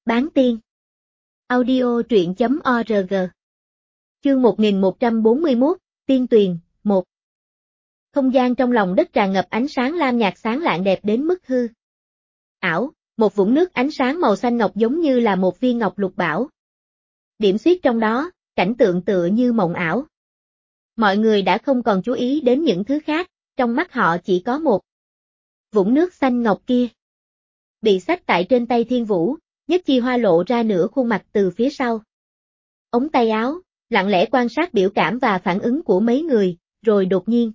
Bán tiên. Audio truyện.org. Chương 1141, Tiên Tuyền, 1. Không gian trong lòng đất tràn ngập ánh sáng lam nhạt sáng lạng đẹp đến mức hư ảo, một vũng nước ánh sáng màu xanh ngọc giống như là một viên ngọc lục bảo. Điểm xuyết trong đó, cảnh tượng tựa như mộng ảo. Mọi người đã không còn chú ý đến những thứ khác, trong mắt họ chỉ có một vũng nước xanh ngọc kia. Bị xách tại trên tay Thiên Vũ, Nhất Chi Hoa lộ ra nửa khuôn mặt từ phía sau. Ống tay áo, lặng lẽ quan sát biểu cảm và phản ứng của mấy người, rồi đột nhiên.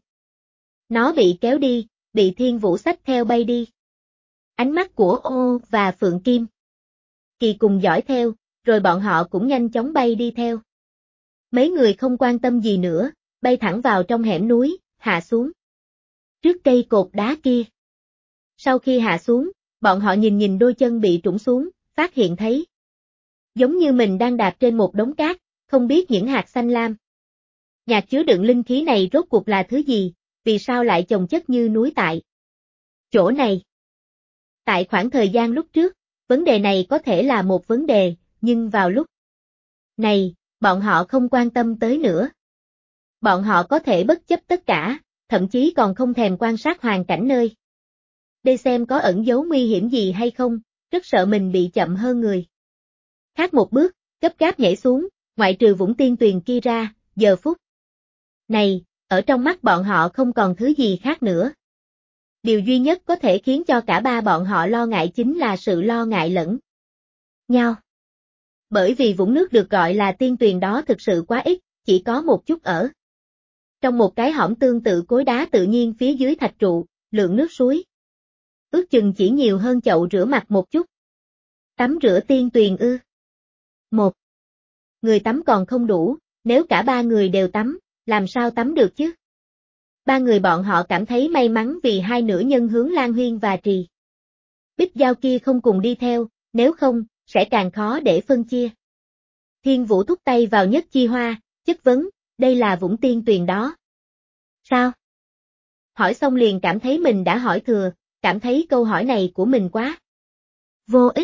Nó bị kéo đi, bị Thiên Vũ xách theo bay đi. Ánh mắt của Ô và Phượng Kim Kỳ cùng dõi theo, rồi bọn họ cũng nhanh chóng bay đi theo. Mấy người không quan tâm gì nữa, bay thẳng vào trong hẻm núi, hạ xuống. Trước cây cột đá kia. Sau khi hạ xuống, bọn họ nhìn đôi chân bị trũng xuống, phát hiện thấy. Giống như mình đang đạp trên một đống cát, không biết những hạt xanh lam. Nhạc chứa đựng linh khí này rốt cuộc là thứ gì, vì sao lại chồng chất như núi tại chỗ này? Tại khoảng thời gian lúc trước, vấn đề này có thể là một vấn đề, nhưng vào lúc này, bọn họ không quan tâm tới nữa. Bọn họ có thể bất chấp tất cả, thậm chí còn không thèm quan sát hoàn cảnh nơi đây xem có ẩn giấu nguy hiểm gì hay không, rất sợ mình bị chậm hơn người. Khác một bước, gấp gáp nhảy xuống, ngoại trừ vũng tiên tuyền kia ra, giờ phút này, ở trong mắt bọn họ không còn thứ gì khác nữa. Điều duy nhất có thể khiến cho cả ba bọn họ lo ngại chính là sự lo ngại lẫn nhau. Bởi vì vũng nước được gọi là tiên tuyền đó thực sự quá ít, chỉ có một chút ở trong một cái hõm tương tự cối đá tự nhiên phía dưới thạch trụ, lượng nước suối ước chừng chỉ nhiều hơn chậu rửa mặt một chút. Tắm rửa tiên tuyền ư? Một người tắm còn không đủ, nếu cả ba người đều tắm, làm sao tắm được chứ? Ba người bọn họ cảm thấy may mắn vì hai nữ nhân Hướng Lan Huyên và Trì Bích Giao kia không cùng đi theo, nếu không, sẽ càng khó để phân chia. Thiên Vũ thúc tay vào Nhất Chi Hoa, chất vấn, đây là vũng tiên tuyền đó. Sao? Hỏi xong liền cảm thấy mình đã hỏi thừa, cảm thấy câu hỏi này của mình quá vô ích.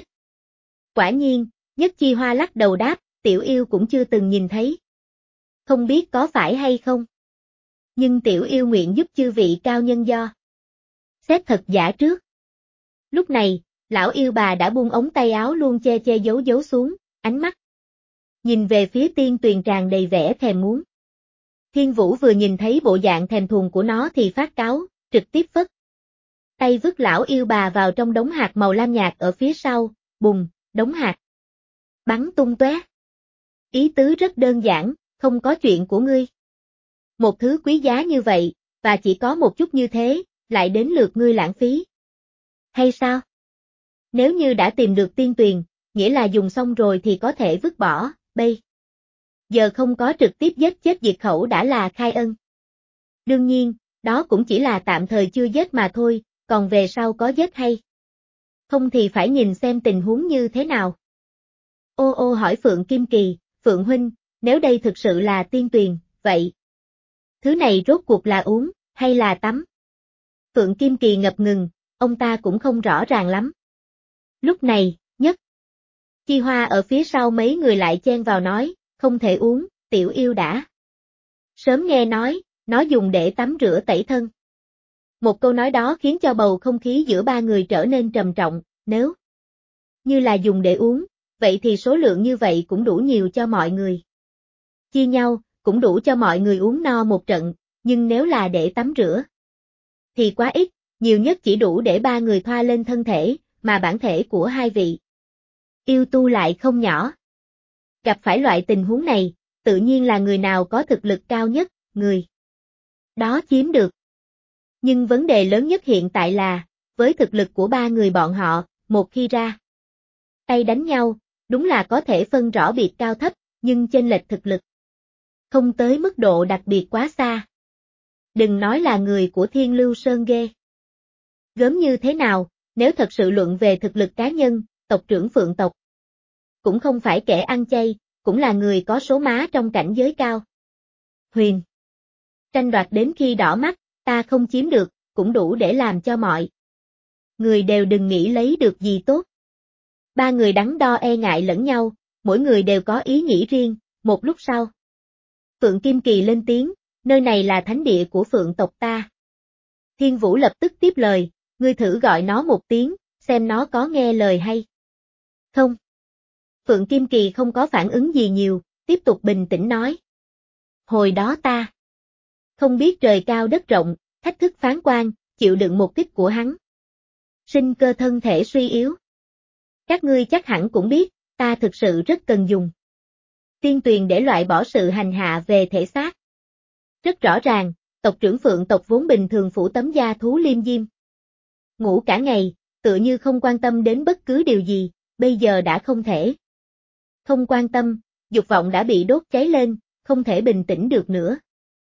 Quả nhiên, Nhất Chi Hoa lắc đầu đáp, tiểu yêu cũng chưa từng nhìn thấy. Không biết có phải hay không? Nhưng tiểu yêu nguyện giúp chư vị cao nhân do xét thật giả trước. Lúc này, lão yêu bà đã buông ống tay áo luôn che giấu xuống, ánh mắt nhìn về phía tiên tuyền tràn đầy vẻ thèm muốn. Thiên Vũ vừa nhìn thấy bộ dạng thèm thuồng của nó thì phát cáu, trực tiếp phất tay vứt lão yêu bà vào trong đống hạt màu lam nhạt ở phía sau, bùng, đống hạt bắn tung tóe. Ý tứ rất đơn giản, không có chuyện của ngươi. Một thứ quý giá như vậy, và chỉ có một chút như thế, lại đến lượt ngươi lãng phí. Hay sao? Nếu như đã tìm được tiên tuyền, nghĩa là dùng xong rồi thì có thể vứt bỏ, bây giờ không có trực tiếp giết chết diệt khẩu đã là khai ân. Đương nhiên, đó cũng chỉ là tạm thời chưa giết mà thôi, còn về sau có giết hay không thì phải nhìn xem tình huống như thế nào. Ô hỏi Phượng Kim Kỳ, Phượng huynh, nếu đây thực sự là tiên tuyền, vậy thứ này rốt cuộc là uống, hay là tắm? Phượng Kim Kỳ ngập ngừng, ông ta cũng không rõ ràng lắm. Lúc này, Nhất Chi Hoa ở phía sau mấy người lại chen vào nói, không thể uống, tiểu yêu đã sớm nghe nói, nó dùng để tắm rửa tẩy thân. Một câu nói đó khiến cho bầu không khí giữa ba người trở nên trầm trọng, nếu như là dùng để uống, vậy thì số lượng như vậy cũng đủ nhiều cho mọi người chia nhau, cũng đủ cho mọi người uống no một trận, nhưng nếu là để tắm rửa thì quá ít, nhiều nhất chỉ đủ để ba người thoa lên thân thể, mà bản thể của hai vị yêu tu lại không nhỏ. Gặp phải loại tình huống này, tự nhiên là người nào có thực lực cao nhất, người đó chiếm được. Nhưng vấn đề lớn nhất hiện tại là, với thực lực của ba người bọn họ, một khi ra tay đánh nhau, đúng là có thể phân rõ biệt cao thấp, nhưng chênh lệch thực lực không tới mức độ đặc biệt quá xa. Đừng nói là người của Thiên Lưu Sơn ghê gớm như thế nào, nếu thật sự luận về thực lực cá nhân, tộc trưởng Phượng tộc cũng không phải kẻ ăn chay, cũng là người có số má trong cảnh giới cao. Huyền tranh đoạt đến khi đỏ mắt, ta không chiếm được, cũng đủ để làm cho mọi người đều đừng nghĩ lấy được gì tốt. Ba người đắn đo e ngại lẫn nhau, mỗi người đều có ý nghĩ riêng, một lúc sau. Phượng Kim Kỳ lên tiếng, nơi này là thánh địa của Phượng tộc ta. Thiên Vũ lập tức tiếp lời, ngươi thử gọi nó một tiếng, xem nó có nghe lời hay không. Phượng Kim Kỳ không có phản ứng gì nhiều, tiếp tục bình tĩnh nói. Hồi đó ta không biết trời cao đất rộng, thách thức phán quan, chịu đựng một kích của hắn. Sinh cơ thân thể suy yếu. Các ngươi chắc hẳn cũng biết, ta thực sự rất cần dùng tiên tuyền để loại bỏ sự hành hạ về thể xác. Rất rõ ràng, tộc trưởng Phượng tộc vốn bình thường phủ tấm da thú liêm diêm. Ngủ cả ngày, tựa như không quan tâm đến bất cứ điều gì, bây giờ đã không thể. Không quan tâm, dục vọng đã bị đốt cháy lên, không thể bình tĩnh được nữa.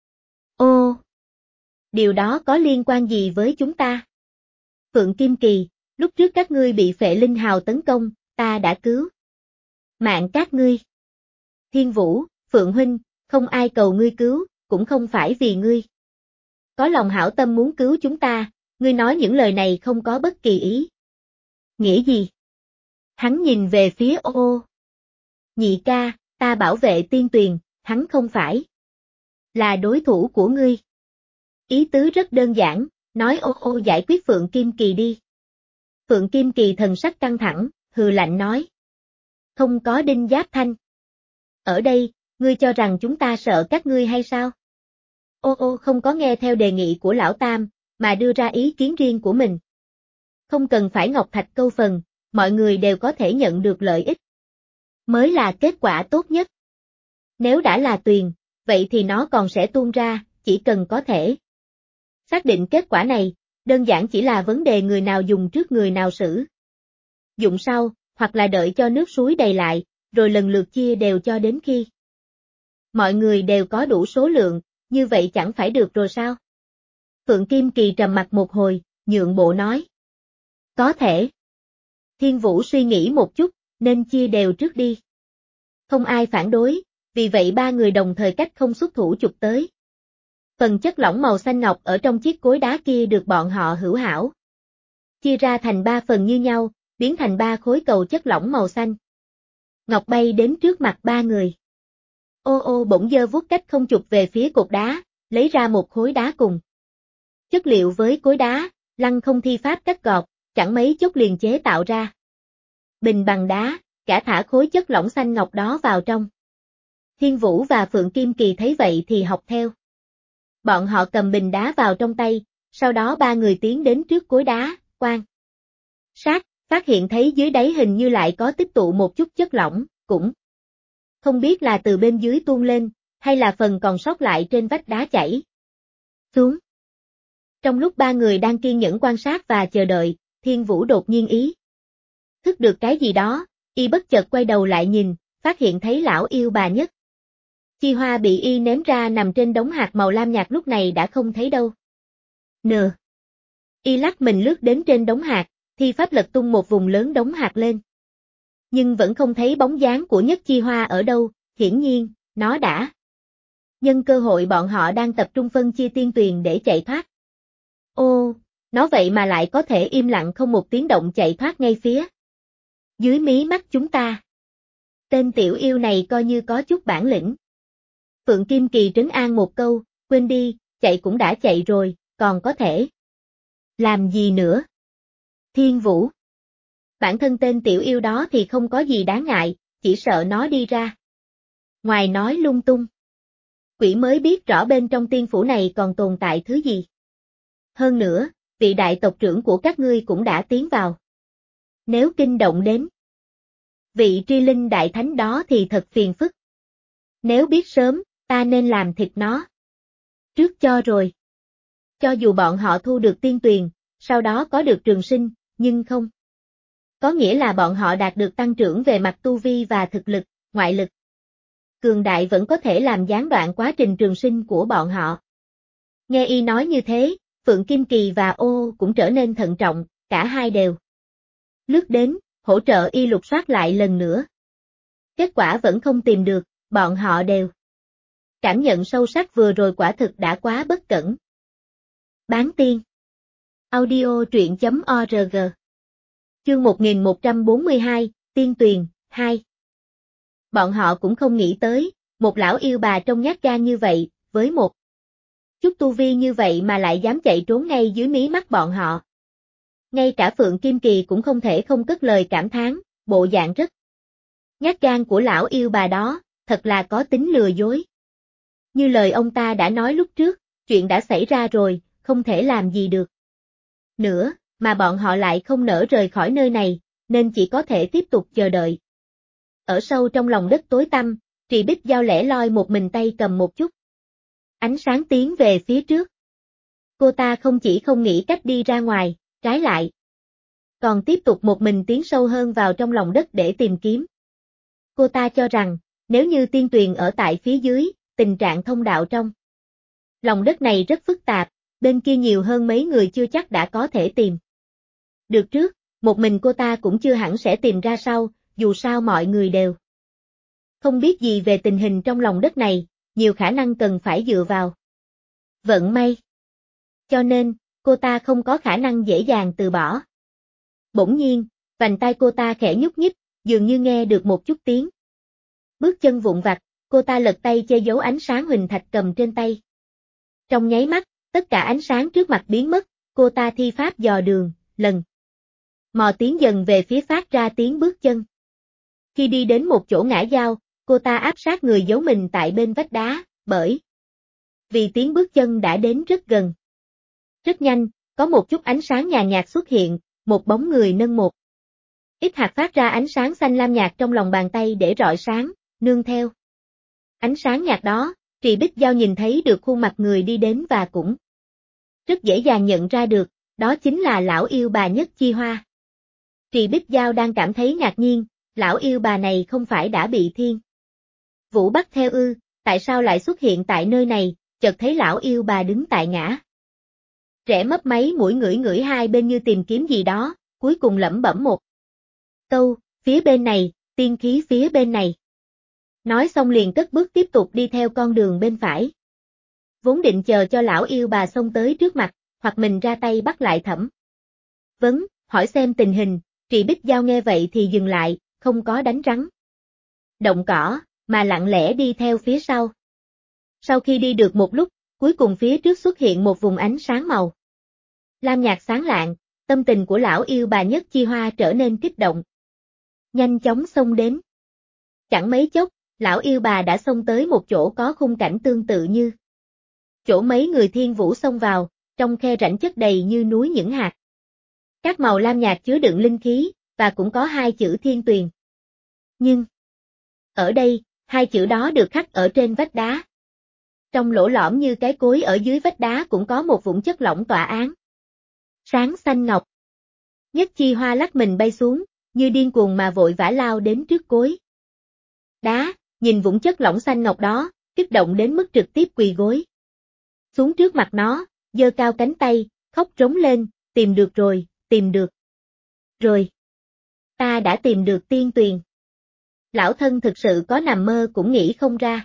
Ô! Điều đó có liên quan gì với chúng ta? Phượng Kim Kỳ, lúc trước các ngươi bị phệ linh hào tấn công, ta đã cứu mạng các ngươi. Thiên Vũ, Phượng Huynh, không ai cầu ngươi cứu, cũng không phải vì ngươi có lòng hảo tâm muốn cứu chúng ta, ngươi nói những lời này không có bất kỳ ý nghĩa gì. Hắn nhìn về phía ô. Nhị ca, ta bảo vệ tiên tuyền, hắn không phải là đối thủ của ngươi. Ý tứ rất đơn giản, nói ô giải quyết Phượng Kim Kỳ đi. Phượng Kim Kỳ thần sắc căng thẳng, hừ lạnh nói. Không có Đinh Giáp Thanh. Ở đây, ngươi cho rằng chúng ta sợ các ngươi hay sao? Ô không có nghe theo đề nghị của Lão Tam, mà đưa ra ý kiến riêng của mình. Không cần phải ngọc thạch câu phần, mọi người đều có thể nhận được lợi ích. Mới là kết quả tốt nhất. Nếu đã là tuyền, vậy thì nó còn sẽ tuôn ra, chỉ cần có thể xác định kết quả này, đơn giản chỉ là vấn đề người nào dùng trước người nào sử dụng sau, hoặc là đợi cho nước suối đầy lại, rồi lần lượt chia đều cho đến khi mọi người đều có đủ số lượng, như vậy chẳng phải được rồi sao? Phượng Kim Kỳ trầm mặt một hồi, nhượng bộ nói. Có thể. Thiên Vũ suy nghĩ một chút, nên chia đều trước đi. Không ai phản đối, vì vậy ba người đồng thời cách không xuất thủ chụp tới. Phần chất lỏng màu xanh ngọc ở trong chiếc cối đá kia được bọn họ hữu hảo chia ra thành 3 phần như nhau, biến thành 3 khối cầu chất lỏng màu xanh. Ngọc bay đến trước mặt ba người. Ô bỗng giơ vuốt cách không chụp về phía cột đá, lấy ra một khối đá cùng chất liệu với cối đá, lăng không thi pháp cắt gọt, chẳng mấy chốc liền chế tạo ra bình bằng đá, cả thả khối chất lỏng xanh ngọc đó vào trong. Thiên Vũ và Phượng Kim Kỳ thấy vậy thì học theo. Bọn họ cầm bình đá vào trong tay, sau đó ba người tiến đến trước cối đá, quan sát, phát hiện thấy dưới đáy hình như lại có tích tụ một chút chất lỏng, cũng không biết là từ bên dưới tuôn lên, hay là phần còn sót lại trên vách đá chảy xuống. Trong lúc ba người đang kiên nhẫn quan sát và chờ đợi, Thiên Vũ đột nhiên ý thức được cái gì đó, y bất chợt quay đầu lại nhìn, phát hiện thấy lão yêu bà nhất Chi Hoa bị y ném ra nằm trên đống hạt màu lam nhạt lúc này đã không thấy đâu. Nờ. Y lắc mình lướt đến trên đống hạt, thi pháp lật tung một vùng lớn đống hạt lên. Nhưng vẫn không thấy bóng dáng của Nhất Chi Hoa ở đâu, hiển nhiên, nó đã nhân cơ hội bọn họ đang tập trung phân chia tiên tuyền để chạy thoát. Ô, nó vậy mà lại có thể im lặng không một tiếng động chạy thoát ngay phía dưới mí mắt chúng ta. Tên tiểu yêu này coi như có chút bản lĩnh. Phượng Kim Kỳ trấn an một câu, quên đi, chạy cũng đã chạy rồi, còn có thể làm gì nữa? Thiên Vũ. Bản thân tên tiểu yêu đó thì không có gì đáng ngại, chỉ sợ nó đi ra ngoài nói lung tung. Quỷ mới biết rõ bên trong tiên phủ này còn tồn tại thứ gì. Hơn nữa, vị đại tộc trưởng của các ngươi cũng đã tiến vào. Nếu kinh động đến vị tri linh đại thánh đó thì thật phiền phức. Nếu biết sớm, ta nên làm thịt nó trước cho rồi. Cho dù bọn họ thu được tiên tuyền, sau đó có được trường sinh, nhưng không có nghĩa là bọn họ đạt được tăng trưởng về mặt tu vi và thực lực, ngoại lực cường đại vẫn có thể làm gián đoạn quá trình trường sinh của bọn họ. Nghe y nói như thế, Phượng Kim Kỳ và Ô cũng trở nên thận trọng, cả hai đều lướt đến, hỗ trợ y lục soát lại lần nữa. Kết quả vẫn không tìm được, bọn họ đều cảm nhận sâu sắc vừa rồi quả thực đã quá bất cẩn. Bán tiên. Audio truyện.org. Chương 1142, Tiên Tuyền, 2. Bọn họ cũng không nghĩ tới, một lão yêu bà trông nhát gan như vậy, với một chút tu vi như vậy mà lại dám chạy trốn ngay dưới mí mắt bọn họ. Ngay cả Phượng Kim Kỳ cũng không thể không cất lời cảm thán, bộ dạng rất nhát gan của lão yêu bà đó, thật là có tính lừa dối. Như lời ông ta đã nói lúc trước, chuyện đã xảy ra rồi, không thể làm gì được nữa, mà bọn họ lại không nỡ rời khỏi nơi này, nên chỉ có thể tiếp tục chờ đợi. Ở sâu trong lòng đất tối tăm, Trì Bích Giao lẻ loi một mình tay cầm một chút ánh sáng tiến về phía trước. Cô ta không chỉ không nghĩ cách đi ra ngoài, trái lại còn tiếp tục một mình tiến sâu hơn vào trong lòng đất để tìm kiếm. Cô ta cho rằng, nếu như Tiên Tuyền ở tại phía dưới, tình trạng thông đạo trong lòng đất này rất phức tạp, bên kia nhiều hơn mấy người chưa chắc đã có thể tìm được trước, một mình cô ta cũng chưa hẳn sẽ tìm ra sau, dù sao mọi người đều không biết gì về tình hình trong lòng đất này, nhiều khả năng cần phải dựa vào vận may. Cho nên, cô ta không có khả năng dễ dàng từ bỏ. Bỗng nhiên, vành tai cô ta khẽ nhúc nhích, dường như nghe được một chút tiếng bước chân vụn vặt, cô ta lật tay che giấu ánh sáng huỳnh thạch cầm trên tay. Trong nháy mắt, tất cả ánh sáng trước mặt biến mất, cô ta thi pháp dò đường, lần mò tiến dần về phía phát ra tiếng bước chân. Khi đi đến một chỗ ngã giao, cô ta áp sát người giấu mình tại bên vách đá, bởi vì tiếng bước chân đã đến rất gần. Rất nhanh, có một chút ánh sáng nhàn nhạt xuất hiện, một bóng người nâng một ít hạt phát ra ánh sáng xanh lam nhạt trong lòng bàn tay để rọi sáng, nương theo ánh sáng nhạt đó, Trì Bích Giao nhìn thấy được khuôn mặt người đi đến và cũng rất dễ dàng nhận ra được, đó chính là lão yêu bà Nhất Chi Hoa. Trì Bích Giao đang cảm thấy ngạc nhiên, lão yêu bà này không phải đã bị Thiên Vũ bắt theo ư, tại sao lại xuất hiện tại nơi này, chợt thấy lão yêu bà đứng tại ngã rẽ mấp máy mũi ngửi ngửi hai bên như tìm kiếm gì đó, cuối cùng lẩm bẩm một câu, phía bên này, tiên khí phía bên này. Nói xong liền cất bước tiếp tục đi theo con đường bên phải. Vốn định chờ cho lão yêu bà xông tới trước mặt, hoặc mình ra tay bắt lại thẩm vấn, hỏi xem tình hình, Trì Bích Giao nghe vậy thì dừng lại, không có đánh rắn động cỏ, mà lặng lẽ đi theo phía sau. Sau khi đi được một lúc, cuối cùng phía trước xuất hiện một vùng ánh sáng màu lam nhạt sáng lạng, tâm tình của lão yêu bà Nhất Chi Hoa trở nên kích động. Nhanh chóng xông đến. Chẳng mấy chốc, lão yêu bà đã xông tới một chỗ có khung cảnh tương tự như chỗ mấy người Thiên Vũ xông vào, trong khe rãnh chất đầy như núi những hạt các màu lam nhạt chứa đựng linh khí, và cũng có hai chữ Thiên Tuyền. Nhưng, ở đây, hai chữ đó được khắc ở trên vách đá. Trong lỗ lõm như cái cối ở dưới vách đá cũng có một vũng chất lỏng tỏa án. Sáng xanh ngọc. Nhất Chi Hoa lắc mình bay xuống, như điên cuồng mà vội vã lao đến trước cối đá, nhìn vũng chất lỏng xanh ngọc đó, kích động đến mức trực tiếp quỳ gối xuống trước mặt nó, giơ cao cánh tay, khóc rống lên, tìm được rồi, tìm được rồi. Ta đã tìm được Tiên Tuyền. Lão thân thực sự có nằm mơ cũng nghĩ không ra.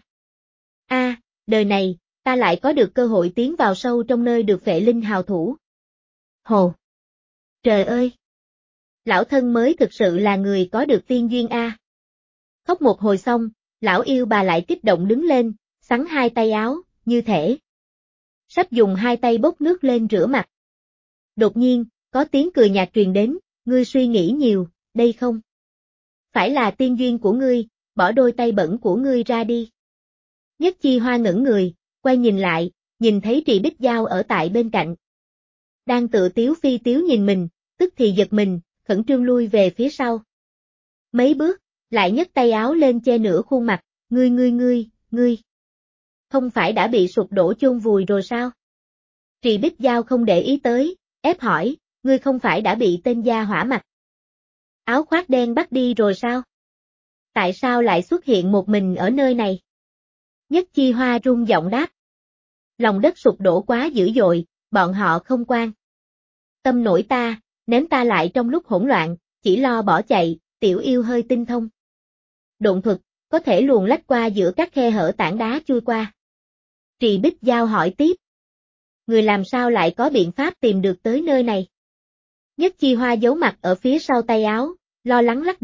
Đời này, ta lại có được cơ hội tiến vào sâu trong nơi được Phệ Linh hào thủ. Hồ! Trời ơi! Lão thân mới thực sự là người có được tiên duyên a. Khóc một hồi xong, lão yêu bà lại kích động đứng lên, xắn hai tay áo, như thể sắp dùng hai tay bốc nước lên rửa mặt. Đột nhiên, có tiếng cười nhạt truyền đến, ngươi suy nghĩ nhiều, đây không phải là tiên duyên của ngươi, bỏ đôi tay bẩn của ngươi ra đi. Nhất Chi Hoa ngẩng người, quay nhìn lại, nhìn thấy Trì Bích Giao ở tại bên cạnh. Đang tự tiếu phi tiếu nhìn mình, tức thì giật mình, khẩn trương lui về phía sau. Mấy bước, lại nhấc tay áo lên che nửa khuôn mặt, ngươi. Không phải đã bị sụp đổ chôn vùi rồi sao? Trì Bích Giao không để ý tới, ép hỏi, ngươi không phải đã bị tên gia hỏa mặc áo khoác đen bắt đi rồi sao? Tại sao lại xuất hiện một mình ở nơi này? Nhất Chi Hoa run giọng đáp. Lòng đất sụp đổ quá dữ dội, bọn họ không quan tâm nổi ta, ném ta lại trong lúc hỗn loạn, chỉ lo bỏ chạy, tiểu yêu hơi tinh thông độn thuật, có thể luồn lách qua giữa các khe hở tảng đá chui qua. Trì Bích Giao hỏi tiếp. Người làm sao lại có biện pháp tìm được tới nơi này? Nhất Chi Hoa giấu mặt ở phía sau tay áo, lo lắng lắc đầu,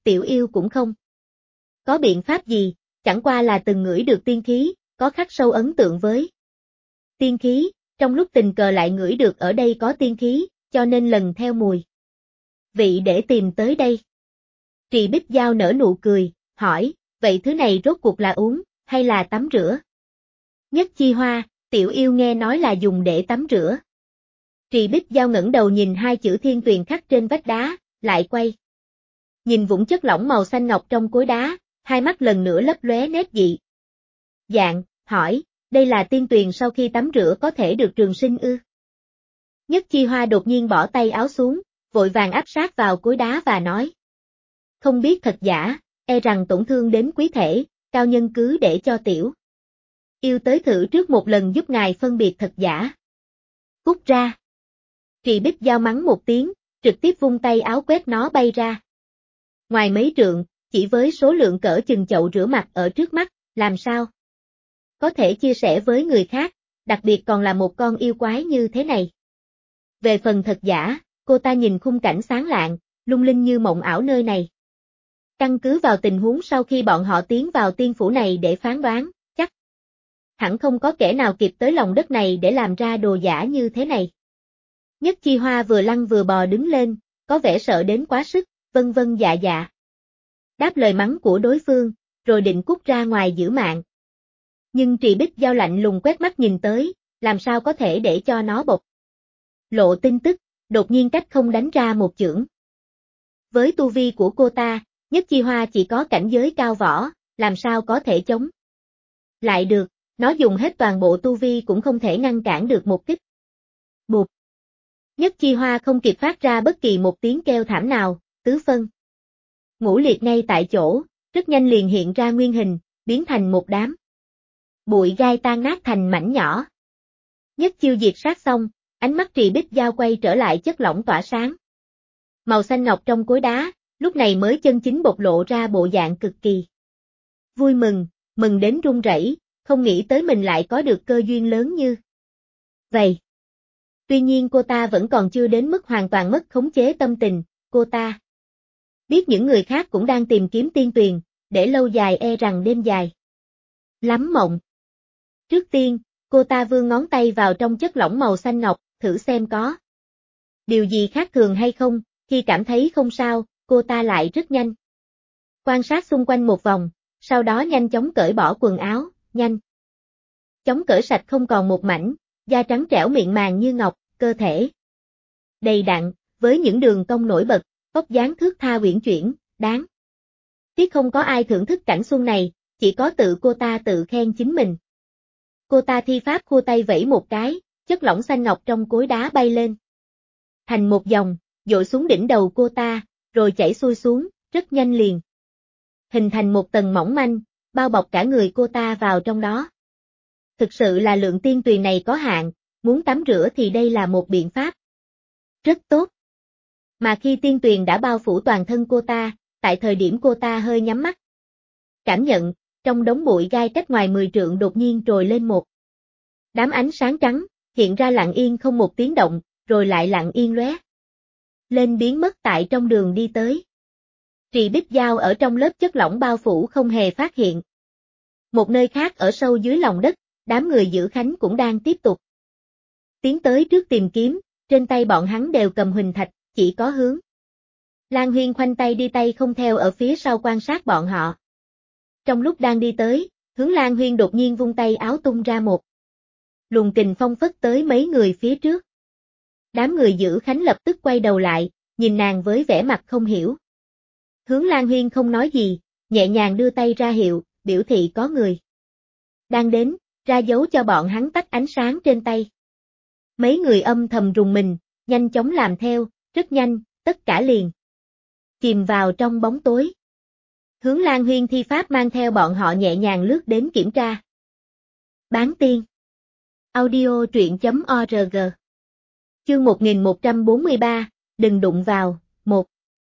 tiểu yêu cũng không có biện pháp gì, chẳng qua là từng ngửi được tiên khí, có khắc sâu ấn tượng với tiên khí, trong lúc tình cờ lại ngửi được ở đây có tiên khí, cho nên lần theo mùi vị để tìm tới đây. Trì Bích Giao nở nụ cười, hỏi, vậy thứ này rốt cuộc là uống, hay là tắm rửa? Nhất Chi Hoa, tiểu yêu nghe nói là dùng để tắm rửa. Trì Bích Giao ngẩng đầu nhìn hai chữ Thiên Tuyền khắc trên vách đá, lại quay. Nhìn vũng chất lỏng màu xanh ngọc trong cối đá, hai mắt lần nữa lấp lóe nét dị dạng, hỏi, đây là tiên tuyền sau khi tắm rửa có thể được trường sinh ư? Nhất Chi Hoa đột nhiên bỏ tay áo xuống, vội vàng áp sát vào cối đá và nói. Không biết thật giả, e rằng tổn thương đến quý thể, cao nhân cứ để cho tiểu yêu tới thử trước một lần giúp ngài phân biệt thật giả. Cút ra. Trì Bích Giao mắng một tiếng, trực tiếp vung tay áo quét nó bay ra. Ngoài mấy trượng, chỉ với số lượng cỡ chừng chậu rửa mặt ở trước mắt, làm sao có thể chia sẻ với người khác, đặc biệt còn là một con yêu quái như thế này. Về phần thật giả, cô ta nhìn khung cảnh sáng lạng, lung linh như mộng ảo nơi này. Căn cứ vào tình huống sau khi bọn họ tiến vào tiên phủ này để phán đoán, chắc hẳn không có kẻ nào kịp tới lòng đất này để làm ra đồ giả như thế này. Nhất Chi Hoa vừa lăn vừa bò đứng lên, có vẻ sợ đến quá sức, vân vân dạ dạ. Đáp lời mắng của đối phương, rồi định cút ra ngoài giữ mạng. Nhưng Trì Bích Giao lạnh lùng quét mắt nhìn tới, làm sao có thể để cho nó bộc lộ tin tức, đột nhiên cách không đánh ra một chưởng. Với tu vi của cô ta, Nhất Chi Hoa chỉ có cảnh giới cao võ, làm sao có thể chống lại được, nó dùng hết toàn bộ tu vi cũng không thể ngăn cản được một kích. Bụp. Nhất Chi Hoa không kịp phát ra bất kỳ một tiếng kêu thảm nào, tứ phân ngũ liệt ngay tại chỗ, rất nhanh liền hiện ra nguyên hình, biến thành một đám bụi gai tan nát thành mảnh nhỏ. Nhất chiêu diệt sát xong, ánh mắt Trì Bích Giao quay trở lại chất lỏng tỏa sáng. Màu xanh ngọc trong cối đá, lúc này mới chân chính bộc lộ ra bộ dạng cực kỳ vui mừng, mừng đến run rẩy, không nghĩ tới mình lại có được cơ duyên lớn như vậy. Tuy nhiên cô ta vẫn còn chưa đến mức hoàn toàn mất khống chế tâm tình, cô ta biết những người khác cũng đang tìm kiếm tiên tuyền, để lâu dài e rằng đêm dài lắm mộng. Trước tiên, cô ta vươn ngón tay vào trong chất lỏng màu xanh ngọc, thử xem có điều gì khác thường hay không, khi cảm thấy không sao, cô ta lại rất nhanh quan sát xung quanh một vòng, sau đó nhanh chóng cởi bỏ quần áo, nhanh chóng cởi sạch không còn một mảnh, da trắng trẻo mịn màng như ngọc, cơ thể đầy đặn, với những đường cong nổi bật, vóc dáng thướt tha uyển chuyển, đáng tiếc không có ai thưởng thức cảnh xuân này, chỉ có tự cô ta tự khen chính mình. Cô ta thi pháp khua tay vẫy một cái, chất lỏng xanh ngọc trong cối đá bay lên thành một dòng, dội xuống đỉnh đầu cô ta, rồi chảy xuôi xuống, rất nhanh liền hình thành một tầng mỏng manh, bao bọc cả người cô ta vào trong đó. Thực sự là lượng tiên tuyền này có hạn, muốn tắm rửa thì đây là một biện pháp rất tốt. Mà khi tiên tuyền đã bao phủ toàn thân cô ta, tại thời điểm cô ta hơi nhắm mắt, cảm nhận, trong đống bụi gai cách ngoài 10 trượng đột nhiên trồi lên một đám ánh sáng trắng, hiện ra lặng yên không một tiếng động, rồi lại lặng yên lóe lên biến mất tại trong đường đi tới. Trì Bích Giao ở trong lớp chất lỏng bao phủ không hề phát hiện. Một nơi khác ở sâu dưới lòng đất, đám người giữ khánh cũng đang tiếp tục tiến tới trước tìm kiếm, trên tay bọn hắn đều cầm huỳnh thạch, chỉ có Hướng Lan Huyên khoanh tay đi tay không theo ở phía sau quan sát bọn họ. Trong lúc đang đi tới, Hướng Lan Huyên đột nhiên vung tay áo tung ra một luồng kình phong phất tới mấy người phía trước. Đám người giữ khánh lập tức quay đầu lại, nhìn nàng với vẻ mặt không hiểu. Hướng Lan Huyên không nói gì, nhẹ nhàng đưa tay ra hiệu, biểu thị có người đang đến, ra dấu cho bọn hắn tắt ánh sáng trên tay. Mấy người âm thầm rùng mình, nhanh chóng làm theo, rất nhanh, tất cả liền chìm vào trong bóng tối. Hướng Lan Huyên thi pháp mang theo bọn họ nhẹ nhàng lướt đến kiểm tra. Bán tiên. Audio truyện.org. Chương 1143, đừng đụng vào, 1.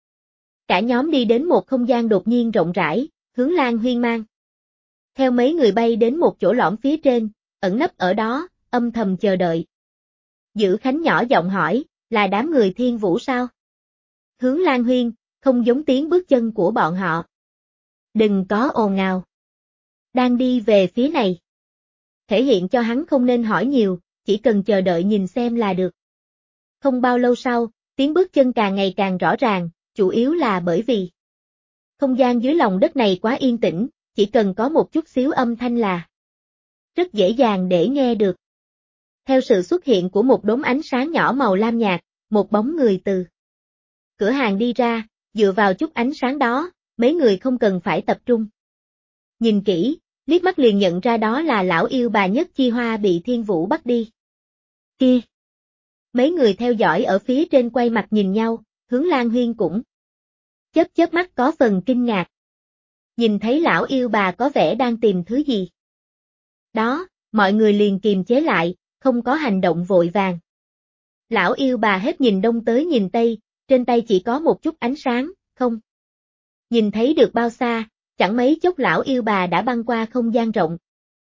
Cả nhóm đi đến một không gian đột nhiên rộng rãi, Hướng Lan Huyên mang theo mấy người bay đến một chỗ lõm phía trên, ẩn nấp ở đó, âm thầm chờ đợi. Giữ Khánh nhỏ giọng hỏi, là đám người Thiên Vũ sao? Hướng Lan Huyên, không giống tiếng bước chân của bọn họ. Đừng có ồn ào. Đang đi về phía này. Thể hiện cho hắn không nên hỏi nhiều, chỉ cần chờ đợi nhìn xem là được. Không bao lâu sau, tiếng bước chân càng ngày càng rõ ràng, chủ yếu là bởi vì không gian dưới lòng đất này quá yên tĩnh, chỉ cần có một chút xíu âm thanh là rất dễ dàng để nghe được. Theo sự xuất hiện của một đốm ánh sáng nhỏ màu lam nhạt, một bóng người từ cửa hàng đi ra, dựa vào chút ánh sáng đó, mấy người không cần phải tập trung. Nhìn kỹ, liếc mắt liền nhận ra đó là lão yêu bà Nhất Chi Hoa bị Thiên Vũ bắt đi. Kia! Mấy người theo dõi ở phía trên quay mặt nhìn nhau, Hướng Lan Huyên cũng chớp mắt có phần kinh ngạc. Nhìn thấy lão yêu bà có vẻ đang tìm thứ gì. Đó, mọi người liền kiềm chế lại, không có hành động vội vàng. Lão yêu bà hết nhìn đông tới nhìn tây, trên tay chỉ có một chút ánh sáng, không nhìn thấy được bao xa, chẳng mấy chốc lão yêu bà đã băng qua không gian rộng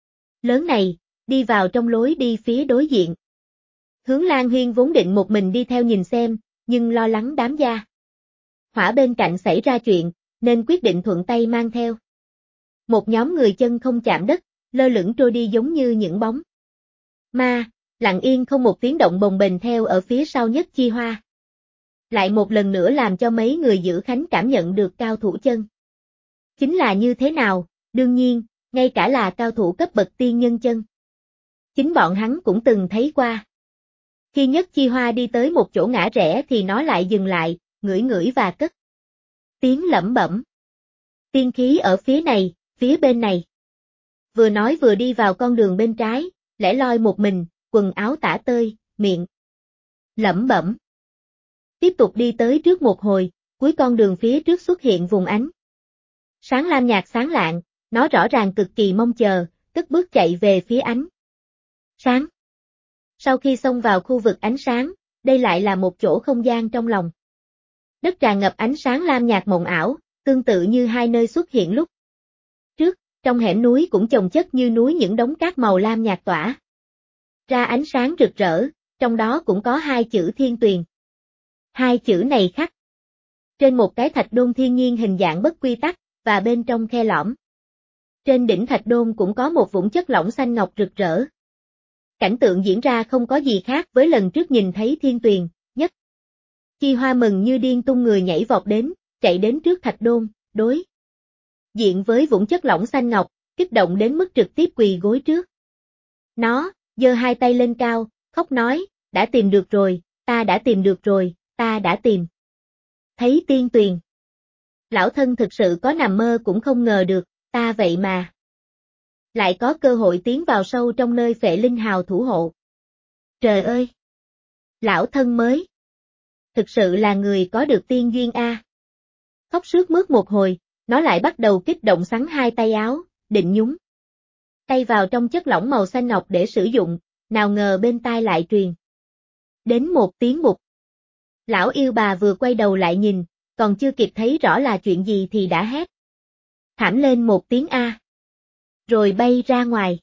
lớn này, đi vào trong lối đi phía đối diện. Hướng Lan Huyên vốn định một mình đi theo nhìn xem, nhưng lo lắng đám gia hỏa bên cạnh xảy ra chuyện, nên quyết định thuận tay mang theo một nhóm người chân không chạm đất, lơ lửng trôi đi giống như những bóng ma, lặng yên không một tiếng động bồng bềnh theo ở phía sau Nhất Chi Hoa. Lại một lần nữa làm cho mấy người giữ khánh cảm nhận được cao thủ chân chính là như thế nào, đương nhiên, ngay cả là cao thủ cấp bậc tiên nhân chân chính bọn hắn cũng từng thấy qua. Khi Nhất Chi Hoa đi tới một chỗ ngã rẽ thì nó lại dừng lại, ngửi ngửi và cất tiếng lẩm bẩm. Tiên khí ở phía này, phía bên này. Vừa nói vừa đi vào con đường bên trái, lẻ loi một mình, quần áo tả tơi, miệng lẩm bẩm. Tiếp tục đi tới trước một hồi, cuối con đường phía trước xuất hiện vùng ánh sáng lam nhạt sáng lạng, nó rõ ràng cực kỳ mong chờ, cất bước chạy về phía ánh sáng. Sau khi xông vào khu vực ánh sáng, đây lại là một chỗ không gian trong lòng đất tràn ngập ánh sáng lam nhạt mộng ảo, tương tự như hai nơi xuất hiện lúc trước, trong hẻm núi cũng chồng chất như núi những đống cát màu lam nhạt tỏa ra ánh sáng rực rỡ, trong đó cũng có hai chữ Thiên Tuyền. Hai chữ này khắc trên một cái thạch đôn thiên nhiên hình dạng bất quy tắc, và bên trong khe lõm. Trên đỉnh thạch đôn cũng có một vũng chất lỏng xanh ngọc rực rỡ. Cảnh tượng diễn ra không có gì khác với lần trước nhìn thấy Thiên Tuyền, Nhất Chi Hoa mừng như điên tung người nhảy vọt đến, chạy đến trước thạch đôn, đối diện với vũng chất lỏng xanh ngọc, kích động đến mức trực tiếp quỳ gối trước. Nó, giơ hai tay lên cao, khóc nói, đã tìm được rồi, ta đã tìm được rồi, ta đã tìm thấy Tiên Tuyền. Lão thân thực sự có nằm mơ cũng không ngờ được, ta vậy mà lại có cơ hội tiến vào sâu trong nơi Phệ Linh Hào thủ hộ. Trời ơi! Lão thân mới thực sự là người có được tiên duyên a. Khóc sướt mướt một hồi, nó lại bắt đầu kích động xắn hai tay áo, định nhúng tay vào trong chất lỏng màu xanh ngọc để sử dụng, nào ngờ bên tai lại truyền đến một tiếng bụp. Lão yêu bà vừa quay đầu lại nhìn, còn chưa kịp thấy rõ là chuyện gì thì đã hét thảm lên một tiếng a. Rồi bay ra ngoài.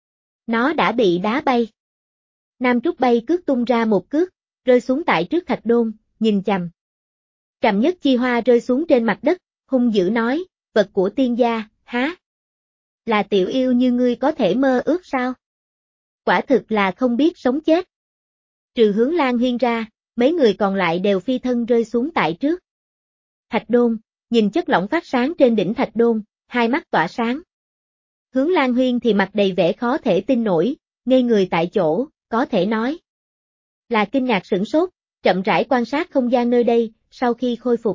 Nó đã bị đá bay. Nam Trúc bay cước tung ra một cước, rơi xuống tại trước thạch đôn, nhìn chằm Nhất Chi Hoa rơi xuống trên mặt đất, hung dữ nói, vật của tiên gia, há? Là tiểu yêu như ngươi có thể mơ ước sao? Quả thực là không biết sống chết. Trừ Hướng Lan Huyên ra, mấy người còn lại đều phi thân rơi xuống tại trước thạch đôn, nhìn chất lỏng phát sáng trên đỉnh thạch đôn, hai mắt tỏa sáng. Hướng Lan Huyên thì mặt đầy vẻ khó thể tin nổi, ngây người tại chỗ, có thể nói là kinh ngạc sửng sốt, chậm rãi quan sát không gian nơi đây, sau khi khôi phục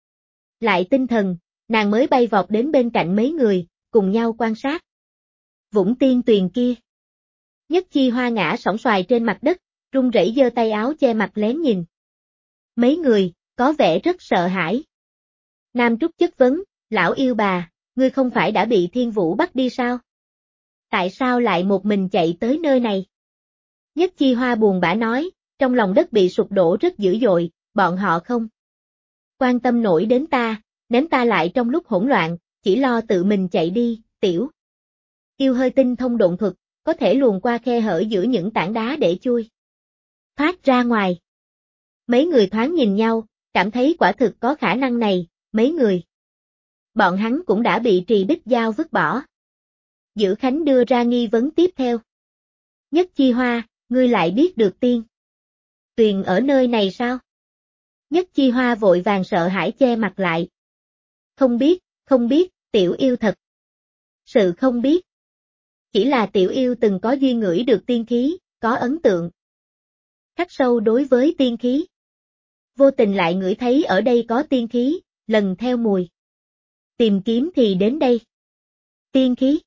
lại tinh thần, nàng mới bay vọt đến bên cạnh mấy người, cùng nhau quan sát vũng tiên tuyền kia. Nhất Chi Hoa ngã sõng xoài trên mặt đất, run rẩy giơ tay áo che mặt lén nhìn. Mấy người, có vẻ rất sợ hãi. Nam Trúc chất vấn, lão yêu bà, ngươi không phải đã bị Thiên Vũ bắt đi sao? Tại sao lại một mình chạy tới nơi này? Nhất Chi Hoa buồn bã nói, trong lòng đất bị sụp đổ rất dữ dội, bọn họ không quan tâm nổi đến ta, ném ta lại trong lúc hỗn loạn, chỉ lo tự mình chạy đi, tiểu yêu hơi tinh thông độn thuật, có thể luồn qua khe hở giữa những tảng đá để chui thoát ra ngoài. Mấy người thoáng nhìn nhau, cảm thấy quả thực có khả năng này, mấy người. Bọn hắn cũng đã bị Trì Bích Giao vứt bỏ. Dữ Khánh đưa ra nghi vấn tiếp theo. Nhất Chi Hoa, ngươi lại biết được tiên tuyền ở nơi này sao? Nhất Chi Hoa vội vàng sợ hãi che mặt lại. Không biết, tiểu yêu thật. Sự không biết. Chỉ là tiểu yêu từng có duyên ngửi được tiên khí, có ấn tượng khắc sâu đối với tiên khí. Vô tình lại ngửi thấy ở đây có tiên khí, lần theo mùi tìm kiếm thì đến đây. Tiên khí.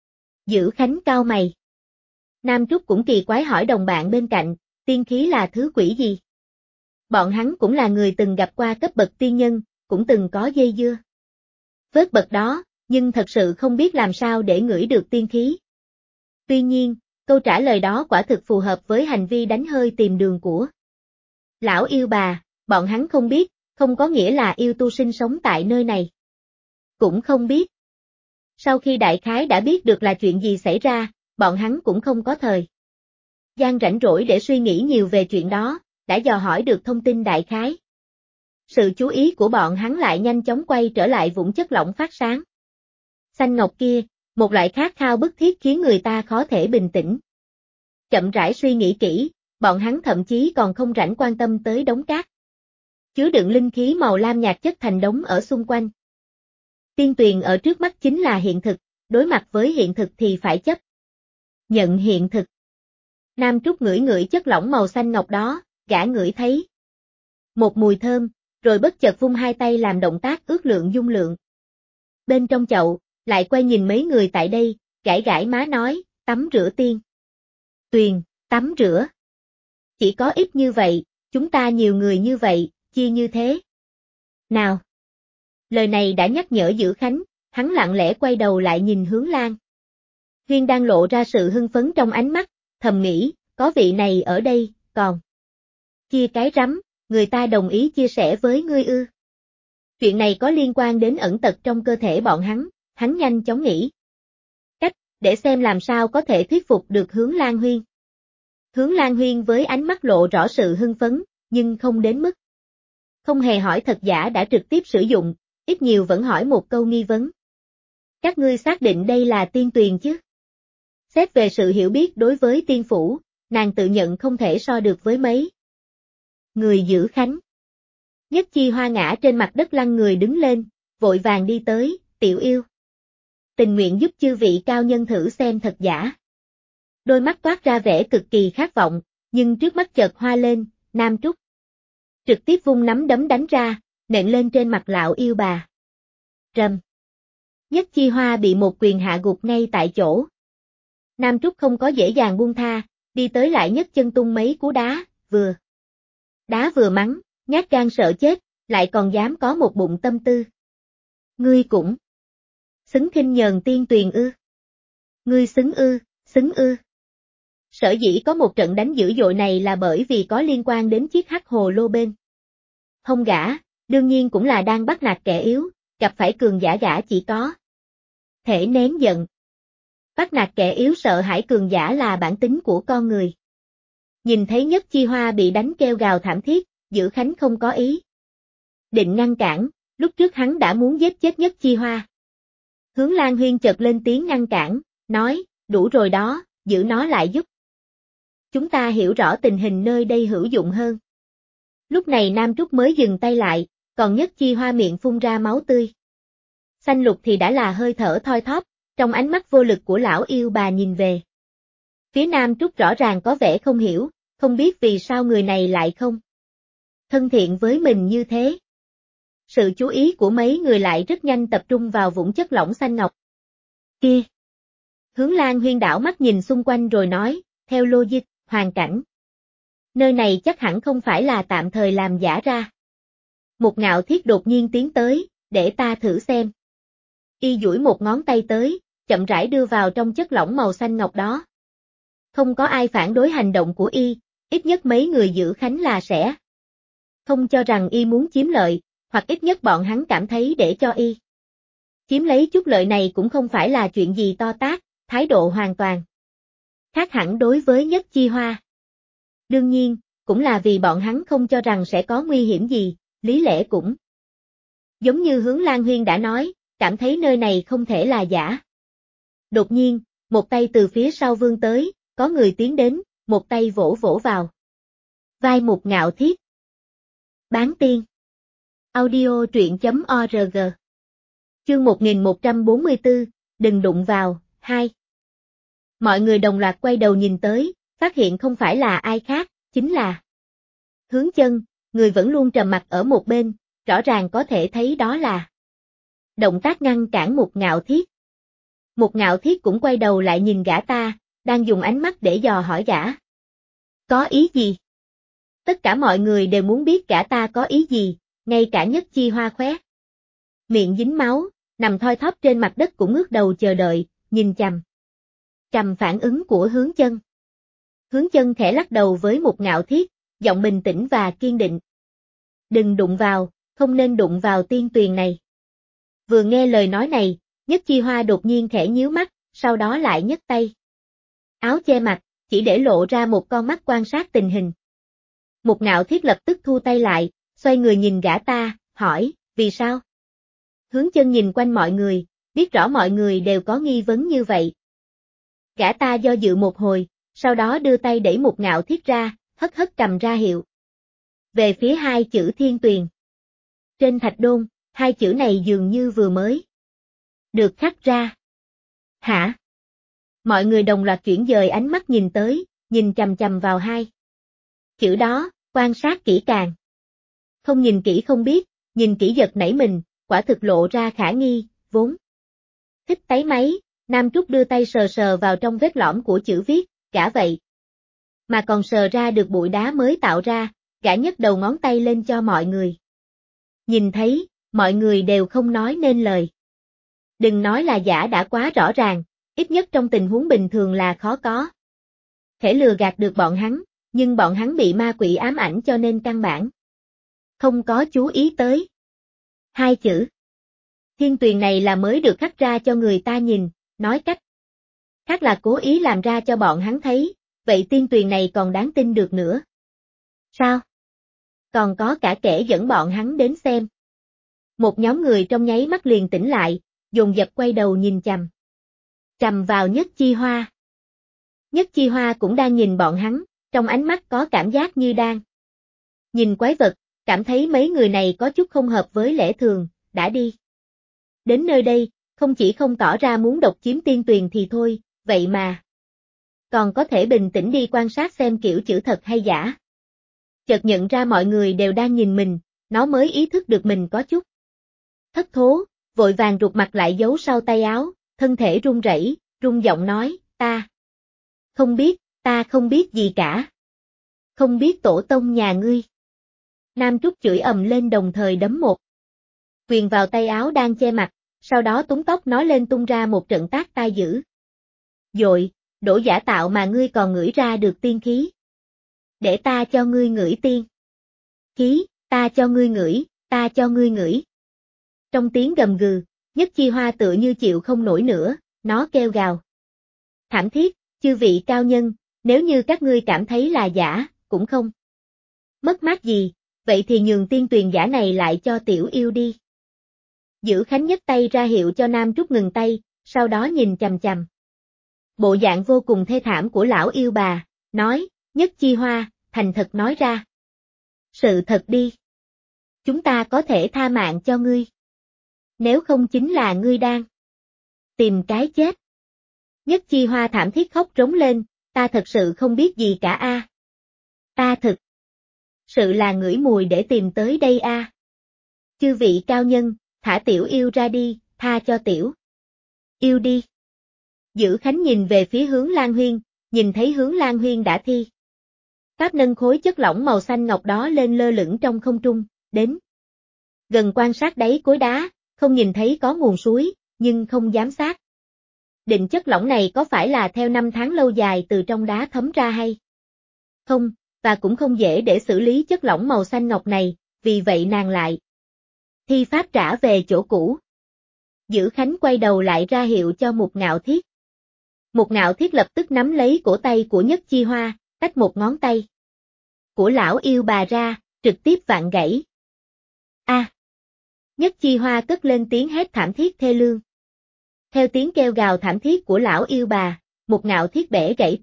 Dữ Khánh cau mày. Nam Trúc cũng kỳ quái hỏi đồng bạn bên cạnh, tiên khí là thứ quỷ gì? Bọn hắn cũng là người từng gặp qua cấp bậc tiên nhân, cũng từng có dây dưa vết bậc đó, nhưng thật sự không biết làm sao để ngửi được tiên khí. Tuy nhiên, câu trả lời đó quả thực phù hợp với hành vi đánh hơi tìm đường của lão yêu bà, bọn hắn không biết, không có nghĩa là yêu tu sinh sống tại nơi này. Cũng không biết. Sau khi đại khái đã biết được là chuyện gì xảy ra, bọn hắn cũng không có thời gian rảnh rỗi để suy nghĩ nhiều về chuyện đó, đã dò hỏi được thông tin đại khái. Sự chú ý của bọn hắn lại nhanh chóng quay trở lại vũng chất lỏng phát sáng xanh ngọc kia, một loại khát khao bức thiết khiến người ta khó thể bình tĩnh. Chậm rãi suy nghĩ kỹ, bọn hắn thậm chí còn không rảnh quan tâm tới đống cát chứa đựng linh khí màu lam nhạt chất thành đống ở xung quanh. Tiên tuyền ở trước mắt chính là hiện thực, đối mặt với hiện thực thì phải chấp nhận hiện thực. Nam Trúc ngửi ngửi chất lỏng màu xanh ngọc đó, gã ngửi thấy một mùi thơm, rồi bất chợt vung hai tay làm động tác ước lượng dung lượng. Bên trong chậu, lại quay nhìn mấy người tại đây, gãi gãi má nói, tắm rửa tiên tuyền, tắm rửa. Chỉ có ít như vậy, chúng ta nhiều người như vậy, chia như thế nào? Lời này đã nhắc nhở Dữ Khánh, hắn lặng lẽ quay đầu lại nhìn hướng Lan Huyên đang lộ ra sự hưng phấn trong ánh mắt, thầm nghĩ, có vị này ở đây, còn chia cái rắm, người ta đồng ý chia sẻ với ngươi ư? Chuyện này có liên quan đến ẩn tật trong cơ thể bọn hắn nhanh chóng nghĩ cách, để xem làm sao có thể thuyết phục được Hướng Lan Huyên. Hướng Lan Huyên với ánh mắt lộ rõ sự hưng phấn, nhưng không đến mức không hề hỏi thật giả đã trực tiếp sử dụng, ít nhiều vẫn hỏi một câu nghi vấn. Các ngươi xác định đây là tiên tuyền chứ? Xét về sự hiểu biết đối với tiên phủ, nàng tự nhận không thể so được với mấy người Dữ Khánh. Nhất Chi Hoa ngã trên mặt đất lăn người đứng lên, vội vàng đi tới, tiểu yêu. Tình nguyện giúp chư vị cao nhân thử xem thật giả. Đôi mắt toát ra vẻ cực kỳ khát vọng, nhưng trước mắt chợt hoa lên, Nam Trúc trực tiếp vung nắm đấm đánh ra, nện lên trên mặt lão yêu bà. Rầm. Nhất Chi Hoa bị một quyền hạ gục ngay tại chỗ. Nam Trúc không có dễ dàng buông tha, đi tới lại nhấc chân tung mấy cú đá, vừa đá vừa mắng, nhát gan sợ chết, lại còn dám có một bụng tâm tư. Ngươi cũng xứng khinh nhờn tiên tuyền ư? Ngươi xứng ư? Sở dĩ có một trận đánh dữ dội này là bởi vì có liên quan đến chiếc hắc hồ lô bên hông gã, đương nhiên cũng là đang bắt nạt kẻ yếu, gặp phải cường giả gã chỉ có thể nén giận. Bắt nạt kẻ yếu sợ hãi cường giả là bản tính của con người. Nhìn thấy Nhất Chi Hoa bị đánh kêu gào thảm thiết, Dữ Khánh không có ý định ngăn cản, lúc trước hắn đã muốn giết chết Nhất Chi Hoa. Hướng Lan Huyên chợt lên tiếng ngăn cản, nói, đủ rồi đó, giữ nó lại giúp chúng ta hiểu rõ tình hình nơi đây hữu dụng hơn. Lúc này Nam Trúc mới dừng tay lại, còn Nhất Chi Hoa miệng phun ra máu tươi. Xanh lục thì đã là hơi thở thoi thóp, trong ánh mắt vô lực của lão yêu bà nhìn về. Phía Nam Trúc rõ ràng có vẻ không hiểu, không biết vì sao người này lại không thân thiện với mình như thế. Sự chú ý của mấy người lại rất nhanh tập trung vào vũng chất lỏng xanh ngọc kia. Hướng Lan Huyên đảo mắt nhìn xung quanh rồi nói, theo logic, hoàn cảnh nơi này chắc hẳn không phải là tạm thời làm giả ra. Một Ngạo Thiết đột nhiên tiến tới, để ta thử xem. Y duỗi một ngón tay tới, chậm rãi đưa vào trong chất lỏng màu xanh ngọc đó. Không có ai phản đối hành động của Y, ít nhất mấy người Dữ Khánh là sẽ không cho rằng Y muốn chiếm lợi, hoặc ít nhất bọn hắn cảm thấy để cho Y chiếm lấy chút lợi này cũng không phải là chuyện gì to tát, thái độ hoàn toàn khác hẳn đối với Nhất Chi Hoa. Đương nhiên, cũng là vì bọn hắn không cho rằng sẽ có nguy hiểm gì, lý lẽ cũng giống như Hướng Lan Huyên đã nói, cảm thấy nơi này không thể là giả. Đột nhiên, một tay từ phía sau vươn tới, có người tiến đến, một tay vỗ vỗ vào vai Mục Ngạo Thiết. Bán tiên. Audio truyện.org. Chương 1144, đừng đụng vào, 2. Mọi người đồng loạt quay đầu nhìn tới, phát hiện không phải là ai khác, chính là Hướng Chân, người vẫn luôn trầm mặc ở một bên, rõ ràng có thể thấy đó là động tác ngăn cản Mục Ngạo Thiết. Mục Ngạo Thiết cũng quay đầu lại nhìn gã ta, đang dùng ánh mắt để dò hỏi gã. Có ý gì? Tất cả mọi người đều muốn biết gã ta có ý gì, ngay cả Nhất Chi Hoa khóe miệng dính máu, nằm thoi thóp trên mặt đất cũng ngước đầu chờ đợi, nhìn chằm phản ứng của Hướng Chân. Hướng Chân khẽ lắc đầu với Mục Ngạo Thiết, giọng bình tĩnh và kiên định. Đừng đụng vào, không nên đụng vào tiên tuyền này. Vừa nghe lời nói này, Nhất Chi Hoa đột nhiên khẽ nhíu mắt, sau đó lại nhấc tay áo che mặt, chỉ để lộ ra một con mắt quan sát tình hình. Mục Ngạo Thiết lập tức thu tay lại, xoay người nhìn gã ta, hỏi, vì sao? Hướng Chân nhìn quanh mọi người, biết rõ mọi người đều có nghi vấn như vậy. Gã ta do dự một hồi, sau đó đưa tay đẩy Mục Ngạo Thiết ra, hất hất cầm ra hiệu. Về phía hai chữ Thiên Tuyền. Trên thạch đôn, hai chữ này dường như vừa mới được khắc ra. Hả? Mọi người đồng loạt chuyển dời ánh mắt nhìn tới, nhìn chằm chằm vào hai chữ đó, quan sát kỹ càng. Không nhìn kỹ không biết, nhìn kỹ giật nảy mình, quả thực lộ ra khả nghi, vốn thích táy máy, Nam Trúc đưa tay sờ sờ vào trong vết lõm của chữ viết, gã vậy mà còn sờ ra được bụi đá mới tạo ra, gã nhấc đầu ngón tay lên cho mọi người. Nhìn thấy, mọi người đều không nói nên lời. Đừng nói là giả đã quá rõ ràng, ít nhất trong tình huống bình thường là khó có thể lừa gạt được bọn hắn, nhưng bọn hắn bị ma quỷ ám ảnh cho nên căn bản không có chú ý tới. Hai chữ Thiên Tuyền này là mới được khắc ra cho người ta nhìn, nói cách khác là cố ý làm ra cho bọn hắn thấy, vậy Tiên Tuyền này còn đáng tin được nữa. Sao? Còn có cả kẻ dẫn bọn hắn đến xem. Một nhóm người trong nháy mắt liền tỉnh lại, dồn dập quay đầu nhìn chằm vào Nhất Chi Hoa. Nhất Chi Hoa cũng đang nhìn bọn hắn, trong ánh mắt có cảm giác như đang nhìn quái vật, cảm thấy mấy người này có chút không hợp với lẽ thường, đã đi đến nơi đây, không chỉ không tỏ ra muốn độc chiếm Tiên Tuyền thì thôi, vậy mà còn có thể bình tĩnh đi quan sát xem kiểu chữ thật hay giả. Chợt nhận ra mọi người đều đang nhìn mình, nó mới ý thức được mình có chút thất thố, vội vàng rụt mặt lại giấu sau tay áo, thân thể run rẩy, run giọng nói, ta không biết gì cả. Không biết tổ tông nhà ngươi. Nam Trúc chửi ầm lên đồng thời đấm một quyền vào tay áo đang che mặt, sau đó túng tóc nó lên tung ra một trận tát tai dữ dội, đổ giả tạo mà ngươi còn ngửi ra được tiên khí. Để ta cho ngươi ngửi tiên khí, ta cho ngươi ngửi. Trong tiếng gầm gừ, Nhất Chi Hoa tựa như chịu không nổi nữa, nó kêu gào thảm thiết, chư vị cao nhân, nếu như các ngươi cảm thấy là giả, cũng không mất mát gì, vậy thì nhường Tiên Tuyền giả này lại cho tiểu yêu đi. Dữ Khánh nhấc tay ra hiệu cho Nam Trúc ngừng tay, sau đó nhìn chằm bộ dạng vô cùng thê thảm của lão yêu bà, nói, Nhất Chi Hoa, thành thật nói ra. Sự thật đi. Chúng ta có thể tha mạng cho ngươi. Nếu không chính là ngươi đang tìm cái chết. Nhất Chi Hoa thảm thiết khóc rống lên, ta thật sự không biết gì cả a. Ta thực sự là ngửi mùi để tìm tới đây a. Chư vị cao nhân, thả tiểu yêu ra đi, tha cho tiểu yêu đi. Dữ Khánh nhìn về phía Hướng Lan Huyên, nhìn thấy Hướng Lan Huyên đã thi pháp nâng khối chất lỏng màu xanh ngọc đó lên lơ lửng trong không trung, đến gần quan sát đáy cối đá, không nhìn thấy có nguồn suối, nhưng không dám xác định chất lỏng này có phải là theo năm tháng lâu dài từ trong đá thấm ra hay không, và cũng không dễ để xử lý chất lỏng màu xanh ngọc này, vì vậy nàng lại thi pháp trả về chỗ cũ. Dữ Khánh quay đầu lại ra hiệu cho Mục Ngạo Thiết. Mục Ngạo Thiết lập tức nắm lấy cổ tay của Nhất Chi Hoa, tách một ngón tay của lão yêu bà ra, trực tiếp vặn gãy. A! Nhất Chi Hoa cất lên tiếng hét thảm thiết thê lương. Theo tiếng kêu gào thảm thiết của lão yêu bà, một ngạo thiết bẻ gãy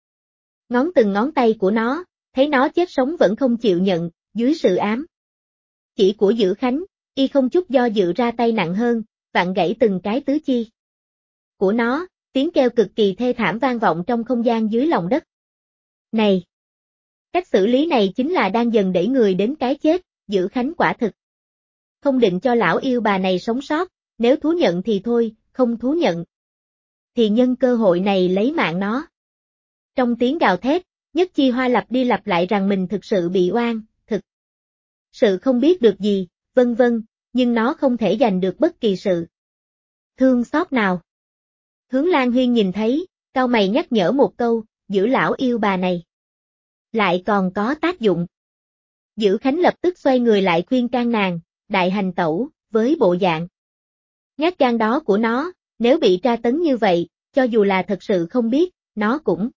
từng ngón tay của nó, thấy nó chết sống vẫn không chịu nhận, dưới sự ám chỉ của Dữ Khánh, y không chút do dự ra tay nặng hơn, vặn gãy từng cái tứ chi của nó, tiếng kêu cực kỳ thê thảm vang vọng trong không gian dưới lòng đất. Này! Cách xử lý này chính là đang dần đẩy người đến cái chết, Dữ Khánh quả thực không định cho lão yêu bà này sống sót, nếu thú nhận thì thôi, không thú nhận thì nhân cơ hội này lấy mạng nó. Trong tiếng gào thét, Nhất Chi Hoa lặp đi lặp lại rằng mình thực sự bị oan, thực sự không biết được gì, vân vân, nhưng nó không thể giành được bất kỳ sự thương xót nào. Hướng Lan Huyên nhìn thấy, cau mày nhắc nhở một câu, giữ lão yêu bà này lại còn có tác dụng. Dữ Khánh lập tức xoay người lại khuyên can nàng, đại hành tẩu, với bộ dạng nhát gan đó của nó, nếu bị tra tấn như vậy, cho dù là thật sự không biết, nó cũng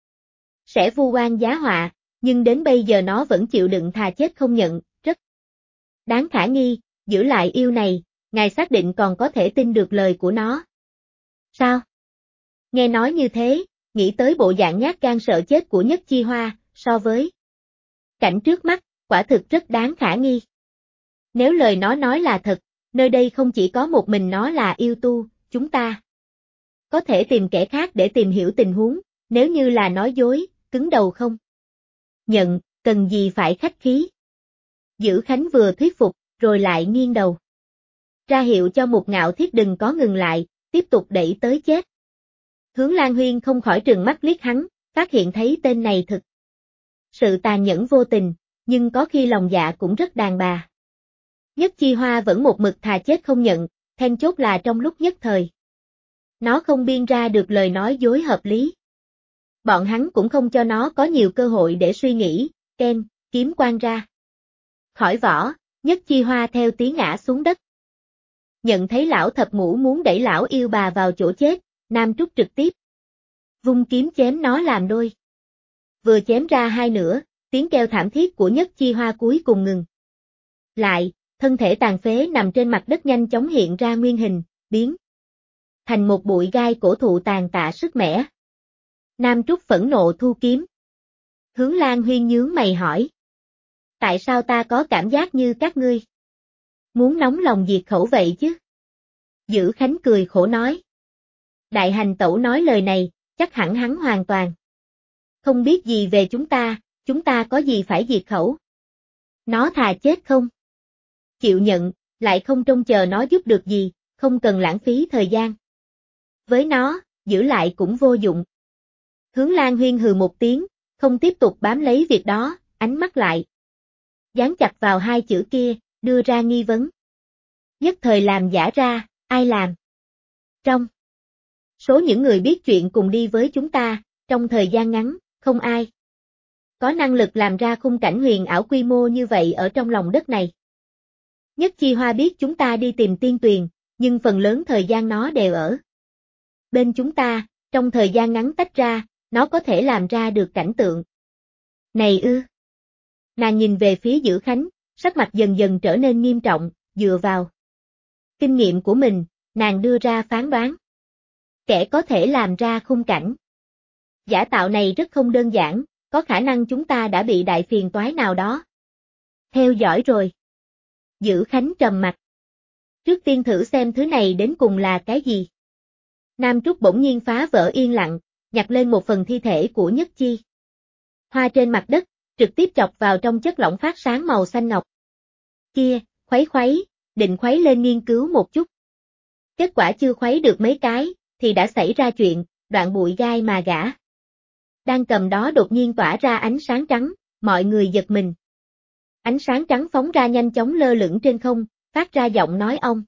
sẽ vu oan giá họa, nhưng đến bây giờ nó vẫn chịu đựng thà chết không nhận, rất đáng khả nghi, giữ lại yêu này, ngài xác định còn có thể tin được lời của nó. Sao? Nghe nói như thế, nghĩ tới bộ dạng nhát gan sợ chết của Nhất Chi Hoa, so với cảnh trước mắt, quả thực rất đáng khả nghi. Nếu lời nó nói là thật, nơi đây không chỉ có một mình nó là yêu tu, chúng ta có thể tìm kẻ khác để tìm hiểu tình huống, nếu như là nói dối, cứng đầu không nhận, cần gì phải khách khí. Dữ Khánh vừa thuyết phục, rồi lại nghiêng đầu ra hiệu cho Một Ngạo Thiết đừng có ngừng lại, tiếp tục đẩy tới chết. Hướng Lan Huyên không khỏi trừng mắt liếc hắn, phát hiện thấy tên này thực sự tàn nhẫn vô tình, nhưng có khi lòng dạ cũng rất đàn bà. Nhất Chi Hoa vẫn một mực thà chết không nhận, then chốt là trong lúc nhất thời nó không biên ra được lời nói dối hợp lý. Bọn hắn cũng không cho nó có nhiều cơ hội để suy nghĩ, kiếm quang ra khỏi vỏ, Nhất Chi Hoa theo tiếng ngã xuống đất. Nhận thấy lão thập ngũ muốn đẩy lão yêu bà vào chỗ chết, Nam Trúc trực tiếp vung kiếm chém nó làm đôi. Vừa chém ra hai nửa, tiếng kêu thảm thiết của Nhất Chi Hoa cuối cùng ngừng lại, thân thể tàn phế nằm trên mặt đất nhanh chóng hiện ra nguyên hình, biến thành một bụi gai cổ thụ tàn tạ sức mẻ. Nam Trúc phẫn nộ thu kiếm. Hướng Lan Huyên nhướng mày hỏi. Tại sao ta có cảm giác như các ngươi muốn nóng lòng diệt khẩu vậy chứ? Dữ Khánh cười khổ nói. Đại hành tẩu nói lời này, chắc hẳn hắn hoàn toàn không biết gì về chúng ta có gì phải diệt khẩu. Nó thà chết không chịu nhận, lại không trông chờ nó giúp được gì, không cần lãng phí thời gian. Với nó, giữ lại cũng vô dụng. Hướng Lan Huyên hừ một tiếng, không tiếp tục bám lấy việc đó, ánh mắt lại dán chặt vào hai chữ kia, đưa ra nghi vấn. Nhất thời làm giả ra, ai làm? Trong số những người biết chuyện cùng đi với chúng ta, trong thời gian ngắn, không ai có năng lực làm ra khung cảnh huyền ảo quy mô như vậy ở trong lòng đất này. Nhất Chi Hoa biết chúng ta đi tìm Tiên Tuyền, nhưng phần lớn thời gian nó đều ở bên chúng ta, trong thời gian ngắn tách ra, nó có thể làm ra được cảnh tượng này ư? Nàng nhìn về phía Dữ Khánh, sắc mặt dần dần trở nên nghiêm trọng, dựa vào kinh nghiệm của mình, nàng đưa ra phán đoán. Kẻ có thể làm ra khung cảnh giả tạo này rất không đơn giản, có khả năng chúng ta đã bị đại phiền toái nào đó theo dõi rồi. Dữ Khánh trầm mặt. Trước tiên thử xem thứ này đến cùng là cái gì. Nam Trúc bỗng nhiên phá vỡ yên lặng, nhặt lên một phần thi thể của Nhất Chi Hoa trên mặt đất, trực tiếp chọc vào trong chất lỏng phát sáng màu xanh ngọc. Kia, khuấy, định khuấy lên nghiên cứu một chút. Kết quả chưa khuấy được mấy cái, thì đã xảy ra chuyện, đoạn bụi gai mà gã đang cầm đó đột nhiên tỏa ra ánh sáng trắng, mọi người giật mình. Ánh sáng trắng phóng ra nhanh chóng lơ lửng trên không, phát ra giọng nói ông.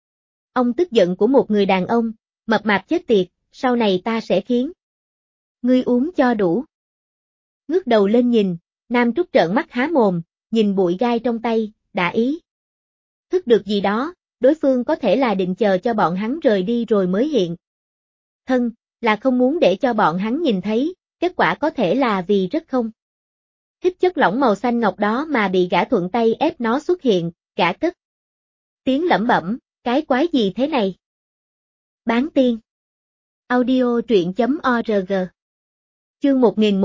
Ông tức giận của một người đàn ông, mập mạp chết tiệt, sau này ta sẽ khiến ngươi uống cho đủ. Ngước đầu lên nhìn, Nam Trúc trợn mắt há mồm, nhìn bụi gai trong tay, đã ý thức được gì đó, đối phương có thể là định chờ cho bọn hắn rời đi rồi mới hiện thân, là không muốn để cho bọn hắn nhìn thấy, kết quả có thể là vì rất không thích chất lỏng màu xanh ngọc đó mà bị gã thuận tay ép nó xuất hiện, gã cất tiếng lẩm bẩm, cái quái gì thế này? Bán tiên. Audio truyện.org. Chương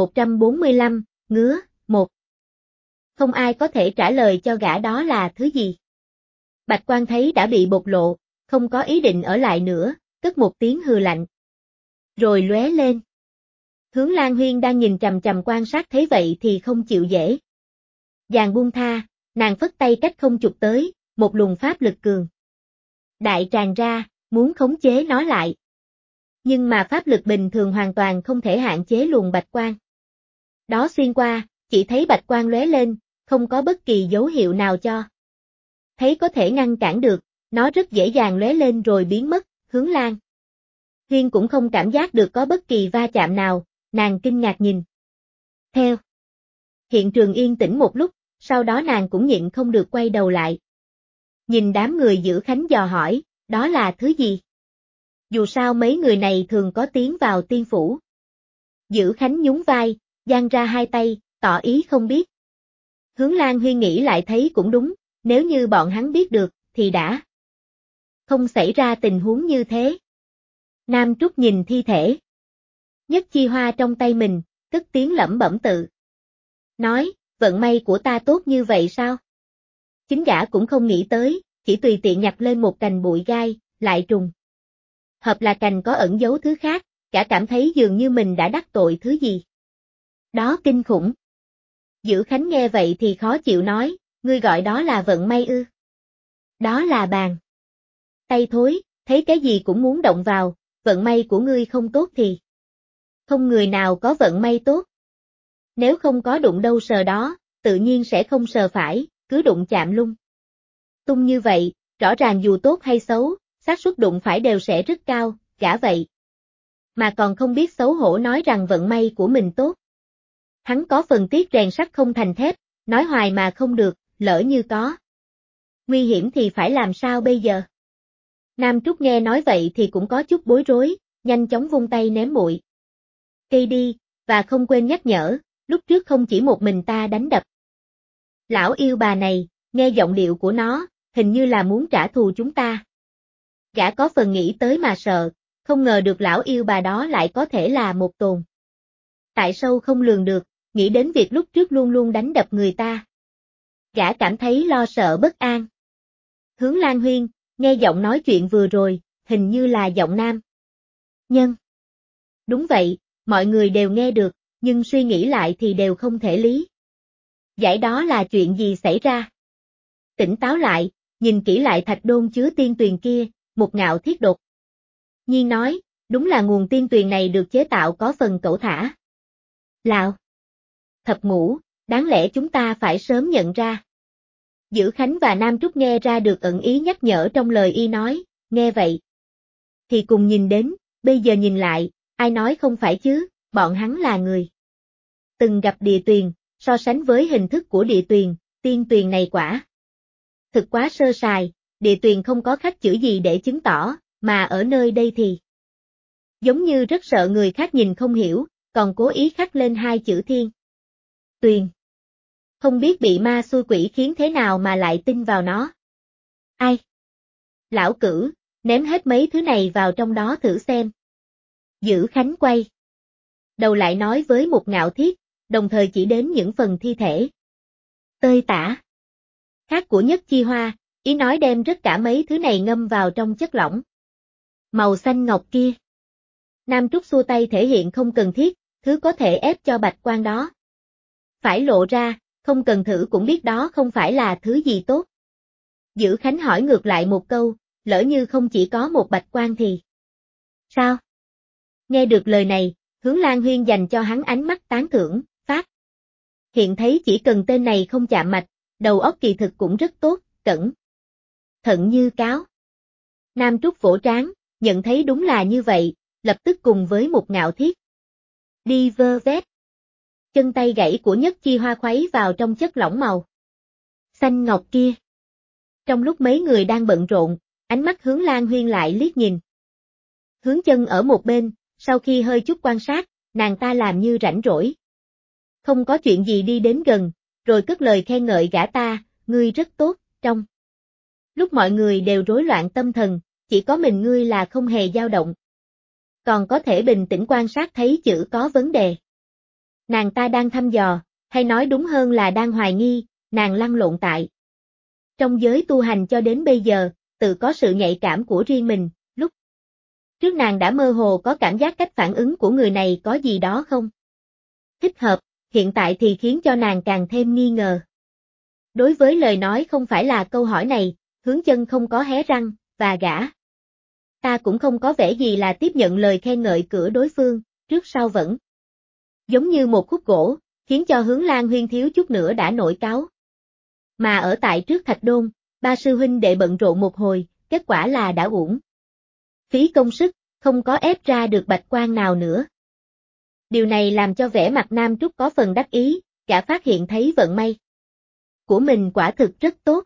1145, ngứa, 1. Không ai có thể trả lời cho gã đó là thứ gì. Bạch Quan thấy đã bị bộc lộ, không có ý định ở lại nữa, cất một tiếng hừ lạnh. Rồi lóe lên. Hướng Lan Huyên đang nhìn chằm chằm quan sát thấy vậy thì không chịu dễ. Dàn buông tha, nàng phất tay cách không chụp tới, một luồng pháp lực cường đại tràn ra, muốn khống chế nó lại. Nhưng mà pháp lực bình thường hoàn toàn không thể hạn chế luồng bạch quang. Đó xuyên qua, chỉ thấy bạch quang lóe lên, không có bất kỳ dấu hiệu nào cho thấy có thể ngăn cản được, nó rất dễ dàng lóe lên rồi biến mất. Hướng Lan Huyên cũng không cảm giác được có bất kỳ va chạm nào, nàng kinh ngạc nhìn theo. Hiện trường yên tĩnh một lúc, sau đó nàng cũng nhịn không được quay đầu lại. Nhìn đám người giữ khánh dò hỏi, đó là thứ gì? Dù sao mấy người này thường có tiến vào tiên phủ. Giữ khánh nhún vai, dang ra hai tay, tỏ ý không biết. Hướng Lan Huyên nghĩ lại thấy cũng đúng, nếu như bọn hắn biết được, thì đã không xảy ra tình huống như thế. Nam Trúc nhìn thi thể Nhất Chi Hoa trong tay mình, cất tiếng lẩm bẩm tự nói, vận may của ta tốt như vậy sao? Chính gã cũng không nghĩ tới, chỉ tùy tiện nhặt lên một cành bụi gai, lại trùng hợp là cành có ẩn giấu thứ khác, gã cảm thấy dường như mình đã đắc tội thứ gì đó kinh khủng. Giữ Khánh nghe vậy thì khó chịu nói, ngươi gọi đó là vận may ư? Đó là bàn tay thối, thấy cái gì cũng muốn động vào, vận may của ngươi không tốt thì không người nào có vận may tốt. Nếu không có đụng đâu sờ đó, tự nhiên sẽ không sờ phải, cứ đụng chạm lung tung như vậy, rõ ràng dù tốt hay xấu, xác suất đụng phải đều sẽ rất cao, gã vậy mà còn không biết xấu hổ nói rằng vận may của mình tốt. Hắn có phần tiếc rèn sắt không thành thép, nói hoài mà không được, lỡ như có nguy hiểm thì phải làm sao bây giờ? Nam Trúc nghe nói vậy thì cũng có chút bối rối, nhanh chóng vung tay ném bụi cây đi, và không quên nhắc nhở, lúc trước không chỉ một mình ta đánh đập lão yêu bà này, nghe giọng điệu của nó, hình như là muốn trả thù chúng ta. Gã có phần nghĩ tới mà sợ, không ngờ được lão yêu bà đó lại có thể là một tồn tại sâu không lường được, nghĩ đến việc lúc trước luôn luôn đánh đập người ta. Gã cảm thấy lo sợ bất an. Hướng Lan Huyên, nghe giọng nói chuyện vừa rồi, hình như là giọng nam nhân. Đúng vậy, mọi người đều nghe được, nhưng suy nghĩ lại thì đều không thể lý giải đó là chuyện gì xảy ra. Tỉnh táo lại, nhìn kỹ lại thạch đôn chứa tiên tuyền kia, một ngạo thiết đột nhiên nói, đúng là nguồn tiên tuyền này được chế tạo có phần cẩu thả. Lạo thập ngũ, đáng lẽ chúng ta phải sớm nhận ra. Giữ Khánh và Nam Trúc nghe ra được ẩn ý nhắc nhở trong lời y nói, nghe vậy thì cùng nhìn đến, bây giờ nhìn lại, ai nói không phải chứ, bọn hắn là người từng gặp địa tuyền, so sánh với hình thức của địa tuyền, tiên tuyền này quả thực quá sơ sài, địa tuyền không có khắc chữ gì để chứng tỏ, mà ở nơi đây thì giống như rất sợ người khác nhìn không hiểu, còn cố ý khắc lên hai chữ thiên tuyền. Không biết bị ma xui quỷ khiến thế nào mà lại tin vào nó. Ai? Lão Cử, ném hết mấy thứ này vào trong đó thử xem. Giữ Khánh quay đầu lại nói với một ngạo thiết, đồng thời chỉ đến những phần thi thể tơi tả khác của Nhất Chi Hoa, ý nói đem tất cả mấy thứ này ngâm vào trong chất lỏng màu xanh ngọc kia. Nam Trúc xua tay thể hiện không cần thiết, thứ có thể ép cho bạch quan đó phải lộ ra, không cần thử cũng biết đó không phải là thứ gì tốt. Giữ Khánh hỏi ngược lại một câu, lỡ như không chỉ có một bạch quan thì sao? Nghe được lời này, Hướng Lan Huyên dành cho hắn ánh mắt tán thưởng, phát hiện thấy chỉ cần tên này không chạm mạch, đầu óc kỳ thực cũng rất tốt, cẩn thận như cáo. Nam Trúc vỗ trán, nhận thấy đúng là như vậy, lập tức cùng với một ngạo thiết đi vơ vét chân tay gãy của Nhất Chi Hoa khuấy vào trong chất lỏng màu xanh ngọc kia. Trong lúc mấy người đang bận rộn, ánh mắt Hướng Lan Huyên lại liếc nhìn Hướng Chân ở một bên, sau khi hơi chút quan sát, nàng ta làm như rảnh rỗi không có chuyện gì đi đến gần, rồi cất lời khen ngợi gã ta, ngươi rất tốt, trong Lúc mọi người đều rối loạn tâm thần, chỉ có mình ngươi là không hề dao động. Còn có thể bình tĩnh quan sát thấy chữ có vấn đề. Nàng ta đang thăm dò, hay nói đúng hơn là đang hoài nghi, nàng lăn lộn tại. Trong giới tu hành cho đến bây giờ, tự có sự nhạy cảm của riêng mình, lúc trước nàng đã mơ hồ có cảm giác cách phản ứng của người này có gì đó không thích hợp, hiện tại thì khiến cho nàng càng thêm nghi ngờ. Đối với lời nói không phải là câu hỏi này, Hướng Chân không có hé răng, và gã ta cũng không có vẻ gì là tiếp nhận lời khen ngợi của đối phương, trước sau vẫn giống như một khúc gỗ, khiến cho Hướng Lan Huyên thiếu chút nữa đã nổi cáu. Mà ở tại trước Thạch Đôn, ba sư huynh đệ bận rộn một hồi, kết quả là đã uổng phí công sức, không có ép ra được bạch quan nào nữa. Điều này làm cho vẻ mặt Nam Trúc có phần đắc ý, gã phát hiện thấy vận may của mình quả thực rất tốt.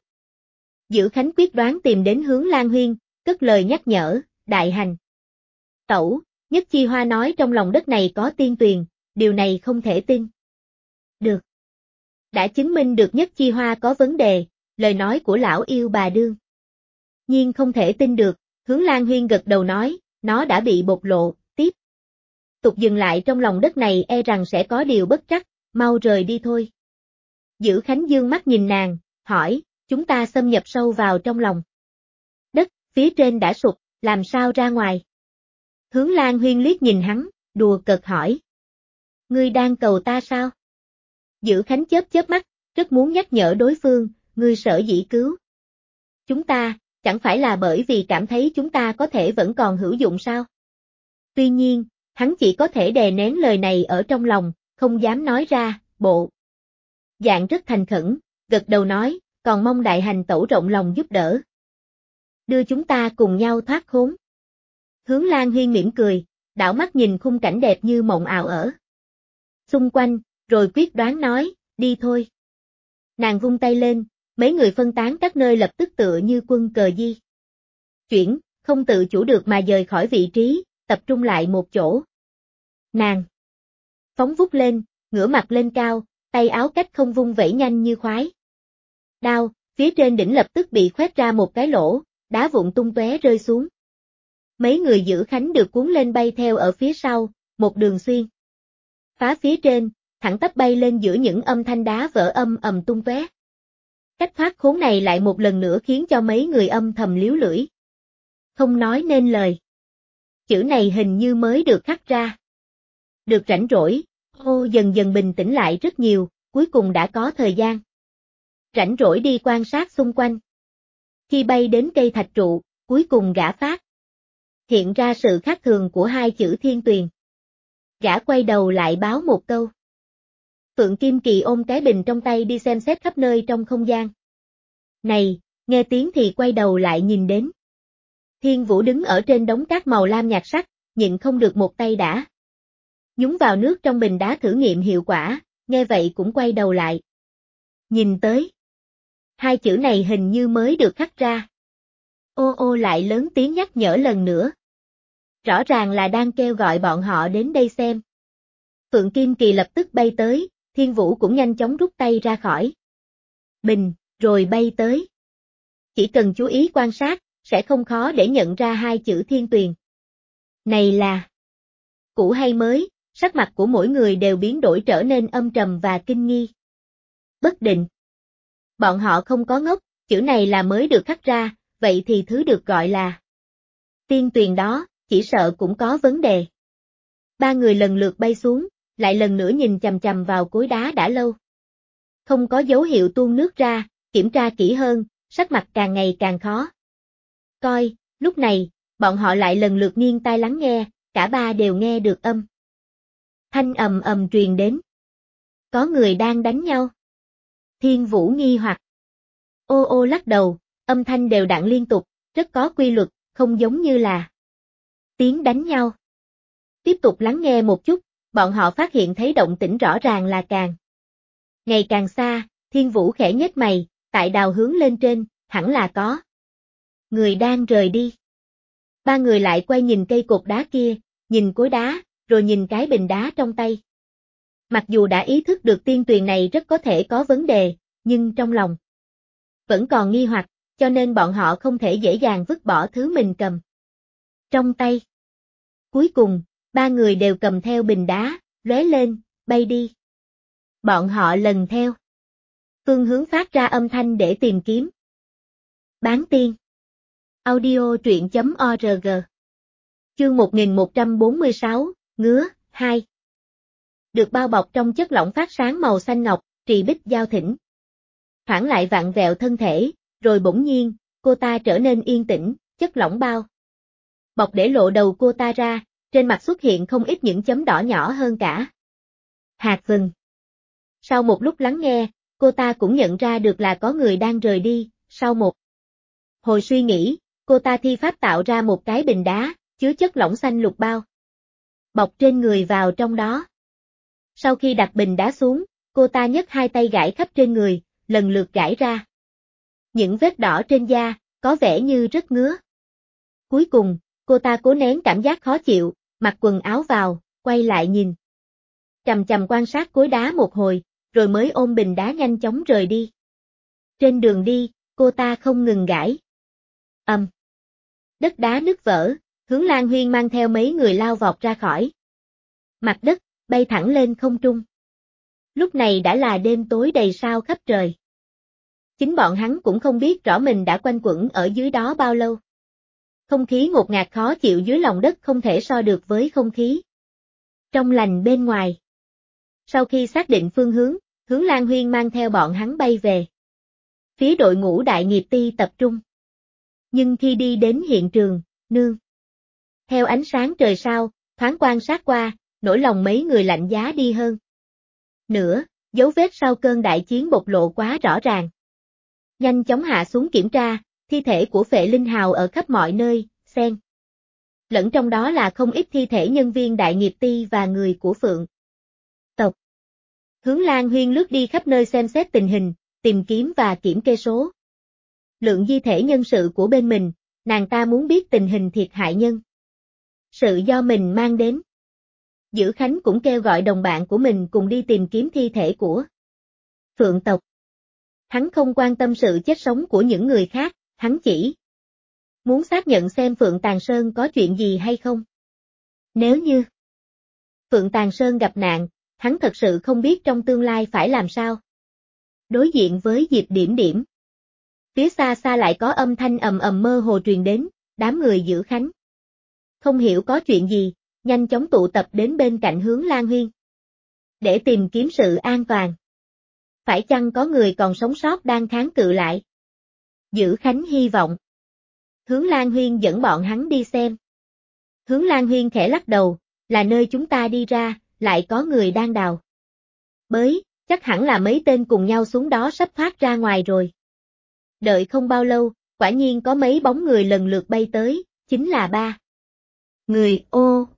Dữ Khánh quyết đoán tìm đến Hướng Lan Huyên, cất lời nhắc nhở, đại hành tẩu, Nhất Chi Hoa nói trong lòng đất này có tiên tuyền, điều này không thể tin được. Đã chứng minh được Nhất Chi Hoa có vấn đề, lời nói của lão yêu bà đương nhiên không thể tin được. Hướng Lan Huyên gật đầu nói, nó đã bị bộc lộ, tiếp tục dừng lại trong lòng đất này e rằng sẽ có điều bất trắc, mau rời đi thôi. Dữ Khánh dương mắt nhìn nàng, hỏi, chúng ta xâm nhập sâu vào trong lòng đất, phía trên đã sụp, làm sao ra ngoài? Hướng Lan Huyên liếc nhìn hắn, đùa cợt hỏi. Ngươi đang cầu ta sao? Dữ Khánh chớp chớp mắt, rất muốn nhắc nhở đối phương, ngươi sở dĩ cứu chúng ta, chẳng phải là bởi vì cảm thấy chúng ta có thể vẫn còn hữu dụng sao? Tuy nhiên, hắn chỉ có thể đè nén lời này ở trong lòng, không dám nói ra, bộ dạng rất thành khẩn, gật đầu nói, còn mong đại hành tẩu rộng lòng giúp đỡ. Đưa chúng ta cùng nhau thoát khốn. Hướng Lan Huyên mỉm cười, đảo mắt nhìn khung cảnh đẹp như mộng ảo ở xung quanh, rồi quyết đoán nói, đi thôi. Nàng vung tay lên, mấy người phân tán các nơi lập tức tựa như quân cờ di chuyển, không tự chủ được mà dời khỏi vị trí, tập trung lại một chỗ. Nàng phóng vút lên, ngửa mặt lên cao, tay áo cách không vung vẩy nhanh như khoái đao, phía trên đỉnh lập tức bị khoét ra một cái lỗ, đá vụn tung tóe rơi xuống. Mấy người Dữ Khánh được cuốn lên bay theo ở phía sau, một đường xuyên phá phía trên, thẳng tắp bay lên giữa những âm thanh đá vỡ âm ầm tung tóe. Cách thoát khốn này lại một lần nữa khiến cho mấy người âm thầm líu lưỡi, không nói nên lời. Chữ này hình như mới được khắc ra. Được rảnh rỗi, ô dần dần bình tĩnh lại rất nhiều, cuối cùng đã có thời gian rảnh rỗi đi quan sát xung quanh. Khi bay đến cây thạch trụ, cuối cùng gã phát hiện ra sự khác thường của hai chữ thiên tuyền. Gã quay đầu lại báo một câu. Phượng Kim Kỳ ôm cái bình trong tay đi xem xét khắp nơi trong không gian. Này, nghe tiếng thì quay đầu lại nhìn đến. Thiên Vũ đứng ở trên đống cát màu lam nhạt sắc, nhịn không được một tay đã nhúng vào nước trong bình đá thử nghiệm hiệu quả, nghe vậy cũng quay đầu lại. Nhìn tới. Hai chữ này hình như mới được khắc ra. Ô ô lại lớn tiếng nhắc nhở lần nữa. Rõ ràng là đang kêu gọi bọn họ đến đây xem. Phượng Kim Kỳ lập tức bay tới, Thiên Vũ cũng nhanh chóng rút tay ra khỏi bình, rồi bay tới. Chỉ cần chú ý quan sát, sẽ không khó để nhận ra hai chữ thiên tuyền. Này là cũ hay mới, sắc mặt của mỗi người đều biến đổi trở nên âm trầm và kinh nghi bất định. Bọn họ không có ngốc, chữ này là mới được khắc ra, vậy thì thứ được gọi là tiên tuyền đó, chỉ sợ cũng có vấn đề. Ba người lần lượt bay xuống, lại lần nữa nhìn chằm chằm vào khối đá đã lâu. Không có dấu hiệu tuôn nước ra, kiểm tra kỹ hơn, sắc mặt càng ngày càng khó coi. Lúc này, bọn họ lại lần lượt nghiêng tai lắng nghe, cả ba đều nghe được âm thanh ầm ầm truyền đến. Có người đang đánh nhau. Thiên Vũ nghi hoặc. Ô ô lắc đầu, âm thanh đều đặn liên tục, rất có quy luật, không giống như là tiếng đánh nhau. Tiếp tục lắng nghe một chút, bọn họ phát hiện thấy động tĩnh rõ ràng là càng ngày càng xa. Thiên Vũ khẽ nhếch mày, tại đào hướng lên trên, hẳn là có người đang rời đi. Ba người lại quay nhìn cây cột đá kia, nhìn khối đá, rồi nhìn cái bình đá trong tay. Mặc dù đã ý thức được tiên tuyền này rất có thể có vấn đề, nhưng trong lòng vẫn còn nghi hoặc, cho nên bọn họ không thể dễ dàng vứt bỏ thứ mình cầm trong tay. Cuối cùng, ba người đều cầm theo bình đá, lóe lên, bay đi. Bọn họ lần theo phương hướng phát ra âm thanh để tìm kiếm. Bán tiên. Audio truyện.org. Chương 1146, Ngứa, 2. Được bao bọc trong chất lỏng phát sáng màu xanh ngọc, Trì Bích Giao thỉnh thoảng lại vặn vẹo thân thể, rồi bỗng nhiên, cô ta trở nên yên tĩnh, chất lỏng bao bọc để lộ đầu cô ta ra, trên mặt xuất hiện không ít những chấm đỏ nhỏ hơn cả hạt vừng. Sau một lúc lắng nghe, cô ta cũng nhận ra được là có người đang rời đi. Sau một hồi suy nghĩ, cô ta thi pháp tạo ra một cái bình đá, chứa chất lỏng xanh lục bao bọc trên người vào trong đó. Sau khi đặt bình đá xuống, cô ta nhấc hai tay gãi khắp trên người, lần lượt gãi ra. Những vết đỏ trên da, có vẻ như rất ngứa. Cuối cùng, cô ta cố nén cảm giác khó chịu, mặc quần áo vào, quay lại nhìn. Chằm chằm quan sát khối đá một hồi, rồi mới ôm bình đá nhanh chóng rời đi. Trên đường đi, cô ta không ngừng gãi. Đất đá nứt vỡ, Hướng Lan Huyên mang theo mấy người lao vọt ra khỏi mặt đất, bay thẳng lên không trung. Lúc này đã là đêm tối đầy sao khắp trời. Chính bọn hắn cũng không biết rõ mình đã quanh quẩn ở dưới đó bao lâu. Không khí ngột ngạt khó chịu dưới lòng đất không thể so được với không khí trong lành bên ngoài. Sau khi xác định phương hướng, Hướng Lan Huyên mang theo bọn hắn bay về phía đội ngũ đại nghiệp ti tập trung. Nhưng khi đi đến hiện trường, nương theo ánh sáng trời sao, thoáng quan sát qua, nỗi lòng mấy người lạnh giá đi hơn. Nữa, dấu vết sau cơn đại chiến bộc lộ quá rõ ràng. Nhanh chóng hạ xuống kiểm tra, thi thể của phệ linh hào ở khắp mọi nơi, xen lẫn trong đó là không ít thi thể nhân viên đại nghiệp ti và người của Phượng tộc. Hướng Lan Huyên lướt đi khắp nơi xem xét tình hình, tìm kiếm và kiểm kê số lượng di thể nhân sự của bên mình, nàng ta muốn biết tình hình thiệt hại nhân sự do mình mang đến. Dữ Khánh cũng kêu gọi đồng bạn của mình cùng đi tìm kiếm thi thể của Phượng tộc. Hắn không quan tâm sự chết sống của những người khác, hắn chỉ muốn xác nhận xem Phượng Tàng Sơn có chuyện gì hay không. Nếu như Phượng Tàng Sơn gặp nạn, hắn thật sự không biết trong tương lai phải làm sao. Đối diện với Diệp Điểm Điểm, phía xa xa lại có âm thanh ầm ầm mơ hồ truyền đến, đám người Dữ Khánh không hiểu có chuyện gì, nhanh chóng tụ tập đến bên cạnh Hướng Lan Huyên để tìm kiếm sự an toàn. Phải chăng có người còn sống sót đang kháng cự lại? Dữ Khánh hy vọng Hướng Lan Huyên dẫn bọn hắn đi xem. Hướng Lan Huyên khẽ lắc đầu, là nơi chúng ta đi ra, lại có người đang đào bới, chắc hẳn là mấy tên cùng nhau xuống đó sắp thoát ra ngoài rồi. Đợi không bao lâu, quả nhiên có mấy bóng người lần lượt bay tới, chính là ba người.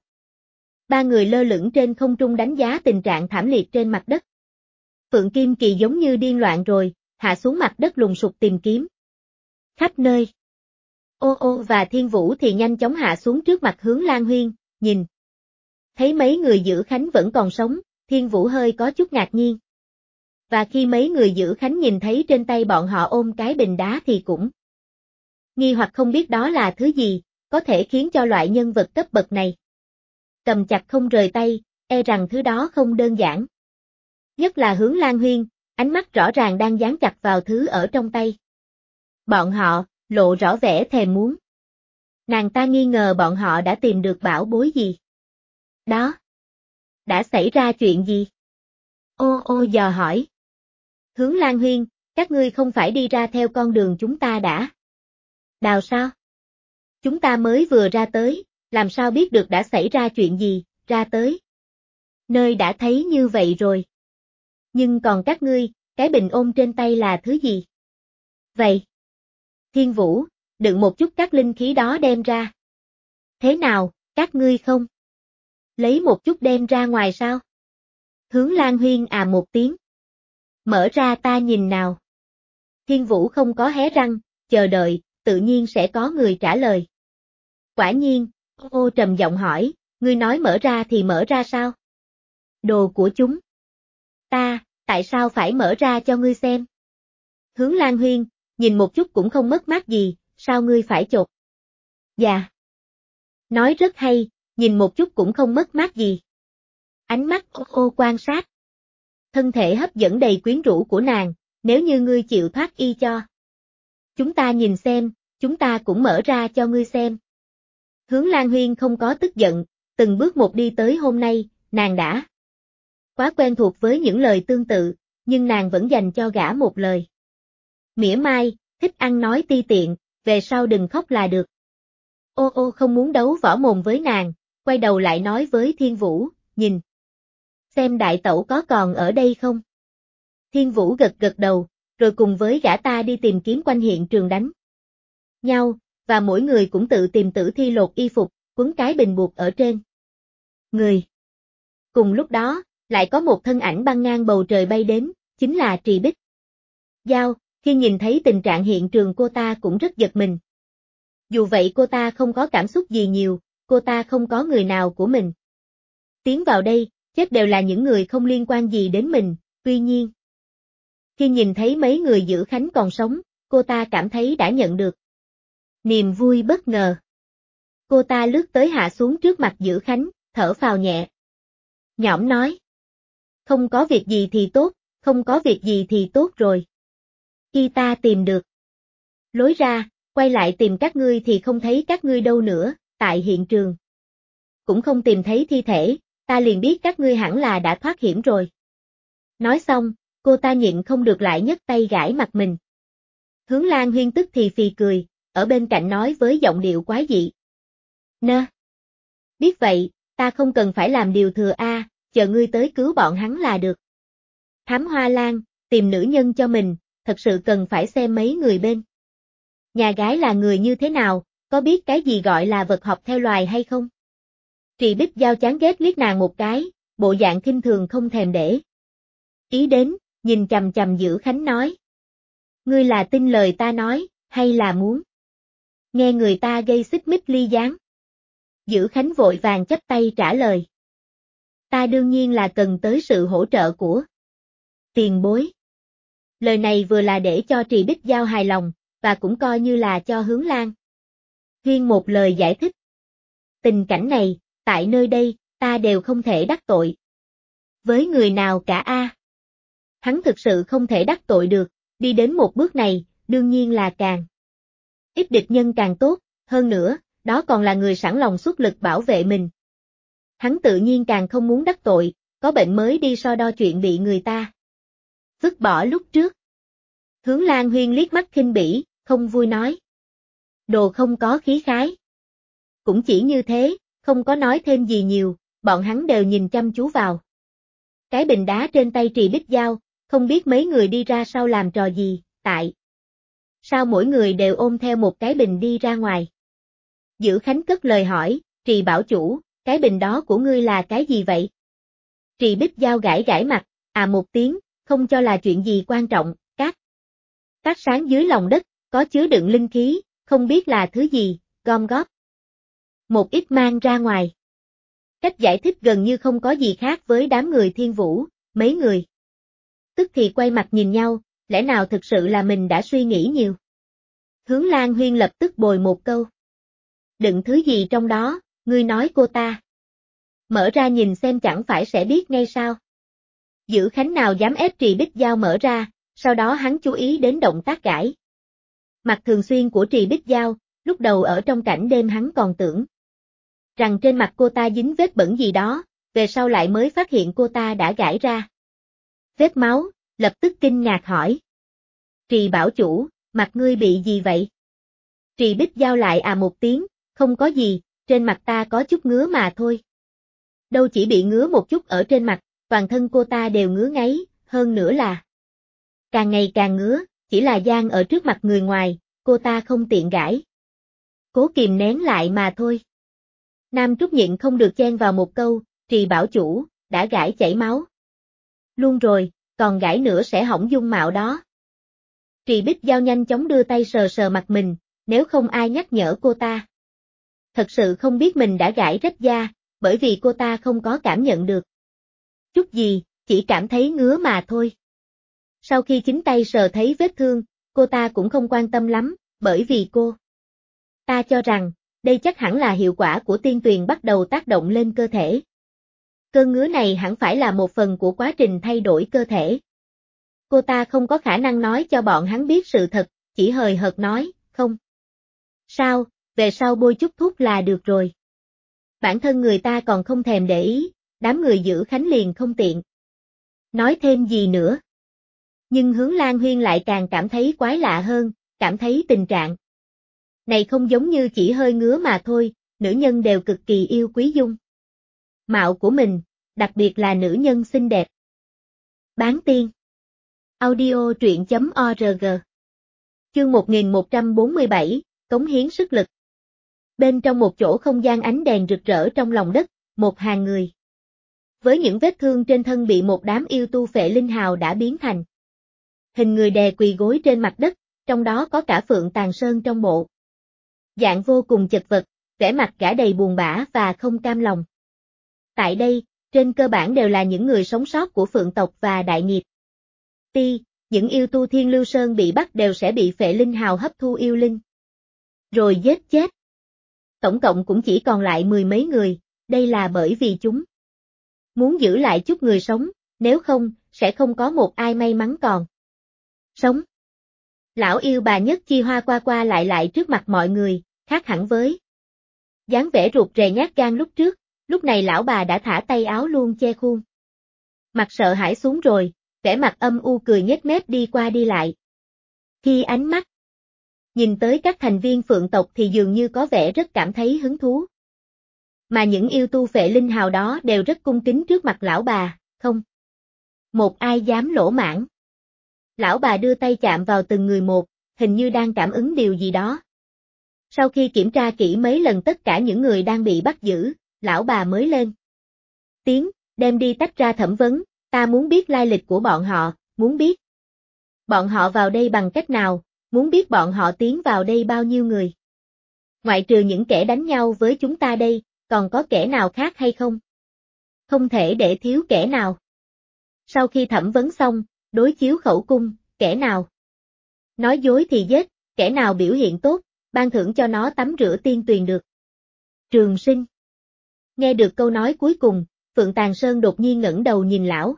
Ba người lơ lửng trên không trung đánh giá tình trạng thảm liệt trên mặt đất. Phượng Kim Kỳ giống như điên loạn rồi, hạ xuống mặt đất lùng sục tìm kiếm khắp nơi. Và Thiên Vũ thì nhanh chóng hạ xuống trước mặt Hướng Lan Huyên, nhìn thấy mấy người Dữ Khánh vẫn còn sống, Thiên Vũ hơi có chút ngạc nhiên. Và khi mấy người Dữ Khánh nhìn thấy trên tay bọn họ ôm cái bình đá thì cũng nghi hoặc không biết đó là thứ gì, có thể khiến cho loại nhân vật cấp bậc này cầm chặt không rời tay, e rằng thứ đó không đơn giản. Nhất là Hướng Lan Huyên, ánh mắt rõ ràng đang dán chặt vào thứ ở trong tay bọn họ, lộ rõ vẻ thèm muốn. Nàng ta nghi ngờ bọn họ đã tìm được bảo bối gì. Đó. Đã xảy ra chuyện gì? Dò hỏi. Hướng Lan Huyên, các ngươi không phải đi ra theo con đường chúng ta đã đào sao? Chúng ta mới vừa ra tới, làm sao biết được đã xảy ra chuyện gì, ra tới nơi đã thấy như vậy rồi. Nhưng còn các ngươi, cái bình ôm trên tay là thứ gì? Vậy. Thiên Vũ, đựng một chút các linh khí đó đem ra. Thế nào, các ngươi không lấy một chút đem ra ngoài sao? Hướng Lan Huyên một tiếng. Mở ra ta nhìn nào. Thiên Vũ không có hé răng, chờ đợi, tự nhiên sẽ có người trả lời. Quả nhiên, trầm giọng hỏi, ngươi nói mở ra thì mở ra sao? Đồ của chúng. Ta, tại sao phải mở ra cho ngươi xem? Hướng Lan Huyên, nhìn một chút cũng không mất mát gì, sao ngươi phải chột? Dạ. Nói rất hay, nhìn một chút cũng không mất mát gì. Ánh mắt ô quan sát. Thân thể hấp dẫn đầy quyến rũ của nàng, nếu như ngươi chịu thoát y cho. Chúng ta nhìn xem, chúng ta cũng mở ra cho ngươi xem. Hướng Lan Huyên không có tức giận, từng bước một đi tới hôm nay, nàng đã quá quen thuộc với những lời tương tự, nhưng nàng vẫn dành cho gã một lời. Mỉa mai, thích ăn nói ti tiện, về sau đừng khóc là được. Ô không muốn đấu võ mồm với nàng, quay đầu lại nói với Thiên Vũ, nhìn. Xem đại tẩu có còn ở đây không? Thiên Vũ gật gật đầu, rồi cùng với gã ta đi tìm kiếm quanh hiện trường đánh nhau, và mỗi người cũng tự tìm tử thi lột y phục, quấn cái bình buộc ở trên người. Cùng lúc đó, lại có một thân ảnh băng ngang bầu trời bay đến, chính là Trì Bích Giao, khi nhìn thấy tình trạng hiện trường cô ta cũng rất giật mình. Dù vậy cô ta không có cảm xúc gì nhiều, cô ta không có người nào của mình. Tiến vào đây, chết đều là những người không liên quan gì đến mình, tuy nhiên. Khi nhìn thấy mấy người giữ Khánh còn sống, cô ta cảm thấy đã nhận được niềm vui bất ngờ. Cô ta lướt tới hạ xuống trước mặt giữ Khánh, thở phào nhẹ. Nhõm nói. Không có việc gì thì tốt, không có việc gì thì tốt rồi. Khi ta tìm được lối ra, quay lại tìm các ngươi thì không thấy các ngươi đâu nữa, tại hiện trường. Cũng không tìm thấy thi thể, ta liền biết các ngươi hẳn là đã thoát hiểm rồi. Nói xong, cô ta nhịn không được lại nhấc tay gãi mặt mình. Hướng Lan Huyên tức thì phì cười, ở bên cạnh nói với giọng điệu quái dị. Nơ. Biết vậy, ta không cần phải làm điều thừa a, chờ ngươi tới cứu bọn hắn là được. Thám Hoa Lan, tìm nữ nhân cho mình, thật sự cần phải xem mấy người bên. Nhà gái là người như thế nào, có biết cái gì gọi là vật học theo loài hay không? Trì Bích Giao chán ghét liếc nàng một cái, bộ dạng khinh thường không thèm để ý đến, nhìn chằm chằm Giữ Khánh nói. Ngươi là tin lời ta nói, hay là muốn nghe người ta gây xích mích ly gián? Giữ Khánh vội vàng chắp tay trả lời. Ta đương nhiên là cần tới sự hỗ trợ của tiền bối. Lời này vừa là để cho Trì Bích Giao hài lòng, và cũng coi như là cho Hướng Lan Huyên một lời giải thích. Tình cảnh này, tại nơi đây, ta đều không thể đắc tội với người nào cả a. Hắn thực sự không thể đắc tội được, đi đến một bước này, đương nhiên là càng ít địch nhân càng tốt, hơn nữa, đó còn là người sẵn lòng xuất lực bảo vệ mình. Hắn tự nhiên càng không muốn đắc tội, có bệnh mới đi so đo chuyện bị người ta vứt bỏ lúc trước. Hướng Lan Huyên liếc mắt khinh bỉ, không vui nói. Đồ không có khí khái. Cũng chỉ như thế, không có nói thêm gì nhiều, bọn hắn đều nhìn chăm chú vào cái bình đá trên tay Trì Bích Giao, không biết mấy người đi ra sau làm trò gì, tại sao mỗi người đều ôm theo một cái bình đi ra ngoài. Giữ Khánh cất lời hỏi, Trì bảo chủ, cái bình đó của ngươi là cái gì vậy? Trì Bích Giao gãi gãi mặt, một tiếng, không cho là chuyện gì quan trọng, các sáng dưới lòng đất, có chứa đựng linh khí, không biết là thứ gì, gom góp một ít mang ra ngoài. Cách giải thích gần như không có gì khác với đám người Thiên Vũ, mấy người tức thì quay mặt nhìn nhau, lẽ nào thực sự là mình đã suy nghĩ nhiều. Hướng Lan Huyên lập tức bồi một câu. Đựng thứ gì trong đó, ngươi nói cô ta. Mở ra nhìn xem chẳng phải sẽ biết ngay sao. Giữ Khánh nào dám ép Trì Bích Giao mở ra, sau đó hắn chú ý đến động tác gãi mặt thường xuyên của Trì Bích Giao, lúc đầu ở trong cảnh đêm hắn còn tưởng rằng trên mặt cô ta dính vết bẩn gì đó, về sau lại mới phát hiện cô ta đã gãi ra vết máu, lập tức kinh ngạc hỏi. Trì bảo chủ, mặt ngươi bị gì vậy? Trì Bích Giao lại một tiếng, không có gì, trên mặt ta có chút ngứa mà thôi. Đâu chỉ bị ngứa một chút ở trên mặt, toàn thân cô ta đều ngứa ngáy, hơn nữa là càng ngày càng ngứa, chỉ là gian ở trước mặt người ngoài, cô ta không tiện gãi. Cố kìm nén lại mà thôi. Nam Trúc nhịn không được chen vào một câu, Trì bảo chủ, đã gãi chảy máu luôn rồi, còn gãi nữa sẽ hỏng dung mạo đó. Trì Bích Giao nhanh chóng đưa tay sờ sờ mặt mình, nếu không ai nhắc nhở cô ta. Thật sự không biết mình đã gãi rách da, bởi vì cô ta không có cảm nhận được chút gì, chỉ cảm thấy ngứa mà thôi. Sau khi chính tay sờ thấy vết thương, cô ta cũng không quan tâm lắm, bởi vì cô ta cho rằng, đây chắc hẳn là hiệu quả của tiên tuyền bắt đầu tác động lên cơ thể. Cơn ngứa này hẳn phải là một phần của quá trình thay đổi cơ thể. Cô ta không có khả năng nói cho bọn hắn biết sự thật, chỉ hời hợt nói, không. Sao, về sau bôi chút thuốc là được rồi. Bản thân người ta còn không thèm để ý, đám người giữ Khánh liền không tiện nói thêm gì nữa. Nhưng Hướng Lan Huyên lại càng cảm thấy quái lạ hơn, cảm thấy tình trạng này không giống như chỉ hơi ngứa mà thôi, nữ nhân đều cực kỳ yêu quý dung mạo của mình, đặc biệt là nữ nhân xinh đẹp. Bán tiên. Audio truyện.org. Chương 1147, cống hiến sức lực. Bên trong một chỗ không gian ánh đèn rực rỡ trong lòng đất, một hàng người. Với những vết thương trên thân bị một đám yêu tu phệ linh hào đã biến thành hình người đè quỳ gối trên mặt đất, trong đó có cả Phượng Tàn Sơn trong bộ. Dạng vô cùng chật vật, vẻ mặt cả đầy buồn bã và không cam lòng. Tại đây, trên cơ bản đều là những người sống sót của Phượng tộc và Đại Nghiệp. Những yêu tu Thiên Lưu Sơn bị bắt đều sẽ bị phệ linh hào hấp thu yêu linh, rồi giết chết. Tổng cộng cũng chỉ còn lại mười mấy người, đây là bởi vì chúng muốn giữ lại chút người sống, nếu không, sẽ không có một ai may mắn còn sống. Lão yêu bà Nhất Chi Hoa qua lại trước mặt mọi người, khác hẳn với dáng vẻ ruột rè nhát gan lúc trước, lúc này lão bà đã thả tay áo luôn che khuôn mặt sợ hãi xuống rồi, vẻ mặt âm u cười nhếch mép đi qua đi lại. Khi ánh mắt nhìn tới các thành viên Phượng tộc thì dường như có vẻ rất cảm thấy hứng thú. Mà những yêu tu phệ linh hào đó đều rất cung kính trước mặt lão bà, không một ai dám lỗ mãng. Lão bà đưa tay chạm vào từng người một, hình như đang cảm ứng điều gì đó. Sau khi kiểm tra kỹ mấy lần tất cả những người đang bị bắt giữ, lão bà mới lên tiếng, đem đi tách ra thẩm vấn, ta muốn biết lai lịch của bọn họ, muốn biết bọn họ vào đây bằng cách nào, muốn biết bọn họ tiến vào đây bao nhiêu người. Ngoại trừ những kẻ đánh nhau với chúng ta đây, còn có kẻ nào khác hay không? Không thể để thiếu kẻ nào. Sau khi thẩm vấn xong, đối chiếu khẩu cung, kẻ nào nói dối thì giết, kẻ nào biểu hiện tốt, ban thưởng cho nó tắm rửa tiên tuyền được trường sinh. Nghe được câu nói cuối cùng, Phượng Tàn Sơn đột nhiên ngẩng đầu nhìn lão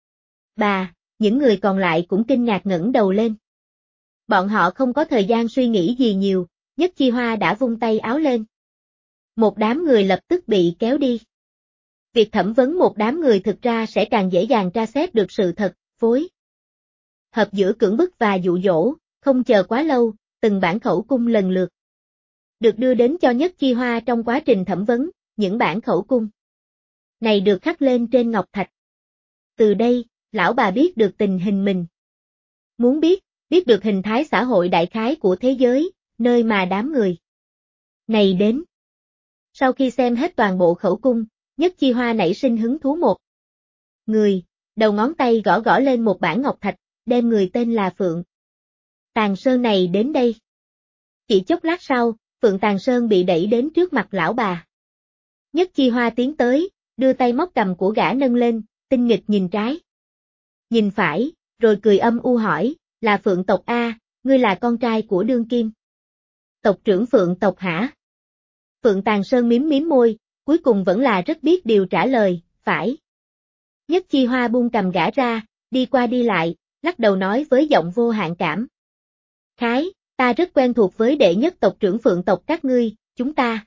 bà, những người còn lại cũng kinh ngạc ngẩng đầu lên. Bọn họ không có thời gian suy nghĩ gì nhiều, Nhất Chi Hoa đã vung tay áo lên. Một đám người lập tức bị kéo đi. Việc thẩm vấn một đám người thực ra sẽ càng dễ dàng tra xét được sự thật, phối hợp giữa cưỡng bức và dụ dỗ, không chờ quá lâu, từng bản khẩu cung lần lượt được đưa đến cho Nhất Chi Hoa trong quá trình thẩm vấn, những bản khẩu cung này được khắc lên trên ngọc thạch. Từ đây, lão bà biết được tình hình mình muốn biết được hình thái xã hội đại khái của thế giới, nơi mà đám người này đến. Sau khi xem hết toàn bộ khẩu cung, Nhất Chi Hoa nảy sinh hứng thú một người, đầu ngón tay gõ gõ lên một bản ngọc thạch, đem người tên là Phượng Tàn Sơn này đến đây. Chỉ chốc lát sau, Phượng Tàn Sơn bị đẩy đến trước mặt lão bà. Nhất Chi Hoa tiến tới, đưa tay móc cầm của gã nâng lên, tinh nghịch nhìn trái, nhìn phải, rồi cười âm u hỏi, là Phượng tộc A, ngươi là con trai của đương kim tộc trưởng Phượng tộc hả? Phượng Tàn Sơn mím môi, cuối cùng vẫn là rất biết điều trả lời, phải. Nhất Chi Hoa buông cầm gã ra, đi qua đi lại, lắc đầu nói với giọng vô hạn cảm khái, ta rất quen thuộc với đệ nhất tộc trưởng Phượng tộc các ngươi, chúng ta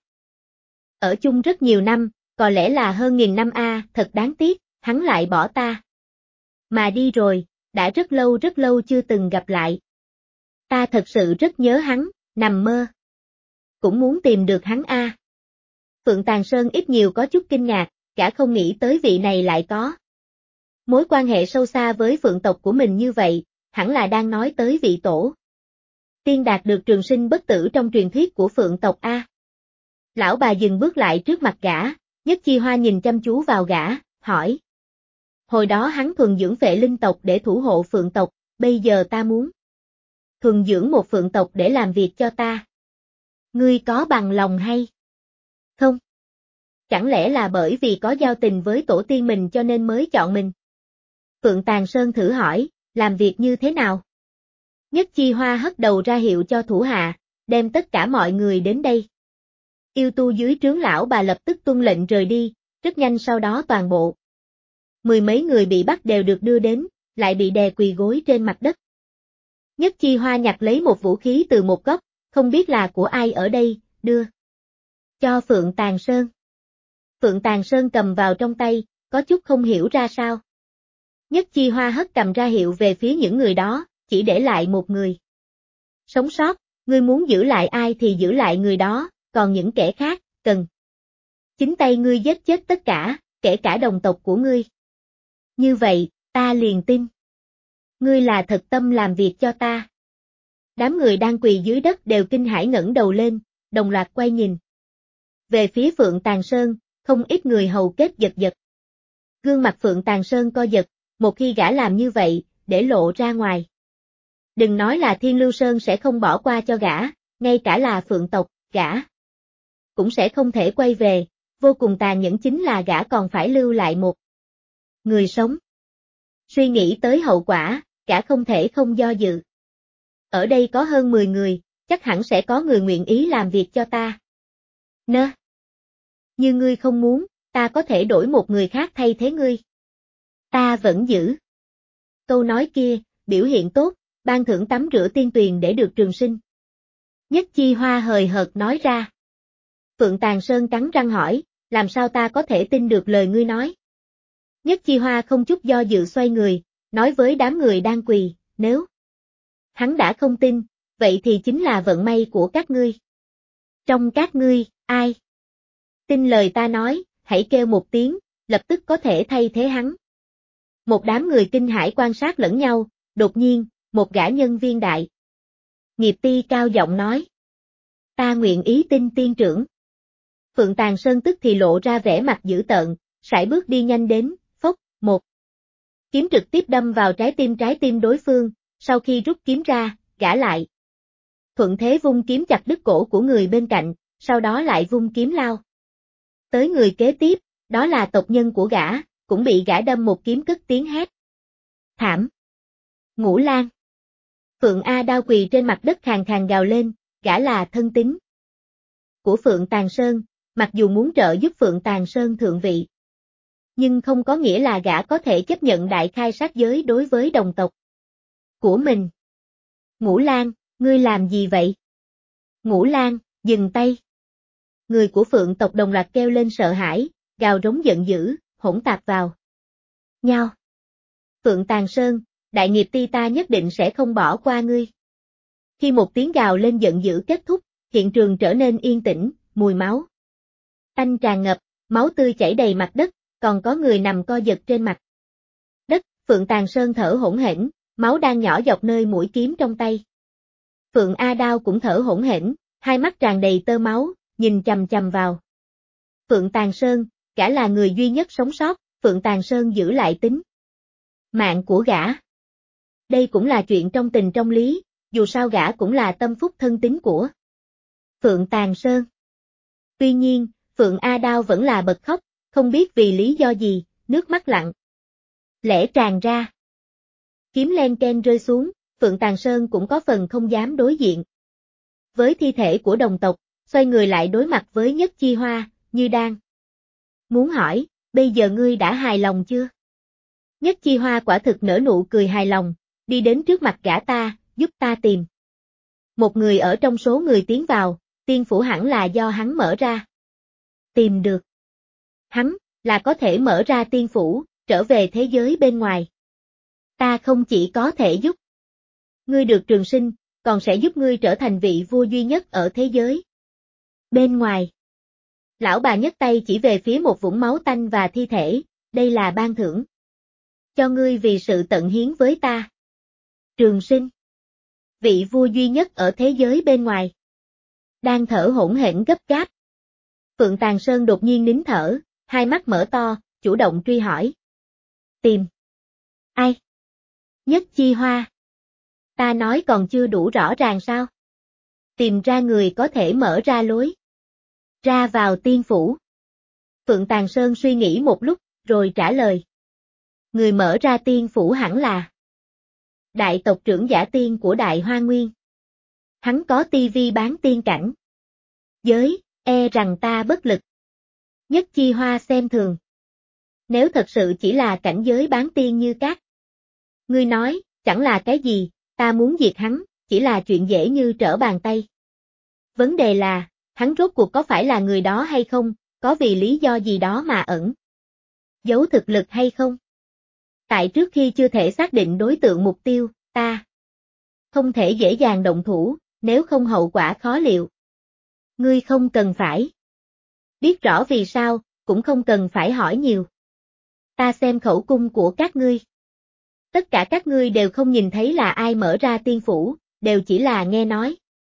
ở chung rất nhiều năm, có lẽ là hơn 1000 năm a, thật đáng tiếc, hắn lại bỏ ta mà đi rồi, đã rất lâu chưa từng gặp lại. Ta thật sự rất nhớ hắn, nằm mơ cũng muốn tìm được hắn a. Phượng Tàn Sơn ít nhiều có chút kinh ngạc, gã không nghĩ tới vị này lại có mối quan hệ sâu xa với Phượng tộc của mình như vậy, hẳn là đang nói tới vị tổ tiên đạt được trường sinh bất tử trong truyền thuyết của Phượng tộc a. Lão bà dừng bước lại trước mặt gã, Nhất Chi Hoa nhìn chăm chú vào gã, hỏi. Hồi đó hắn thuần dưỡng phệ linh tộc để thủ hộ Phượng tộc, bây giờ ta muốn thuần dưỡng một Phượng tộc để làm việc cho ta. Ngươi có bằng lòng hay không? Chẳng lẽ là bởi vì có giao tình với tổ tiên mình cho nên mới chọn mình? Phượng Tàn Sơn thử hỏi, làm việc như thế nào? Nhất Chi Hoa hất đầu ra hiệu cho thủ hạ, đem tất cả mọi người đến đây. Yêu tu dưới trướng lão bà lập tức tuân lệnh rời đi, rất nhanh sau đó toàn bộ. Mười mấy người bị bắt đều được đưa đến, lại bị đè quỳ gối trên mặt đất. Nhất Chi Hoa nhặt lấy một vũ khí từ một góc, không biết là của ai ở đây, đưa cho Phượng Tàn Sơn. Phượng Tàn Sơn cầm vào trong tay, có chút không hiểu ra sao. Nhất Chi Hoa hất cầm ra hiệu về phía những người đó, chỉ để lại một người. Sống sót, ngươi muốn giữ lại ai thì giữ lại người đó, còn những kẻ khác, cần. Chính tay ngươi giết chết tất cả, kể cả đồng tộc của ngươi. Như vậy, ta liền tin. Ngươi là thật tâm làm việc cho ta. Đám người đang quỳ dưới đất đều kinh hãi ngẩng đầu lên, đồng loạt quay nhìn. Về phía Phượng Tàn Sơn, không ít người hầu kết giật giật. Gương mặt Phượng Tàn Sơn co giật, một khi gã làm như vậy, để lộ ra ngoài. Đừng nói là Thiên Lưu Sơn sẽ không bỏ qua cho gã, ngay cả là Phượng tộc, gã cũng sẽ không thể quay về, vô cùng tàn nhẫn chính là gã còn phải lưu lại một người sống. Suy nghĩ tới hậu quả, gã không thể không do dự. Ở đây có hơn 10 người, chắc hẳn sẽ có người nguyện ý làm việc cho ta. Nơ. Như ngươi không muốn, ta có thể đổi một người khác thay thế ngươi. Ta vẫn giữ. Câu nói kia, biểu hiện tốt, ban thưởng tắm rửa tiên tuyền để được trường sinh. Nhất Chi Hoa hời hợt nói ra. Phượng Tàn Sơn cắn răng hỏi, làm sao ta có thể tin được lời ngươi nói? Nhất Chi Hoa không chút do dự xoay người, nói với đám người đang quỳ, nếu hắn đã không tin, vậy thì chính là vận may của các ngươi. Trong các ngươi, ai tin lời ta nói, hãy kêu một tiếng, lập tức có thể thay thế hắn. Một đám người kinh hãi quan sát lẫn nhau, đột nhiên, một gã nhân viên đại nghiệp ti cao giọng nói. Ta nguyện ý tin tiên trưởng. Phượng Tàn Sơn tức thì lộ ra vẻ mặt dữ tợn, sải bước đi nhanh đến, phốc, một kiếm trực tiếp đâm vào trái tim đối phương, sau khi rút kiếm ra, gã lại. Thuận thế vung kiếm chặt đứt cổ của người bên cạnh, sau đó lại vung kiếm lao. Tới người kế tiếp, đó là tộc nhân của gã, cũng bị gã đâm một kiếm cất tiếng hét. Thảm! Ngũ Lang! Phượng A Đao quỳ trên mặt đất khàn khàn gào lên, gã là thân tín của Phượng Tàn Sơn, mặc dù muốn trợ giúp Phượng Tàn Sơn thượng vị. Nhưng không có nghĩa là gã có thể chấp nhận đại khai sát giới đối với đồng tộc của mình. Ngũ Lang, ngươi làm gì vậy? Ngũ Lang, dừng tay. Người của Phượng tộc đồng loạt kêu lên sợ hãi, gào rống giận dữ, hỗn tạp vào nhau. Phượng Tàn Sơn, đại nghiệp ti ta nhất định sẽ không bỏ qua ngươi. Khi một tiếng gào lên giận dữ kết thúc, hiện trường trở nên yên tĩnh, mùi máu tanh tràn ngập, máu tươi chảy đầy mặt đất, còn có người nằm co giật trên mặt đất. Phượng Tàn Sơn thở hỗn hển, máu đang nhỏ dọc nơi mũi kiếm trong tay. Phượng A Đao cũng thở hỗn hển, hai mắt tràn đầy tơ máu, nhìn chằm chằm vào Phượng Tàn Sơn, gã là người duy nhất sống sót, Phượng Tàn Sơn giữ lại tính mạng của gã. Đây cũng là chuyện trong tình trong lý, dù sao gã cũng là tâm phúc thân tín của Phượng Tàn Sơn. Tuy nhiên, Phượng A Đao vẫn là bật khóc, không biết vì lý do gì, nước mắt lặng lẽ tràn ra. Kiếm len ken rơi xuống, Phượng Tàn Sơn cũng có phần không dám đối diện với thi thể của đồng tộc, xoay người lại đối mặt với Nhất Chi Hoa, như đang muốn hỏi, bây giờ ngươi đã hài lòng chưa? Nhất Chi Hoa quả thực nở nụ cười hài lòng, đi đến trước mặt gã ta, giúp ta tìm một người ở trong số người tiến vào, tiên phủ hẳn là do hắn mở ra. Tìm được hắn, là có thể mở ra tiên phủ, trở về thế giới bên ngoài. Ta không chỉ có thể giúp ngươi được trường sinh, còn sẽ giúp ngươi trở thành vị vua duy nhất ở thế giới bên ngoài. Lão bà nhấc tay chỉ về phía một vũng máu tanh và thi thể, đây là ban thưởng cho ngươi vì sự tận hiến với ta. Trường sinh. Vị vua duy nhất ở thế giới bên ngoài. Đang thở hỗn hển gấp gáp. Phượng Tàn Sơn đột nhiên nín thở, hai mắt mở to, chủ động truy hỏi. Tìm. Ai? Nhất Chi Hoa. Ta nói còn chưa đủ rõ ràng sao? Tìm ra người có thể mở ra lối ra vào tiên phủ. Phượng Tàn Sơn suy nghĩ một lúc, rồi trả lời. Người mở ra tiên phủ hẳn là đại tộc trưởng Giả Tiên của Đại Hoa Nguyên. Hắn có tivi bán tiên cảnh. Giới, e rằng ta bất lực. Nhất Chi Hoa xem thường. Nếu thật sự chỉ là cảnh giới bán tiên như các ngươi nói, chẳng là cái gì, ta muốn diệt hắn, chỉ là chuyện dễ như trở bàn tay. Vấn đề là, hắn rốt cuộc có phải là người đó hay không, có vì lý do gì đó mà ẩn giấu thực lực hay không? Tại trước khi chưa thể xác định đối tượng mục tiêu, ta không thể dễ dàng động thủ, nếu không hậu quả khó liệu. Ngươi không cần phải biết rõ vì sao, cũng không cần phải hỏi nhiều. Ta xem khẩu cung của các ngươi. Tất cả các ngươi đều không nhìn thấy là ai mở ra tiên phủ, đều chỉ là nghe nói.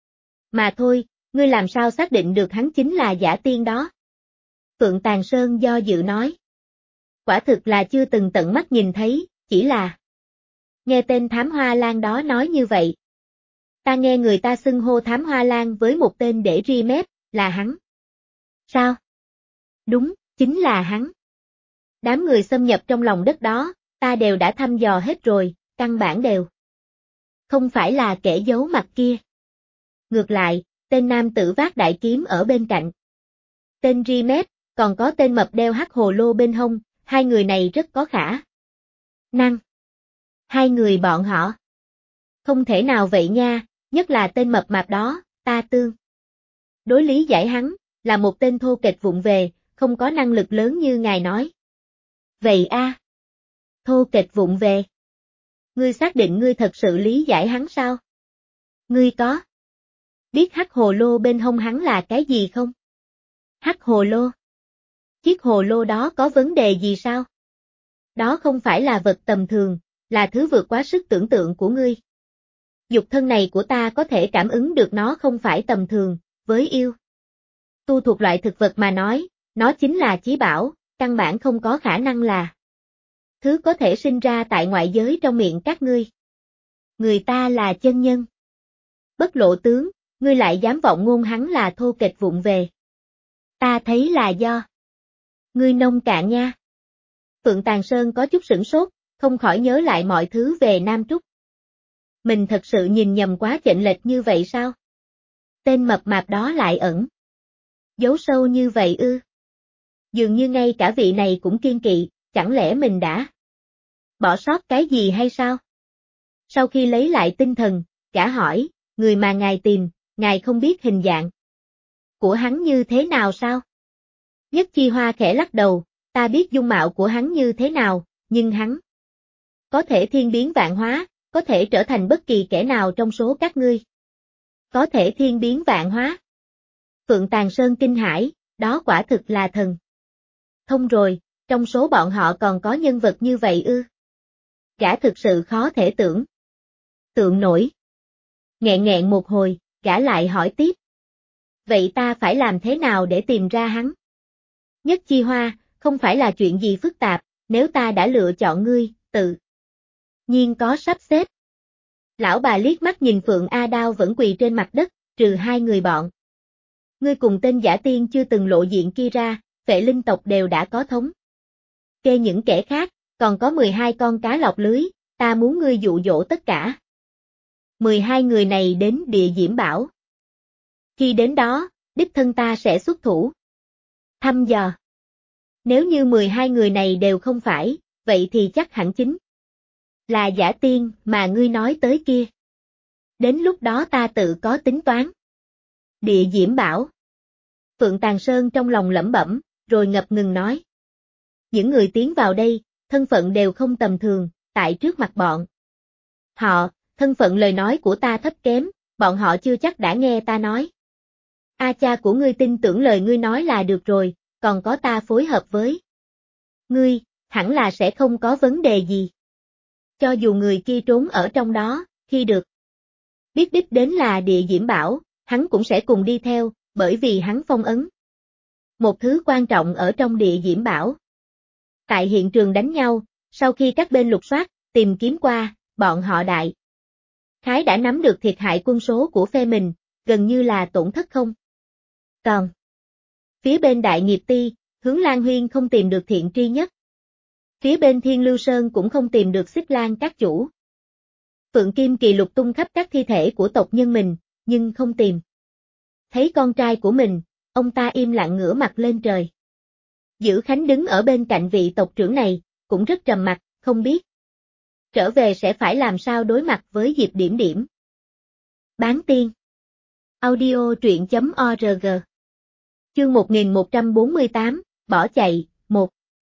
Mà thôi, ngươi làm sao xác định được hắn chính là Giả Tiên đó? Phượng Tàn Sơn do dự nói. Quả thực là chưa từng tận mắt nhìn thấy, chỉ là nghe tên Thám Hoa Lan đó nói như vậy. Ta nghe người ta xưng hô Thám Hoa Lan với một tên để ri mép, là hắn. Sao? Đúng, chính là hắn. Đám người xâm nhập trong lòng đất đó, ta đều đã thăm dò hết rồi, căn bản đều không phải là kẻ giấu mặt kia. Ngược lại, tên nam tử vác đại kiếm ở bên cạnh. Tên ri mép, còn có tên mập đeo hắc hồ lô bên hông, hai người này rất có khả năng. Hai người bọn họ. Không thể nào vậy nha, nhất là tên mập mạp đó, ta tương đối lý giải hắn, là một tên thô kệch vụng về, không có năng lực lớn như ngài nói. Vậy a? Thô kệch vụng về. Ngươi xác định ngươi thật sự lý giải hắn sao? Ngươi có biết hắc hồ lô bên hông hắn là cái gì không? Hắc hồ lô? Chiếc hồ lô đó có vấn đề gì sao? Đó không phải là vật tầm thường, là thứ vượt quá sức tưởng tượng của ngươi. Dục thân này của ta có thể cảm ứng được nó không phải tầm thường, với yêu tu thuộc loại thực vật mà nói, nó chính là chí bảo, căn bản không có khả năng là thứ có thể sinh ra tại ngoại giới trong miệng các ngươi. Người ta là chân nhân. Bất lộ tướng, ngươi lại dám vọng ngôn hắn là thô kệch vụng về. Ta thấy là do ngươi nông cạn nha. Phượng Tàn Sơn có chút sửng sốt, không khỏi nhớ lại mọi thứ về Nam Trúc. Mình thật sự nhìn nhầm quá chệch lệch như vậy sao? Tên mập mạp đó lại ẩn giấu sâu như vậy ư? Dường như ngay cả vị này cũng kiên kỵ, chẳng lẽ mình đã bỏ sót cái gì hay sao? Sau khi lấy lại tinh thần, gã hỏi, người mà ngài tìm, ngài không biết hình dạng của hắn như thế nào sao? Nhất Chi Hoa khẽ lắc đầu, ta biết dung mạo của hắn như thế nào, nhưng hắn có thể thiên biến vạn hóa, có thể trở thành bất kỳ kẻ nào trong số các ngươi. Có thể thiên biến vạn hóa. Phượng Tàn Sơn kinh hãi, đó quả thực là thần thông rồi, trong số bọn họ còn có nhân vật như vậy ư? Gã thực sự khó thể tưởng tượng nổi. Nghẹn nghẹn một hồi, gã lại hỏi tiếp. Vậy ta phải làm thế nào để tìm ra hắn? Nhất Chi Hoa, không phải là chuyện gì phức tạp, nếu ta đã lựa chọn ngươi, tự nhiên có sắp xếp. Lão bà liếc mắt nhìn Phượng A Đao vẫn quỳ trên mặt đất, trừ hai người bọn. Ngươi cùng tên Giả Tiên chưa từng lộ diện kia ra, vệ linh tộc đều đã có thống kê những kẻ khác, còn có 12 con cá lọt lưới, ta muốn ngươi dụ dỗ tất cả 12 người này đến địa Diễm Bảo. Khi đến đó, đích thân ta sẽ xuất thủ thăm dò. Nếu như 12 người này đều không phải, vậy thì chắc hẳn chính là Giả Tiên mà ngươi nói tới kia. Đến lúc đó ta tự có tính toán. Địa Diễm Bảo. Phượng Tàn Sơn trong lòng lẩm bẩm, rồi ngập ngừng nói. Những người tiến vào đây, thân phận đều không tầm thường, tại trước mặt bọn họ, thân phận lời nói của ta thấp kém, bọn họ chưa chắc đã nghe ta nói. A cha của ngươi tin tưởng lời ngươi nói là được rồi, còn có ta phối hợp với ngươi, hẳn là sẽ không có vấn đề gì. Cho dù người kia trốn ở trong đó, khi được biết đích đến là địa Diễm Bảo, hắn cũng sẽ cùng đi theo, bởi vì hắn phong ấn một thứ quan trọng ở trong địa Diễm Bảo. Tại hiện trường đánh nhau, sau khi các bên lục soát, tìm kiếm qua, bọn họ đại khái đã nắm được thiệt hại quân số của phe mình, gần như là tổn thất không. Còn phía bên Đại Nghiệp Ti, Hướng Lan Huyên không tìm được Thiện Tri Nhất. Phía bên Thiên Lưu Sơn cũng không tìm được Xích Lan các chủ. Phượng Kim Kỳ lục tung khắp các thi thể của tộc nhân mình, nhưng không tìm. Thấy con trai của mình, ông ta im lặng ngửa mặt lên trời. Dữ Khánh đứng ở bên cạnh vị tộc trưởng này, cũng rất trầm mặc, không biết trở về sẽ phải làm sao đối mặt với Diệp Điểm Điểm. Bán tiên. Audio truyện.org. Chương 1148, bỏ chạy, 1.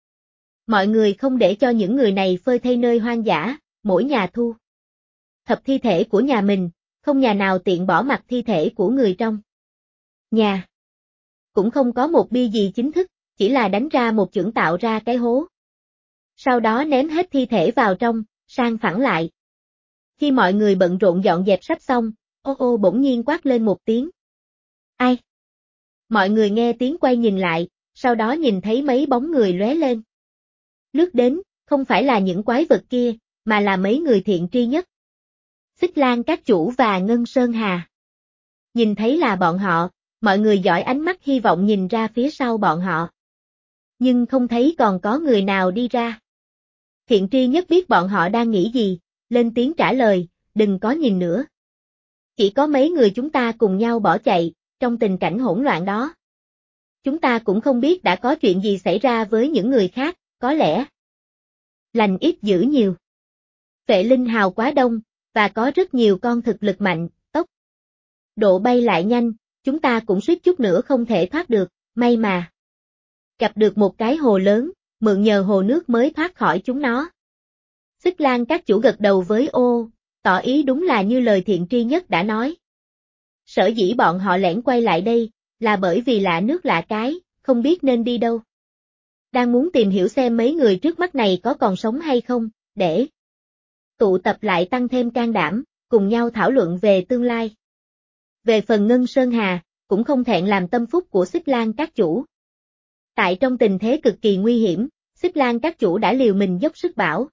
Mọi người không để cho những người này phơi thây nơi hoang dã, mỗi nhà thu thập thi thể của nhà mình, không nhà nào tiện bỏ mặc thi thể của người trong nhà. Cũng không có một bia gì chính thức, chỉ là đánh ra một chưởng tạo ra cái hố. Sau đó ném hết thi thể vào trong, sang phẳng lại. Khi mọi người bận rộn dọn dẹp sắp xong, ô ô bỗng nhiên quát lên một tiếng. Ai? Mọi người nghe tiếng quay nhìn lại, sau đó nhìn thấy mấy bóng người lóe lên. Lướt đến, không phải là những quái vật kia, mà là mấy người thiện tri nhất. Xích Lan Các Chủ và Ngân Sơn Hà. Nhìn thấy là bọn họ, mọi người dõi ánh mắt hy vọng nhìn ra phía sau bọn họ. Nhưng không thấy còn có người nào đi ra. Thiện tri nhất biết bọn họ đang nghĩ gì, lên tiếng trả lời, đừng có nhìn nữa. Chỉ có mấy người chúng ta cùng nhau bỏ chạy, trong tình cảnh hỗn loạn đó. Chúng ta cũng không biết đã có chuyện gì xảy ra với những người khác, có lẽ lành ít dữ nhiều. Vệ linh hào quá đông, và có rất nhiều con thực lực mạnh, tốc độ bay lại nhanh, chúng ta cũng suýt chút nữa không thể thoát được, may mà gặp được một cái hồ lớn, mượn nhờ hồ nước mới thoát khỏi chúng nó. Xích Lan Các Chủ gật đầu với ô, tỏ ý đúng là như lời thiện tri nhất đã nói. Sở dĩ bọn họ lẻn quay lại đây, là bởi vì lạ nước lạ cái, không biết nên đi đâu. Đang muốn tìm hiểu xem mấy người trước mắt này có còn sống hay không, để tụ tập lại tăng thêm can đảm, cùng nhau thảo luận về tương lai. Về phần Ngân Sơn Hà, cũng không thẹn làm tâm phúc của Xích Lan Các Chủ. Tại trong tình thế cực kỳ nguy hiểm, Xích Lan Các Chủ đã liều mình dốc sức bảo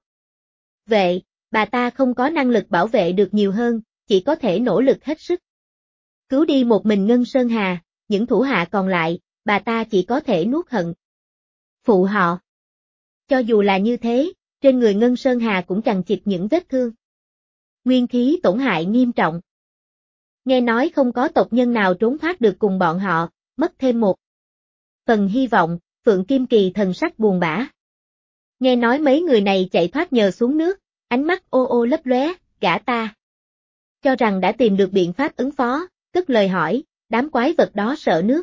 vệ, bà ta không có năng lực bảo vệ được nhiều hơn, chỉ có thể nỗ lực hết sức. Cứu đi một mình Ngân Sơn Hà, những thủ hạ còn lại, bà ta chỉ có thể nuốt hận phụ họ. Cho dù là như thế, trên người Ngân Sơn Hà cũng chằng chịt những vết thương. Nguyên khí tổn hại nghiêm trọng. Nghe nói không có tộc nhân nào trốn thoát được cùng bọn họ, mất thêm một phần hy vọng, Phượng Kim Kỳ thần sắc buồn bã. Nghe nói mấy người này chạy thoát nhờ xuống nước, ánh mắt ô ô lấp lóe, gã ta cho rằng đã tìm được biện pháp ứng phó, cất lời hỏi, đám quái vật đó sợ nước.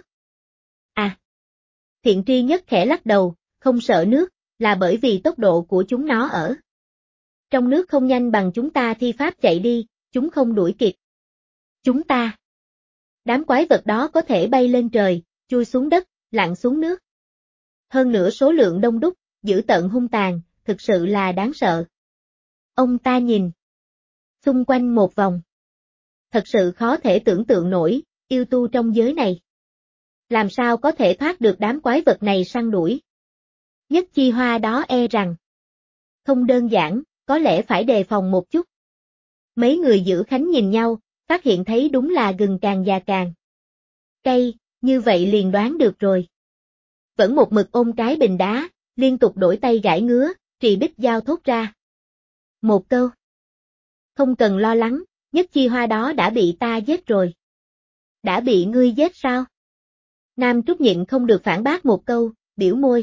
À! Thiện tri nhất khẽ lắc đầu, không sợ nước, là bởi vì tốc độ của chúng nó ở trong nước không nhanh bằng chúng ta thi pháp chạy đi, chúng không đuổi kịp chúng ta. Đám quái vật đó có thể bay lên trời, chui xuống đất, lặn xuống nước. Hơn nữa số lượng đông đúc, dữ tợn hung tàn, thực sự là đáng sợ. Ông ta nhìn xung quanh một vòng. Thật sự khó thể tưởng tượng nổi, yêu tu trong giới này. Làm sao có thể thoát được đám quái vật này săn đuổi? Nhất Chi Hoa đó e rằng không đơn giản, có lẽ phải đề phòng một chút. Mấy người giữ khánh nhìn nhau, phát hiện thấy đúng là gừng càng già càng cay, như vậy liền đoán được rồi. Vẫn một mực ôm cái bình đá, liên tục đổi tay gãi ngứa, Trì Bích Giao thốt ra một câu. Không cần lo lắng, Nhất Chi Hoa đó đã bị ta giết rồi. Đã bị ngươi giết sao? Nam Trúc nhịn không được phản bác một câu, biểu môi.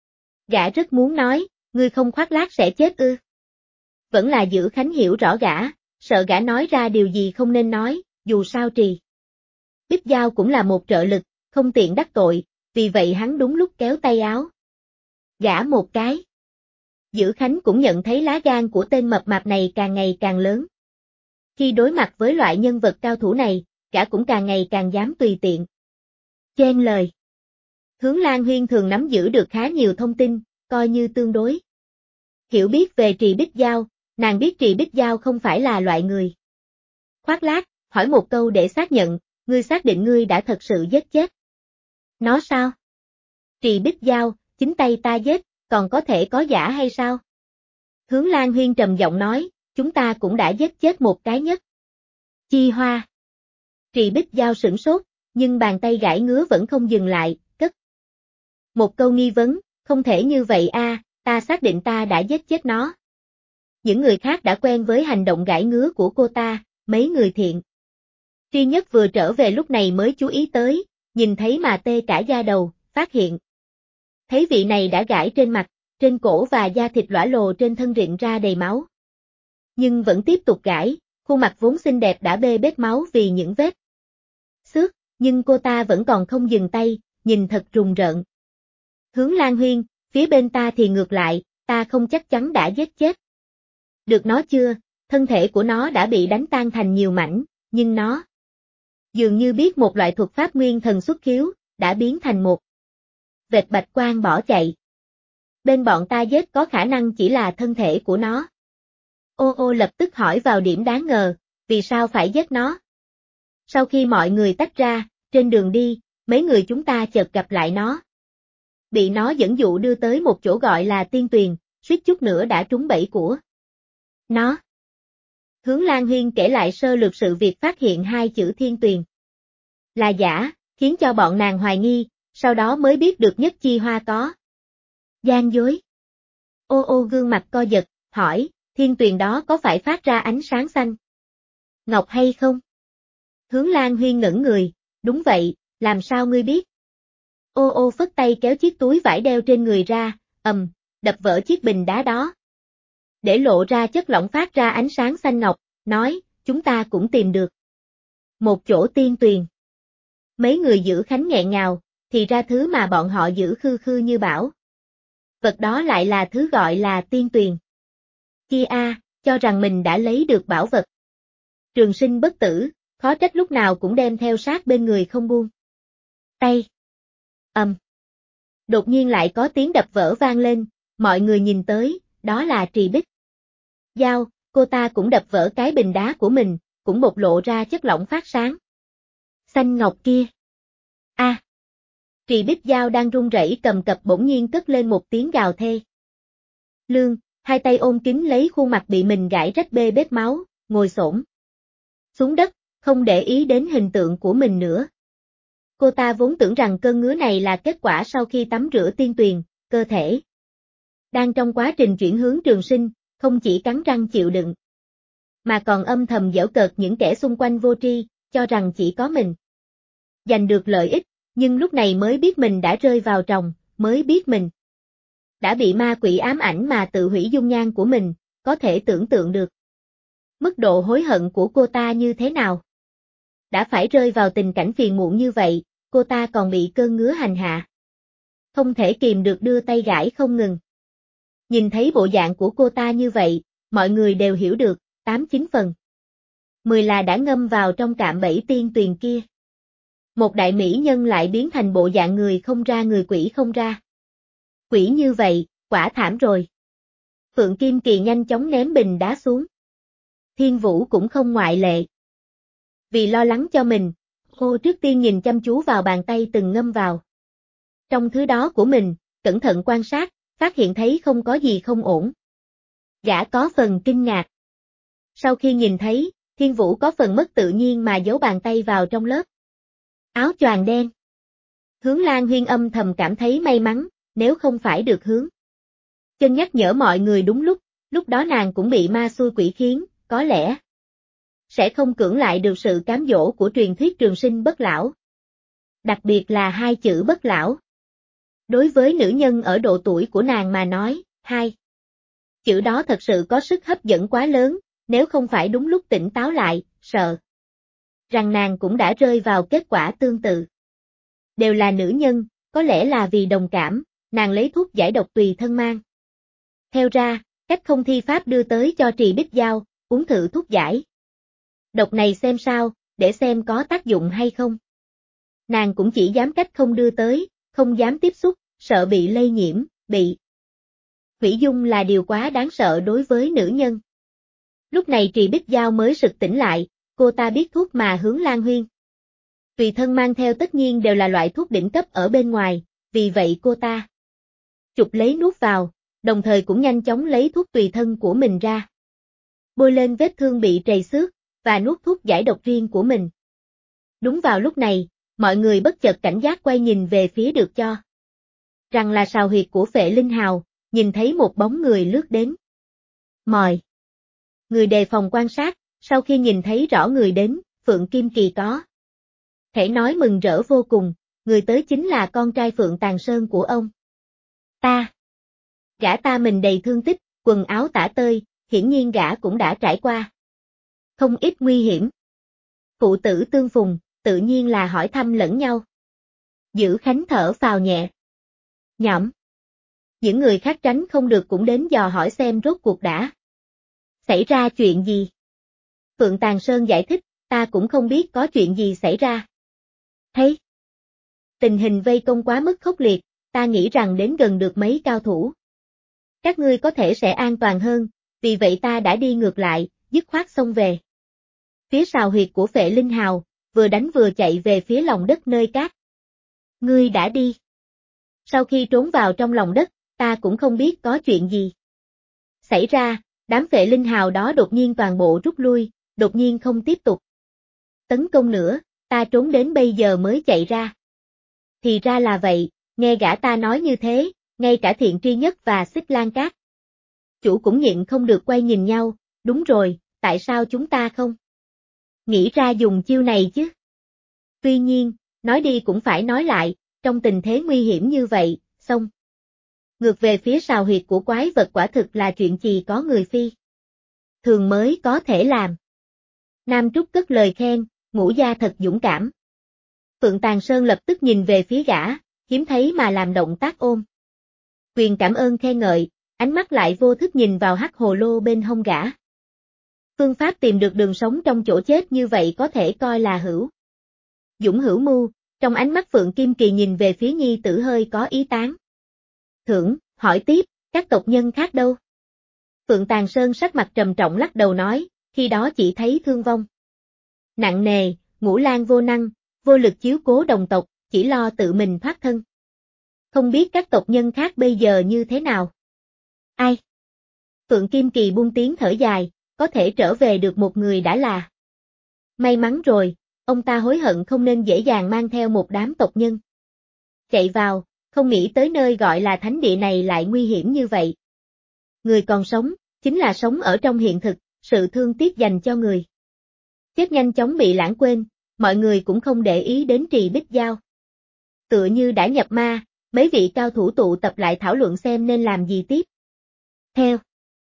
Gã rất muốn nói, ngươi không khoác lác sẽ chết ư. Vẫn là giữ Khánh hiểu rõ gã, sợ gã nói ra điều gì không nên nói, dù sao Trì Bích Giao cũng là một trợ lực, không tiện đắc tội, vì vậy hắn đúng lúc kéo tay áo gã một cái. Giữ Khánh cũng nhận thấy lá gan của tên mập mạp này càng ngày càng lớn. Khi đối mặt với loại nhân vật cao thủ này, gã cũng càng ngày càng dám tùy tiện chen lời. Hướng Lan Huyên thường nắm giữ được khá nhiều thông tin, coi như tương đối hiểu biết về Trì Bích Giao, nàng biết Trì Bích Giao không phải là loại người khoác lác, hỏi một câu để xác nhận, ngươi xác định ngươi đã thật sự giết chết nó sao? Trì Bích Giao, chính tay ta giết, còn có thể có giả hay sao? Hướng Lan Huyên trầm giọng nói, chúng ta cũng đã giết chết một cái Nhất Chi Hoa. Trì Bích Giao sửng sốt, nhưng bàn tay gãi ngứa vẫn không dừng lại, cất một câu nghi vấn, không thể như vậy a, ta xác định ta đã giết chết nó. những người khác đã quen với hành động gãi ngứa của cô ta, mấy người thiện tri nhất vừa trở về lúc này mới chú ý tới, nhìn thấy mà tê cả da đầu, phát hiện. Thấy vị này đã gãi trên mặt, trên cổ và da thịt lõa lồ trên thân rịn ra đầy máu. Nhưng vẫn tiếp tục gãi, khuôn mặt vốn xinh đẹp đã bê bết máu vì những vết xước, nhưng cô ta vẫn còn không dừng tay, nhìn thật rùng rợn. Hướng Lan Huyên, phía bên ta thì ngược lại, ta không chắc chắn đã giết chết được nó chưa, thân thể của nó đã bị đánh tan thành nhiều mảnh, nhưng nó dường như biết một loại thuật pháp nguyên thần xuất khiếu, đã biến thành một vệt bạch quang bỏ chạy. Bên bọn ta giết có khả năng chỉ là thân thể của nó. Ô ô lập tức hỏi vào điểm đáng ngờ, vì sao phải giết nó? Sau khi mọi người tách ra, trên đường đi, mấy người chúng ta chợt gặp lại nó. Bị nó dẫn dụ đưa tới một chỗ gọi là Tiên Tuyền, suýt chút nữa đã trúng bẫy của nó. Hướng Lan Huyên kể lại sơ lược sự việc phát hiện hai chữ Thiên Tuyền là giả, khiến cho bọn nàng hoài nghi, sau đó mới biết được Nhất Chi Hoa có gian dối. Ô ô gương mặt co giật, hỏi, Thiên Tuyền đó có phải phát ra ánh sáng xanh ngọc hay không? Hướng Lan Huyên ngẩn người, đúng vậy, làm sao ngươi biết? Ô ô phất tay kéo chiếc túi vải đeo trên người ra, đập vỡ chiếc bình đá đó. Để lộ ra chất lỏng phát ra ánh sáng xanh ngọc, nói, chúng ta cũng tìm được một chỗ tiên tuyền. Mấy người giữ khánh nghẹn ngào, thì ra thứ mà bọn họ giữ khư khư như bảo. Vật đó lại là thứ gọi là tiên tuyền. Kia cho rằng mình đã lấy được bảo vật. Trường Sinh bất tử, khó trách lúc nào cũng đem theo sát bên người không buông tay. Đột nhiên lại có tiếng đập vỡ vang lên, mọi người nhìn tới, đó là Trì Bích Giao, cô ta cũng đập vỡ cái bình đá của mình, cũng bộc lộ ra chất lỏng phát sáng xanh ngọc kia. Trì Bích Giao đang run rẩy cầm cập bỗng nhiên cất lên một tiếng gào thê lương, hai tay ôm kín lấy khuôn mặt bị mình gãi rách bê bết máu, ngồi xổm xuống đất, không để ý đến hình tượng của mình nữa. Cô ta vốn tưởng rằng cơn ngứa này là kết quả sau khi tắm rửa tiên tuyền, cơ thể đang trong quá trình chuyển hướng Trường Sinh, không chỉ cắn răng chịu đựng, mà còn âm thầm giễu cợt những kẻ xung quanh vô tri, cho rằng chỉ có mình giành được lợi ích, nhưng lúc này mới biết mình đã rơi vào tròng, mới biết mình đã bị ma quỷ ám ảnh mà tự hủy dung nhan của mình, có thể tưởng tượng được mức độ hối hận của cô ta như thế nào. Đã phải rơi vào tình cảnh phiền muộn như vậy, cô ta còn bị cơn ngứa hành hạ. Không thể kìm được đưa tay gãi không ngừng. Nhìn thấy bộ dạng của cô ta như vậy, mọi người đều hiểu được, 8-9 phần 10 là đã ngâm vào trong cạm bẫy tiên tuyền kia. Một đại mỹ nhân lại biến thành bộ dạng người không ra người quỷ không ra. Quỷ như vậy, quả thảm rồi. Phượng Kim Kỳ nhanh chóng ném bình đá xuống. Thiên Vũ cũng không ngoại lệ. Vì lo lắng cho mình, cô trước tiên nhìn chăm chú vào bàn tay từng ngâm vào trong thứ đó của mình, cẩn thận quan sát, phát hiện thấy không có gì không ổn. Gã có phần kinh ngạc. Sau khi nhìn thấy, Thiên Vũ có phần mất tự nhiên mà giấu bàn tay vào trong lớp áo choàng đen. Hướng Lan Huyên âm thầm cảm thấy may mắn, nếu không phải được hướng chân nhắc nhở mọi người đúng lúc đó nàng cũng bị ma xui quỷ khiến, có lẽ sẽ không cưỡng lại được sự cám dỗ của truyền thuyết Trường Sinh bất lão. Đặc biệt là hai chữ bất lão. Đối với nữ nhân ở độ tuổi của nàng mà nói, hai chữ đó thật sự có sức hấp dẫn quá lớn, nếu không phải đúng lúc tỉnh táo lại, sợ rằng nàng cũng đã rơi vào kết quả tương tự. Đều là nữ nhân, có lẽ là vì đồng cảm, nàng lấy thuốc giải độc tùy thân mang theo ra, cách không thi pháp đưa tới cho Trì Bích Giao, uống thử thuốc giải độc này xem sao, để xem có tác dụng hay không. Nàng cũng chỉ dám cách không đưa tới, không dám tiếp xúc, sợ bị lây nhiễm, bị hủy dung là điều quá đáng sợ đối với nữ nhân. Lúc này Trì Bích Giao mới sực tỉnh lại, cô ta biết thuốc mà Hướng Lan Huyên tùy thân mang theo tất nhiên đều là loại thuốc đỉnh cấp ở bên ngoài, vì vậy cô ta chụp lấy nuốt vào, đồng thời cũng nhanh chóng lấy thuốc tùy thân của mình ra. Bôi lên vết thương bị trầy xước, và nuốt thuốc giải độc riêng của mình. Đúng vào lúc này, mọi người bất chợt cảnh giác quay nhìn về phía được cho rằng là sào huyệt của Phệ Linh Hào, nhìn thấy một bóng người lướt đến. Mòi. Người đề phòng quan sát, sau khi nhìn thấy rõ người đến, Phượng Kim Kỳ có thể nói mừng rỡ vô cùng, người tới chính là con trai Phượng Tàn Sơn của ông. Gã ta mình đầy thương tích, quần áo tả tơi, hiển nhiên gã cũng đã trải qua không ít nguy hiểm. Phụ tử tương phùng, tự nhiên là hỏi thăm lẫn nhau. Dữ Khánh thở phào nhẹ nhõm. Những người khác tránh không được cũng đến dò hỏi xem rốt cuộc đã xảy ra chuyện gì. Phượng Tàn Sơn giải thích, ta cũng không biết có chuyện gì xảy ra. Thấy tình hình vây công quá mức khốc liệt, ta nghĩ rằng đến gần được mấy cao thủ. Các ngươi có thể sẽ an toàn hơn, vì vậy ta đã đi ngược lại, dứt khoát xông về phía sào huyệt của Phệ Linh Hào, vừa đánh vừa chạy về phía lòng đất nơi các ngươi đã đi. Sau khi trốn vào trong lòng đất, ta cũng không biết có chuyện gì xảy ra, đám Phệ Linh Hào đó đột nhiên toàn bộ rút lui, đột nhiên không tiếp tục tấn công nữa, ta trốn đến bây giờ mới chạy ra. Thì ra là vậy, nghe gã ta nói như thế, ngay cả Thiện Tri Nhất và Xích Lan Cát chủ cũng nhịn không được quay nhìn nhau, đúng rồi, tại sao chúng ta không nghĩ ra dùng chiêu này chứ? Tuy nhiên, nói đi cũng phải nói lại, trong tình thế nguy hiểm như vậy, xong. Ngược về phía sào huyệt của quái vật quả thực là chuyện chỉ có người phi thường mới có thể làm. Nam Trúc cất lời khen, Ngũ gia thật dũng cảm. Phượng Tàn Sơn lập tức nhìn về phía gã, hiếm thấy mà làm động tác ôm quyền cảm ơn khen ngợi, ánh mắt lại vô thức nhìn vào hắc hồ lô bên hông gã. Phương pháp tìm được đường sống trong chỗ chết như vậy có thể coi là hữu dũng hữu mưu, trong ánh mắt Phượng Kim Kỳ nhìn về phía nhi tử hơi có ý tán thưởng, hỏi tiếp, các tộc nhân khác đâu? Phượng Tàn Sơn sắc mặt trầm trọng lắc đầu nói, khi đó chỉ thấy thương vong nặng nề, Ngũ Lang vô năng, vô lực chiếu cố đồng tộc, chỉ lo tự mình thoát thân. Không biết các tộc nhân khác bây giờ như thế nào? Ai? Phượng Kim Kỳ buông tiếng thở dài, có thể trở về được một người đã là may mắn rồi, ông ta hối hận không nên dễ dàng mang theo một đám tộc nhân chạy vào, không nghĩ tới nơi gọi là thánh địa này lại nguy hiểm như vậy. Người còn sống, chính là sống ở trong hiện thực, sự thương tiếc dành cho người chết nhanh chóng bị lãng quên, mọi người cũng không để ý đến Trì Bích Giao. Tựa như đã nhập ma, mấy vị cao thủ tụ tập lại thảo luận xem nên làm gì tiếp. Theo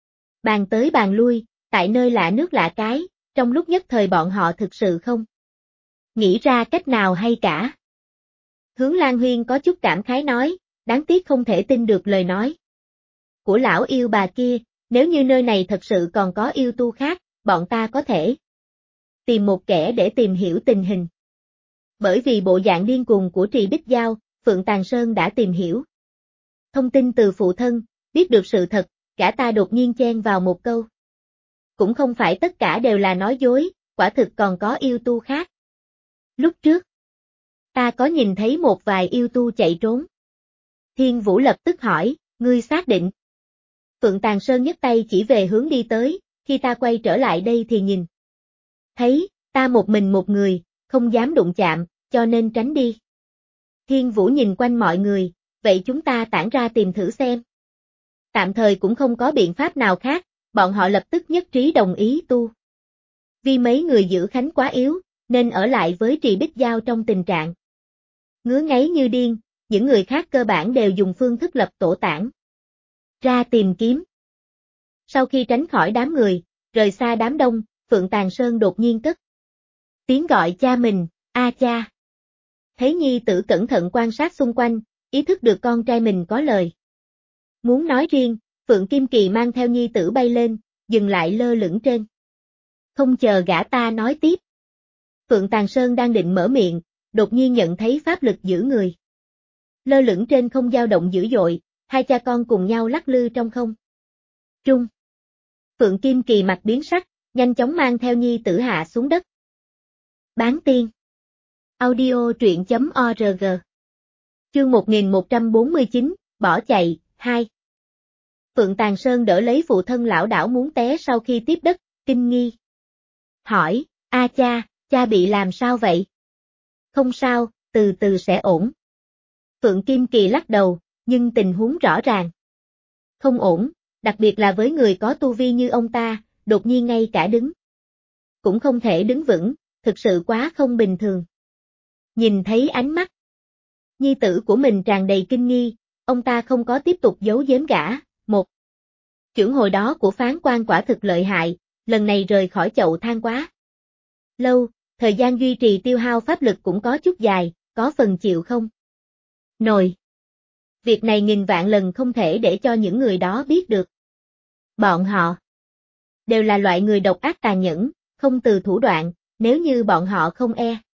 bàn tới bàn lui, tại nơi lạ nước lạ cái, trong lúc nhất thời bọn họ thực sự không nghĩ ra cách nào hay cả. Hướng Lan Huyên có chút cảm khái nói, đáng tiếc không thể tin được lời nói của lão yêu bà kia, nếu như nơi này thật sự còn có yêu tu khác, bọn ta có thể tìm một kẻ để tìm hiểu tình hình. Bởi vì bộ dạng điên cuồng của Trì Bích Giao, Phượng Tàn Sơn đã tìm hiểu thông tin từ phụ thân, biết được sự thật, gã ta đột nhiên chen vào một câu. Cũng không phải tất cả đều là nói dối, quả thực còn có yêu tu khác. Lúc trước, ta có nhìn thấy một vài yêu tu chạy trốn. Thiên Vũ lập tức hỏi, ngươi xác định? Phượng Tàn Sơn nhấc tay chỉ về hướng đi tới, khi ta quay trở lại đây thì nhìn thấy, ta một mình một người, không dám đụng chạm, cho nên tránh đi. Thiên Vũ nhìn quanh mọi người, vậy chúng ta tản ra tìm thử xem. Tạm thời cũng không có biện pháp nào khác, bọn họ lập tức nhất trí đồng ý tu. Vì mấy người giữ Khánh quá yếu, nên ở lại với Trì Bích Giao trong tình trạng ngứa ngáy như điên, những người khác cơ bản đều dùng phương thức lập tổ tản ra tìm kiếm. Sau khi tránh khỏi đám người, rời xa đám đông, Phượng Tàn Sơn đột nhiên cất tiếng gọi cha mình, a cha. Thấy nhi tử cẩn thận quan sát xung quanh, ý thức được con trai mình có lời muốn nói riêng, Phượng Kim Kỳ mang theo nhi tử bay lên, dừng lại lơ lửng trên. Không chờ gã ta nói tiếp. Phượng Tàn Sơn đang định mở miệng, đột nhiên nhận thấy pháp lực giữ người lơ lửng trên không dao động dữ dội, hai cha con cùng nhau lắc lư trong không trung. Phượng Kim Kỳ mặt biến sắc, nhanh chóng mang theo nhi tử hạ xuống đất. Bán tiên. Audio truyện.org. Chương 1149, bỏ chạy, 2. Phượng Tàn Sơn đỡ lấy phụ thân lão đảo muốn té sau khi tiếp đất, kinh nghi. Hỏi, a cha, cha bị làm sao vậy? Không sao, từ từ sẽ ổn. Phượng Kim Kỳ lắc đầu, nhưng tình huống rõ ràng không ổn, đặc biệt là với người có tu vi như ông ta, đột nhiên ngay cả đứng cũng không thể đứng vững, thực sự quá không bình thường. Nhìn thấy ánh mắt nhi tử của mình tràn đầy kinh nghi, ông ta không có tiếp tục giấu giếm gã. Một chưởng hồi đó của phán quan quả thực lợi hại, lần này rời khỏi chậu than quá lâu, thời gian duy trì tiêu hao pháp lực cũng có chút dài, có phần chịu không nổi. Việc này nghìn vạn lần không thể để cho những người đó biết được. Bọn họ đều là loại người độc ác tàn nhẫn, không từ thủ đoạn, nếu như bọn họ không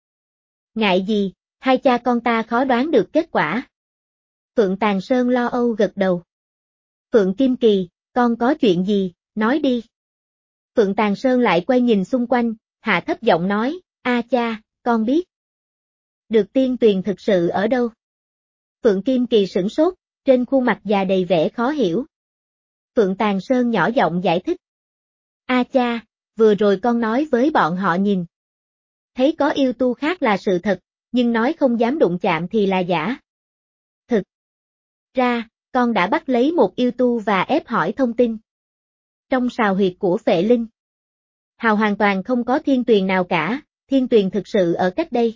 ngại gì, hai cha con ta khó đoán được kết quả. Phượng Tàng Sơn lo âu gật đầu. Phượng Kim Kỳ, con có chuyện gì, nói đi. Phượng Tàng Sơn lại quay nhìn xung quanh, hạ thấp giọng nói, a cha, con biết được Tiên Tuyền thực sự ở đâu. Phượng Kim Kỳ sửng sốt, trên khuôn mặt già đầy vẻ khó hiểu. Phượng Tàng Sơn nhỏ giọng giải thích. A cha, vừa rồi con nói với bọn họ nhìn thấy có yêu tu khác là sự thật, nhưng nói không dám đụng chạm thì là giả. Thực ra, con đã bắt lấy một yêu tu và ép hỏi thông tin. Trong sào huyệt của Phệ Linh Hào hoàn toàn không có thiên tuyền nào cả, thiên tuyền thực sự ở cách đây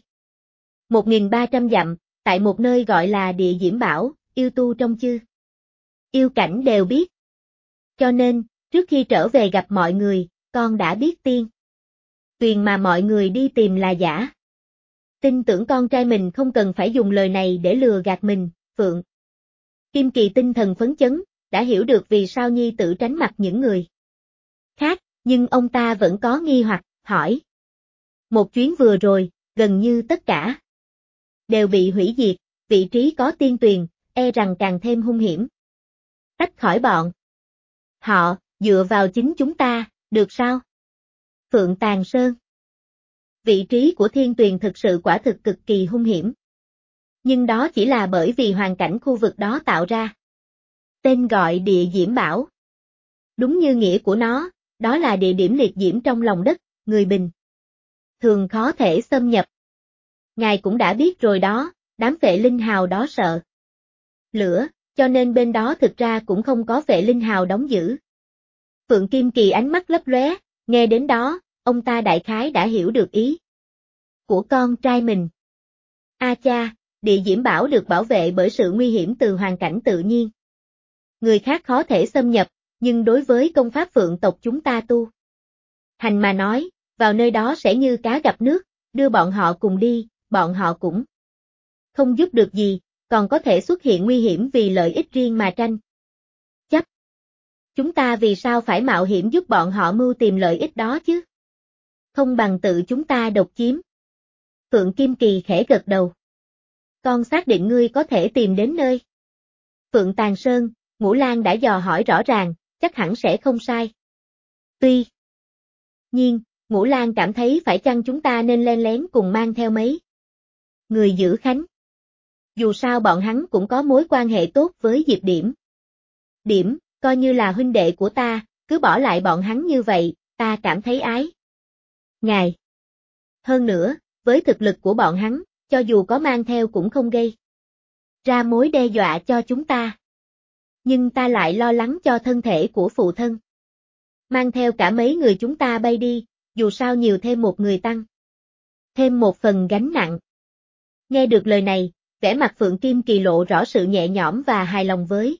1.300 dặm, tại một nơi gọi là Địa Diễm Bảo, yêu tu trong chư yêu cảnh đều biết. Cho nên, trước khi trở về gặp mọi người, con đã biết tiên tuyền mà mọi người đi tìm là giả. Tin tưởng con trai mình không cần phải dùng lời này để lừa gạt mình. Phượng Kim Kỳ tinh thần phấn chấn, đã hiểu được vì sao nhi tử tránh mặt những người khác, nhưng ông ta vẫn có nghi hoặc, hỏi. Một chuyến vừa rồi, gần như tất cả đều bị hủy diệt, vị trí có tiên tuyền, e rằng càng thêm hung hiểm. Tách khỏi bọn họ, dựa vào chính chúng ta, được sao? Phượng Tàng Sơn. Vị trí của thiên tuyền thực sự quả thực cực kỳ hung hiểm. Nhưng đó chỉ là bởi vì hoàn cảnh khu vực đó tạo ra. Tên gọi Địa Diễm Bảo. Đúng như nghĩa của nó, đó là địa điểm liệt diễm trong lòng đất, người bình thường khó thể xâm nhập. Ngài cũng đã biết rồi đó, đám Phệ Linh Hào đó sợ lửa, cho nên bên đó thực ra cũng không có Phệ Linh Hào đóng giữ. Phượng Kim Kỳ ánh mắt lấp lóe, nghe đến đó, ông ta đại khái đã hiểu được ý của con trai mình. A cha, Địa Diễm Bảo được bảo vệ bởi sự nguy hiểm từ hoàn cảnh tự nhiên. Người khác khó thể xâm nhập, nhưng đối với công pháp Phượng tộc chúng ta tu hành mà nói, vào nơi đó sẽ như cá gặp nước, đưa bọn họ cùng đi, bọn họ cũng không giúp được gì, còn có thể xuất hiện nguy hiểm vì lợi ích riêng mà tranh chấp. Chúng ta vì sao phải mạo hiểm giúp bọn họ mưu tìm lợi ích đó chứ? Không bằng tự chúng ta độc chiếm. Phượng Kim Kỳ khẽ gật đầu. Con xác định ngươi có thể tìm đến nơi Phượng Tàng Sơn, Ngũ Lang đã dò hỏi rõ ràng, chắc hẳn sẽ không sai. Tuy nhiên, Ngũ Lang cảm thấy phải chăng chúng ta nên len lén cùng mang theo mấy người giữ khánh. Dù sao bọn hắn cũng có mối quan hệ tốt với Diệp Điểm. Điểm, coi như là huynh đệ của ta, cứ bỏ lại bọn hắn như vậy, ta cảm thấy ái ngài. Hơn nữa, với thực lực của bọn hắn, cho dù có mang theo cũng không gây ra mối đe dọa cho chúng ta. Nhưng ta lại lo lắng cho thân thể của phụ thân. Mang theo cả mấy người chúng ta bay đi, dù sao nhiều thêm một người tăng thêm một phần gánh nặng. Nghe được lời này, vẻ mặt Phượng Kim Kỳ lộ rõ sự nhẹ nhõm và hài lòng với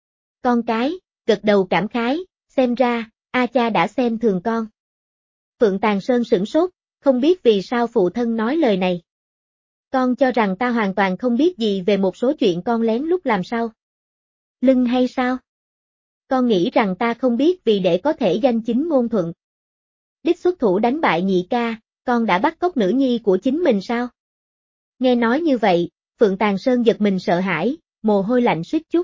con cái, gật đầu cảm khái, xem ra, A cha đã xem thường con. Phượng Tàng Sơn sửng sốt, không biết vì sao phụ thân nói lời này. Con cho rằng ta hoàn toàn không biết gì về một số chuyện con lén lút làm sao? Lưng hay sao? Con nghĩ rằng ta không biết vì để có thể danh chính ngôn thuận. Đích xuất thủ đánh bại nhị ca, con đã bắt cóc nữ nhi của chính mình sao? Nghe nói như vậy, Phượng Tàng Sơn giật mình sợ hãi, mồ hôi lạnh suýt chút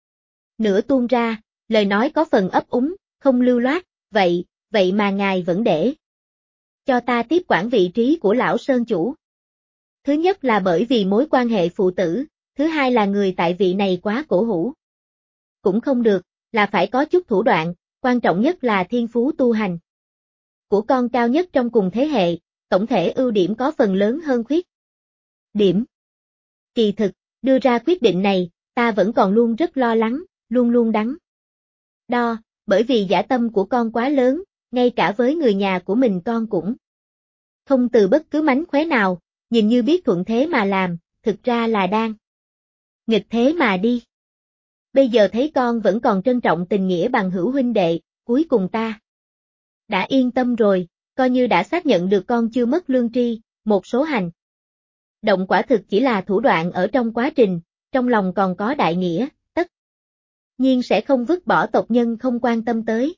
nửa tuôn ra, lời nói có phần ấp úng, không lưu loát, vậy mà ngài vẫn để cho ta tiếp quản vị trí của lão Sơn chủ. Thứ nhất là bởi vì mối quan hệ phụ tử, thứ hai là người tại vị này quá cổ hủ. Cũng không được, là phải có chút thủ đoạn, quan trọng nhất là thiên phú tu hành của con cao nhất trong cùng thế hệ, tổng thể ưu điểm có phần lớn hơn khuyết điểm. Kỳ thực, đưa ra quyết định này, ta vẫn còn luôn rất lo lắng, luôn luôn đắn đo, bởi vì dã tâm của con quá lớn, ngay cả với người nhà của mình con cũng không từ bất cứ mánh khóe nào, nhìn như biết thuận thế mà làm, thực ra là đang nghịch thế mà đi. Bây giờ thấy con vẫn còn trân trọng tình nghĩa bằng hữu huynh đệ, cuối cùng ta đã yên tâm rồi, coi như đã xác nhận được con chưa mất lương tri, một số hành động quả thực chỉ là thủ đoạn ở trong quá trình, trong lòng còn có đại nghĩa, tất nhiên sẽ không vứt bỏ tộc nhân không quan tâm tới.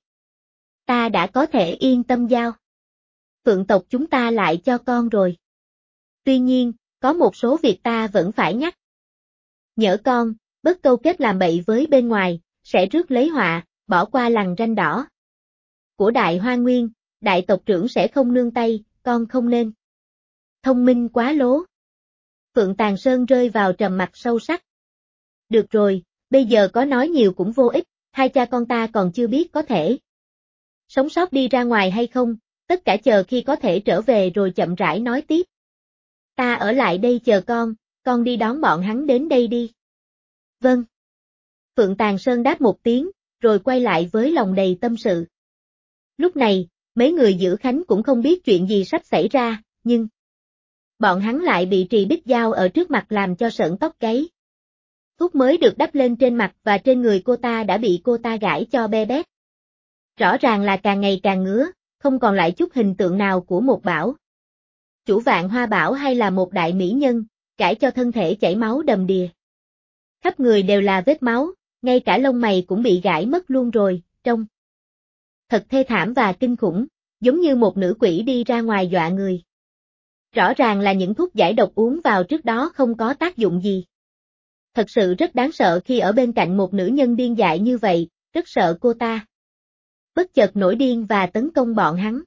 Ta đã có thể yên tâm giao Phượng tộc chúng ta lại cho con rồi. Tuy nhiên, có một số việc ta vẫn phải nhắc nhở con, bất câu kết làm bậy với bên ngoài, sẽ rước lấy họa, bỏ qua lằn ranh đỏ của Đại Hoa Nguyên, đại tộc trưởng sẽ không nương tay, con không nên thông minh quá lố. Phượng Tàn Sơn rơi vào trầm mặc sâu sắc. Được rồi, bây giờ có nói nhiều cũng vô ích, hai cha con ta còn chưa biết có thể sống sót đi ra ngoài hay không, tất cả chờ khi có thể trở về rồi chậm rãi nói tiếp. Ta ở lại đây chờ con đi đón bọn hắn đến đây đi. Vâng. Phượng Tàn Sơn đáp một tiếng, rồi quay lại với lòng đầy tâm sự. Lúc này, mấy người giữ Khánh cũng không biết chuyện gì sắp xảy ra, nhưng bọn hắn lại bị Trì Bích Giao ở trước mặt làm cho sởn tóc gáy. Thuốc mới được đắp lên trên mặt và trên người cô ta đã bị cô ta gãi cho be bét. Rõ ràng là càng ngày càng ngứa, không còn lại chút hình tượng nào của một bảo chủ Vạn Hoa Bảo hay là một đại mỹ nhân, gãi cho thân thể chảy máu đầm đìa. Khắp người đều là vết máu, ngay cả lông mày cũng bị gãi mất luôn rồi, trông thật thê thảm và kinh khủng, giống như một nữ quỷ đi ra ngoài dọa người. Rõ ràng là những thuốc giải độc uống vào trước đó không có tác dụng gì. Thật sự rất đáng sợ khi ở bên cạnh một nữ nhân điên dại như vậy, rất sợ cô ta bất chợt nổi điên và tấn công bọn hắn.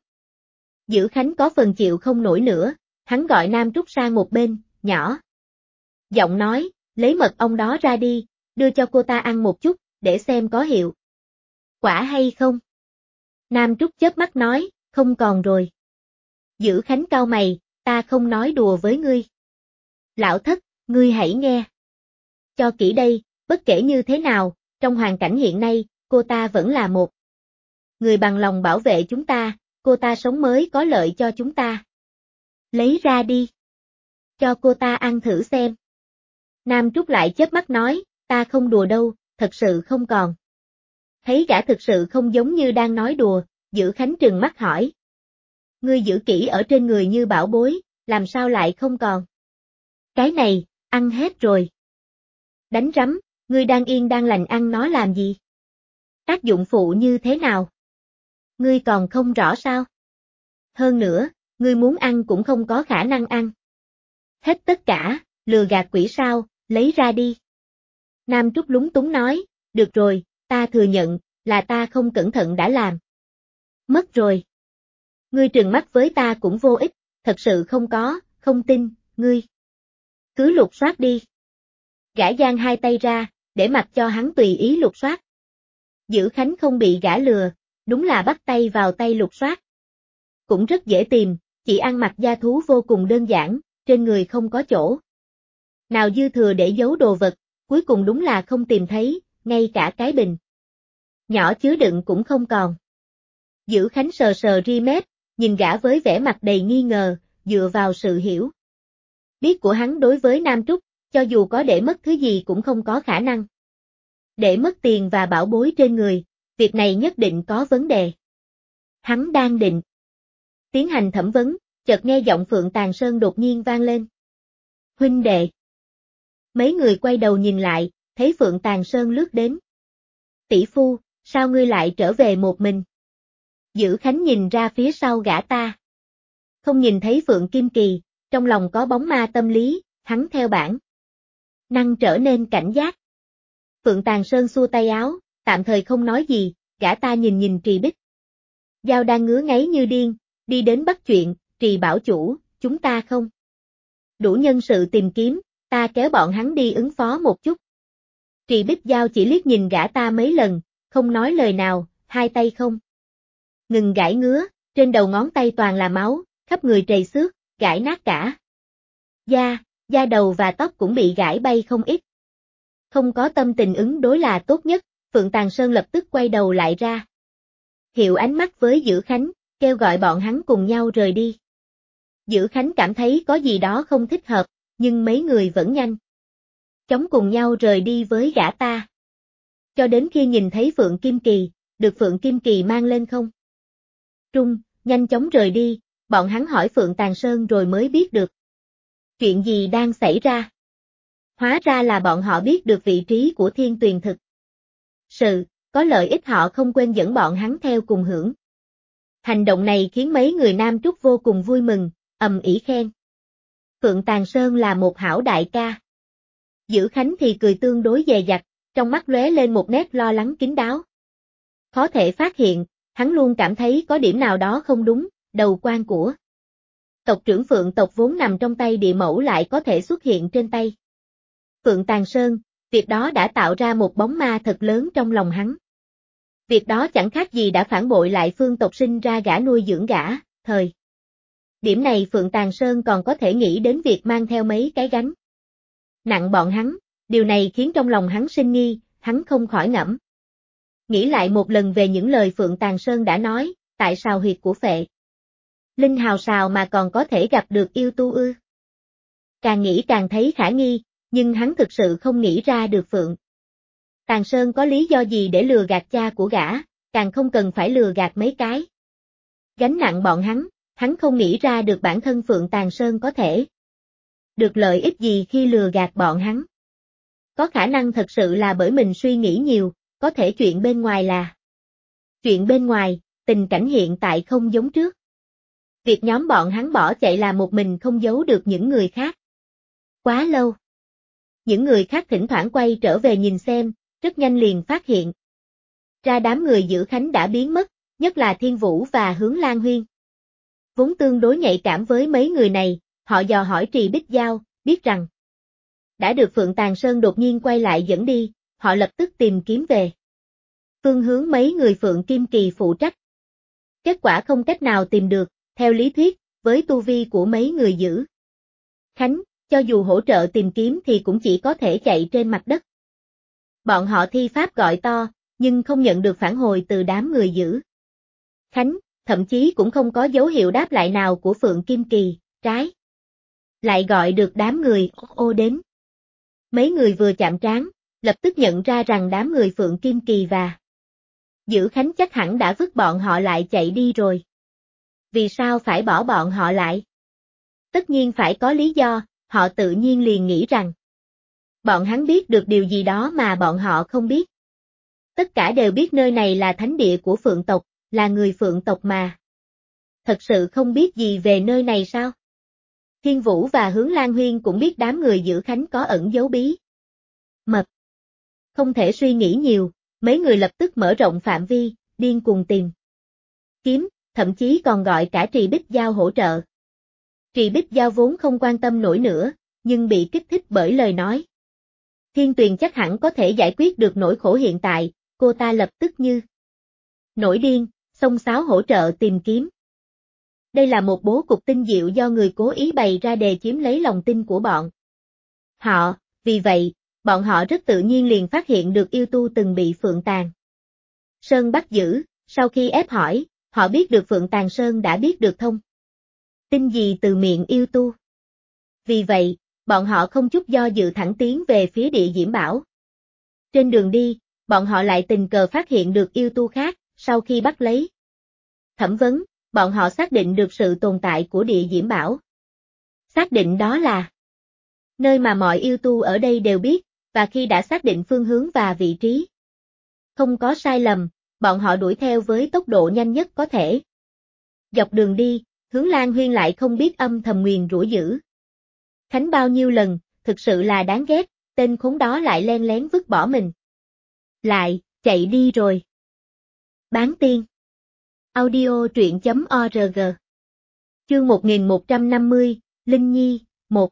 Giữ Khánh có phần chịu không nổi nữa, hắn gọi Nam Trúc sang một bên, nhỏ giọng nói, lấy mật ong đó ra đi, đưa cho cô ta ăn một chút, để xem có hiệu quả hay không. Nam Trúc chớp mắt nói, không còn rồi. Giữ Khánh cau mày, ta không nói đùa với ngươi. Lão thất, ngươi hãy nghe cho kỹ đây, bất kể như thế nào, trong hoàn cảnh hiện nay, cô ta vẫn là một người bằng lòng bảo vệ chúng ta, cô ta sống mới có lợi cho chúng ta. Lấy ra đi. Cho cô ta ăn thử xem. Nam Trúc lại chớp mắt nói, ta không đùa đâu, thật sự không còn. Thấy gã thực sự không giống như đang nói đùa, Giữ Khánh trừng mắt hỏi. Ngươi giữ kỹ ở trên người như bảo bối, làm sao lại không còn? Cái này, ăn hết rồi. Đánh rắm, ngươi đang yên đang lành ăn nó làm gì? Tác dụng phụ như thế nào? Ngươi còn không rõ sao? Hơn nữa, ngươi muốn ăn cũng không có khả năng ăn. Hết tất cả, lừa gạt quỷ sao, lấy ra đi. Nam Trúc lúng túng nói, được rồi, ta thừa nhận, là ta không cẩn thận đã làm. Mất rồi. Ngươi trừng mắt với ta cũng vô ích, thật sự không có, không tin, ngươi. Cứ lục soát đi. Gã giang hai tay ra, để mặc cho hắn tùy ý lục soát. Giữ Khánh không bị gã lừa, đúng là bắt tay vào tay lục soát. Cũng rất dễ tìm, chỉ ăn mặc da thú vô cùng đơn giản, trên người không có chỗ nào dư thừa để giấu đồ vật, cuối cùng đúng là không tìm thấy, ngay cả cái bình nhỏ chứa đựng cũng không còn. Giữ Khánh sờ sờ ri mép, nhìn gã với vẻ mặt đầy nghi ngờ, dựa vào sự hiểu biết của hắn đối với Nam Trúc, cho dù có để mất thứ gì cũng không có khả năng để mất tiền và bảo bối trên người, việc này nhất định có vấn đề. Hắn đang định tiến hành thẩm vấn, chợt nghe giọng Phượng Tàn Sơn đột nhiên vang lên. Huynh đệ. Mấy người quay đầu nhìn lại, thấy Phượng Tàn Sơn lướt đến. Tỷ phu, sao ngươi lại trở về một mình? Giữ Khánh nhìn ra phía sau gã ta. Không nhìn thấy Phượng Kim Kỳ, trong lòng có bóng ma tâm lý, hắn theo bản năng trở nên cảnh giác. Phượng Tàn Sơn xua tay áo, tạm thời không nói gì, gã ta nhìn nhìn Trì Bích Giao đang ngứa ngáy như điên, đi đến bắt chuyện, Trì bảo chủ, chúng ta không đủ nhân sự tìm kiếm, ta kéo bọn hắn đi ứng phó một chút. Trì Bích Giao chỉ liếc nhìn gã ta mấy lần, không nói lời nào, hai tay không ngừng gãi ngứa, trên đầu ngón tay toàn là máu, khắp người trầy xước, gãi nát cả. Da đầu và tóc cũng bị gãi bay không ít. Không có tâm tình ứng đối là tốt nhất, Phượng Tàn Sơn lập tức quay đầu lại ra. Hiệu ánh mắt với Dữ Khánh, kêu gọi bọn hắn cùng nhau rời đi. Dữ Khánh cảm thấy có gì đó không thích hợp, nhưng mấy người vẫn nhanh chóng cùng nhau rời đi với gã ta. Cho đến khi nhìn thấy Phượng Kim Kỳ, được Phượng Kim Kỳ mang lên không trung, nhanh chóng rời đi, bọn hắn hỏi Phượng Tàn Sơn rồi mới biết được chuyện gì đang xảy ra. Hóa ra là bọn họ biết được vị trí của Thiên Tuyền thực sự, có lợi ích họ không quên dẫn bọn hắn theo cùng hưởng. Hành động này khiến mấy người Nam Trúc vô cùng vui mừng, ầm ĩ khen. Phượng Tàn Sơn là một hảo đại ca. Dữ Khánh thì cười tương đối dè dặt, trong mắt lóe lên một nét lo lắng kín đáo. Khó thể phát hiện, hắn luôn cảm thấy có điểm nào đó không đúng, đầu quan của tộc trưởng Phượng tộc vốn nằm trong tay địa mẫu lại có thể xuất hiện trên tay Phượng Tàn Sơn, việc đó đã tạo ra một bóng ma thật lớn trong lòng hắn. Việc đó chẳng khác gì đã phản bội lại Phương tộc sinh ra gã nuôi dưỡng gã, thời điểm này Phượng Tàn Sơn còn có thể nghĩ đến việc mang theo mấy cái gánh nặng bọn hắn, điều này khiến trong lòng hắn sinh nghi, hắn không khỏi ngẫm. Nghĩ lại một lần về những lời Phượng Tàn Sơn đã nói, tại sao huyệt của Phệ Linh Hào Sào mà còn có thể gặp được yêu tu ư? Càng nghĩ càng thấy khả nghi, nhưng hắn thực sự không nghĩ ra được Phượng Tàn Sơn có lý do gì để lừa gạt cha của gã, càng không cần phải lừa gạt mấy cái gánh nặng bọn hắn không nghĩ ra được bản thân Phượng Tàn Sơn có thể được lợi ích gì khi lừa gạt bọn hắn. Có khả năng thật sự là bởi mình suy nghĩ nhiều, có thể chuyện bên ngoài là chuyện bên ngoài, tình cảnh hiện tại không giống trước. Việc nhóm bọn hắn bỏ chạy là một mình không giấu được những người khác. Quá lâu. Những người khác thỉnh thoảng quay trở về nhìn xem, rất nhanh liền phát hiện ra đám người Dữ Khánh đã biến mất, nhất là Thiên Vũ và Hướng Lan Huyên. Vốn tương đối nhạy cảm với mấy người này, họ dò hỏi Trì Bích Giao, biết rằng đã được Phượng Tàn Sơn đột nhiên quay lại dẫn đi, họ lập tức tìm kiếm về phương hướng mấy người Phượng Kim Kỳ phụ trách. Kết quả không cách nào tìm được, theo lý thuyết, với tu vi của mấy người Dữ Khánh, cho dù hỗ trợ tìm kiếm thì cũng chỉ có thể chạy trên mặt đất. Bọn họ thi pháp gọi to, nhưng không nhận được phản hồi từ đám người Dữ Khánh, thậm chí cũng không có dấu hiệu đáp lại nào của Phượng Kim Kỳ, trái lại gọi được đám người ô đến. Mấy người vừa chạm trán, lập tức nhận ra rằng đám người Phượng Kim Kỳ và Dữ Khánh chắc hẳn đã vứt bọn họ lại chạy đi rồi. Vì sao phải bỏ bọn họ lại? Tất nhiên phải có lý do, họ tự nhiên liền nghĩ rằng bọn hắn biết được điều gì đó mà bọn họ không biết. Tất cả đều biết nơi này là thánh địa của Phượng tộc, là người Phượng tộc mà. Thật sự không biết gì về nơi này sao? Thiên Vũ và Hướng Lan Huyên cũng biết đám người Dữ Khánh có ẩn dấu bí mật. Không thể suy nghĩ nhiều, mấy người lập tức mở rộng phạm vi, điên cuồng tìm kiếm, thậm chí còn gọi cả Trì Bích Giao hỗ trợ. Trì Bích Giao vốn không quan tâm nổi nữa, nhưng bị kích thích bởi lời nói Thiên Tuyền chắc hẳn có thể giải quyết được nỗi khổ hiện tại, cô ta lập tức như nổi điên, xông xáo hỗ trợ tìm kiếm. Đây là một bố cục tinh diệu do người cố ý bày ra để chiếm lấy lòng tin của bọn họ, vì vậy, bọn họ rất tự nhiên liền phát hiện được yêu tu từng bị Phượng Tàn Sơn bắt giữ, sau khi ép hỏi, họ biết được Phượng Tàn Sơn đã biết được thông tin gì từ miệng yêu tu. Vì vậy, bọn họ không chút do dự thẳng tiến về phía địa Diễm Bảo. Trên đường đi, bọn họ lại tình cờ phát hiện được yêu tu khác, sau khi bắt lấy thẩm vấn, bọn họ xác định được sự tồn tại của địa Diễm Bảo. Xác định đó là nơi mà mọi yêu tu ở đây đều biết, và khi đã xác định phương hướng và vị trí không có sai lầm, bọn họ đuổi theo với tốc độ nhanh nhất có thể. Dọc đường đi, Hướng Lan Huyên lại không biết âm thầm nguyền rủa Dữ Khánh bao nhiêu lần, thực sự là đáng ghét, tên khốn đó lại len lén vứt bỏ mình. Lại, chạy đi rồi. Bán tiên. Audio truyện.org. Chương 1150, Linh Nhi, 1.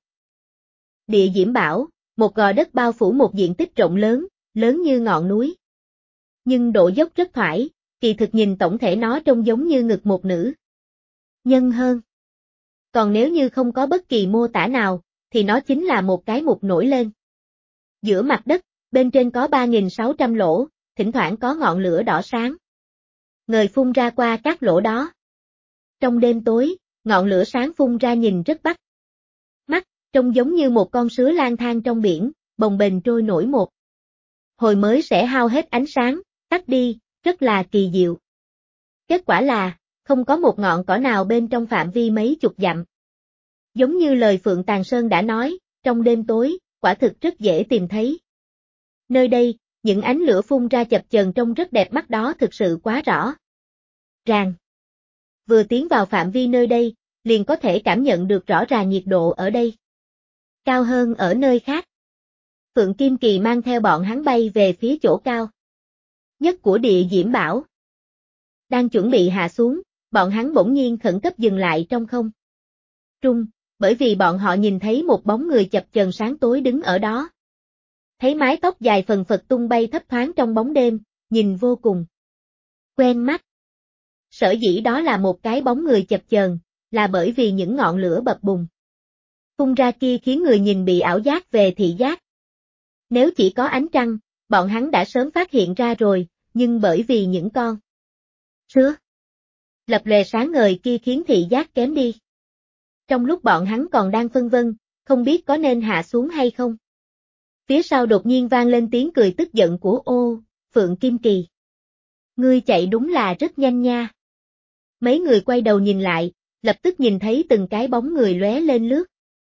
Địa Diễm Bảo, một gò đất bao phủ một diện tích rộng lớn, lớn như ngọn núi. Nhưng độ dốc rất thoải, kỳ thực nhìn tổng thể nó trông giống như ngực một nữ nhân hơn. Còn nếu như không có bất kỳ mô tả nào, thì nó chính là một cái mục nổi lên giữa mặt đất, bên trên có 3.600 lỗ, thỉnh thoảng có ngọn lửa đỏ sáng ngời phun ra qua các lỗ đó. Trong đêm tối, ngọn lửa sáng phun ra nhìn rất bắt mắt, trông giống như một con sứa lang thang trong biển, bồng bềnh trôi nổi một hồi mới sẽ hao hết ánh sáng, tắt đi, rất là kỳ diệu. Kết quả là, không có một ngọn cỏ nào bên trong phạm vi mấy chục dặm. Giống như lời Phượng Tàng Sơn đã nói, trong đêm tối, quả thực rất dễ tìm thấy. Nơi đây, những ánh lửa phun ra chập chờn trông rất đẹp mắt đó thực sự quá rõ ràng. Vừa tiến vào phạm vi nơi đây, liền có thể cảm nhận được rõ ràng nhiệt độ ở đây cao hơn ở nơi khác. Phượng Kim Kỳ mang theo bọn hắn bay về phía chỗ cao nhất của địa diễm bảo. Đang chuẩn bị hạ xuống, bọn hắn bỗng nhiên khẩn cấp dừng lại trong không trung, bởi vì bọn họ nhìn thấy một bóng người chập chờn sáng tối đứng ở đó. Thấy mái tóc dài phần phật tung bay thấp thoáng trong bóng đêm, nhìn vô cùng quen mắt. Sở dĩ đó là một cái bóng người chập chờn, là bởi vì những ngọn lửa bập bùng phun ra kia khiến người nhìn bị ảo giác về thị giác. Nếu chỉ có ánh trăng, bọn hắn đã sớm phát hiện ra rồi, nhưng bởi vì những con sứa lập lòe sáng ngời kia khiến thị giác kém đi. Trong lúc bọn hắn còn đang phân vân, không biết có nên hạ xuống hay không. Phía sau đột nhiên vang lên tiếng cười tức giận của Phượng Kim Kỳ. Ngươi chạy đúng là rất nhanh nha. Mấy người quay đầu nhìn lại, lập tức nhìn thấy từng cái bóng người lóe lên lướt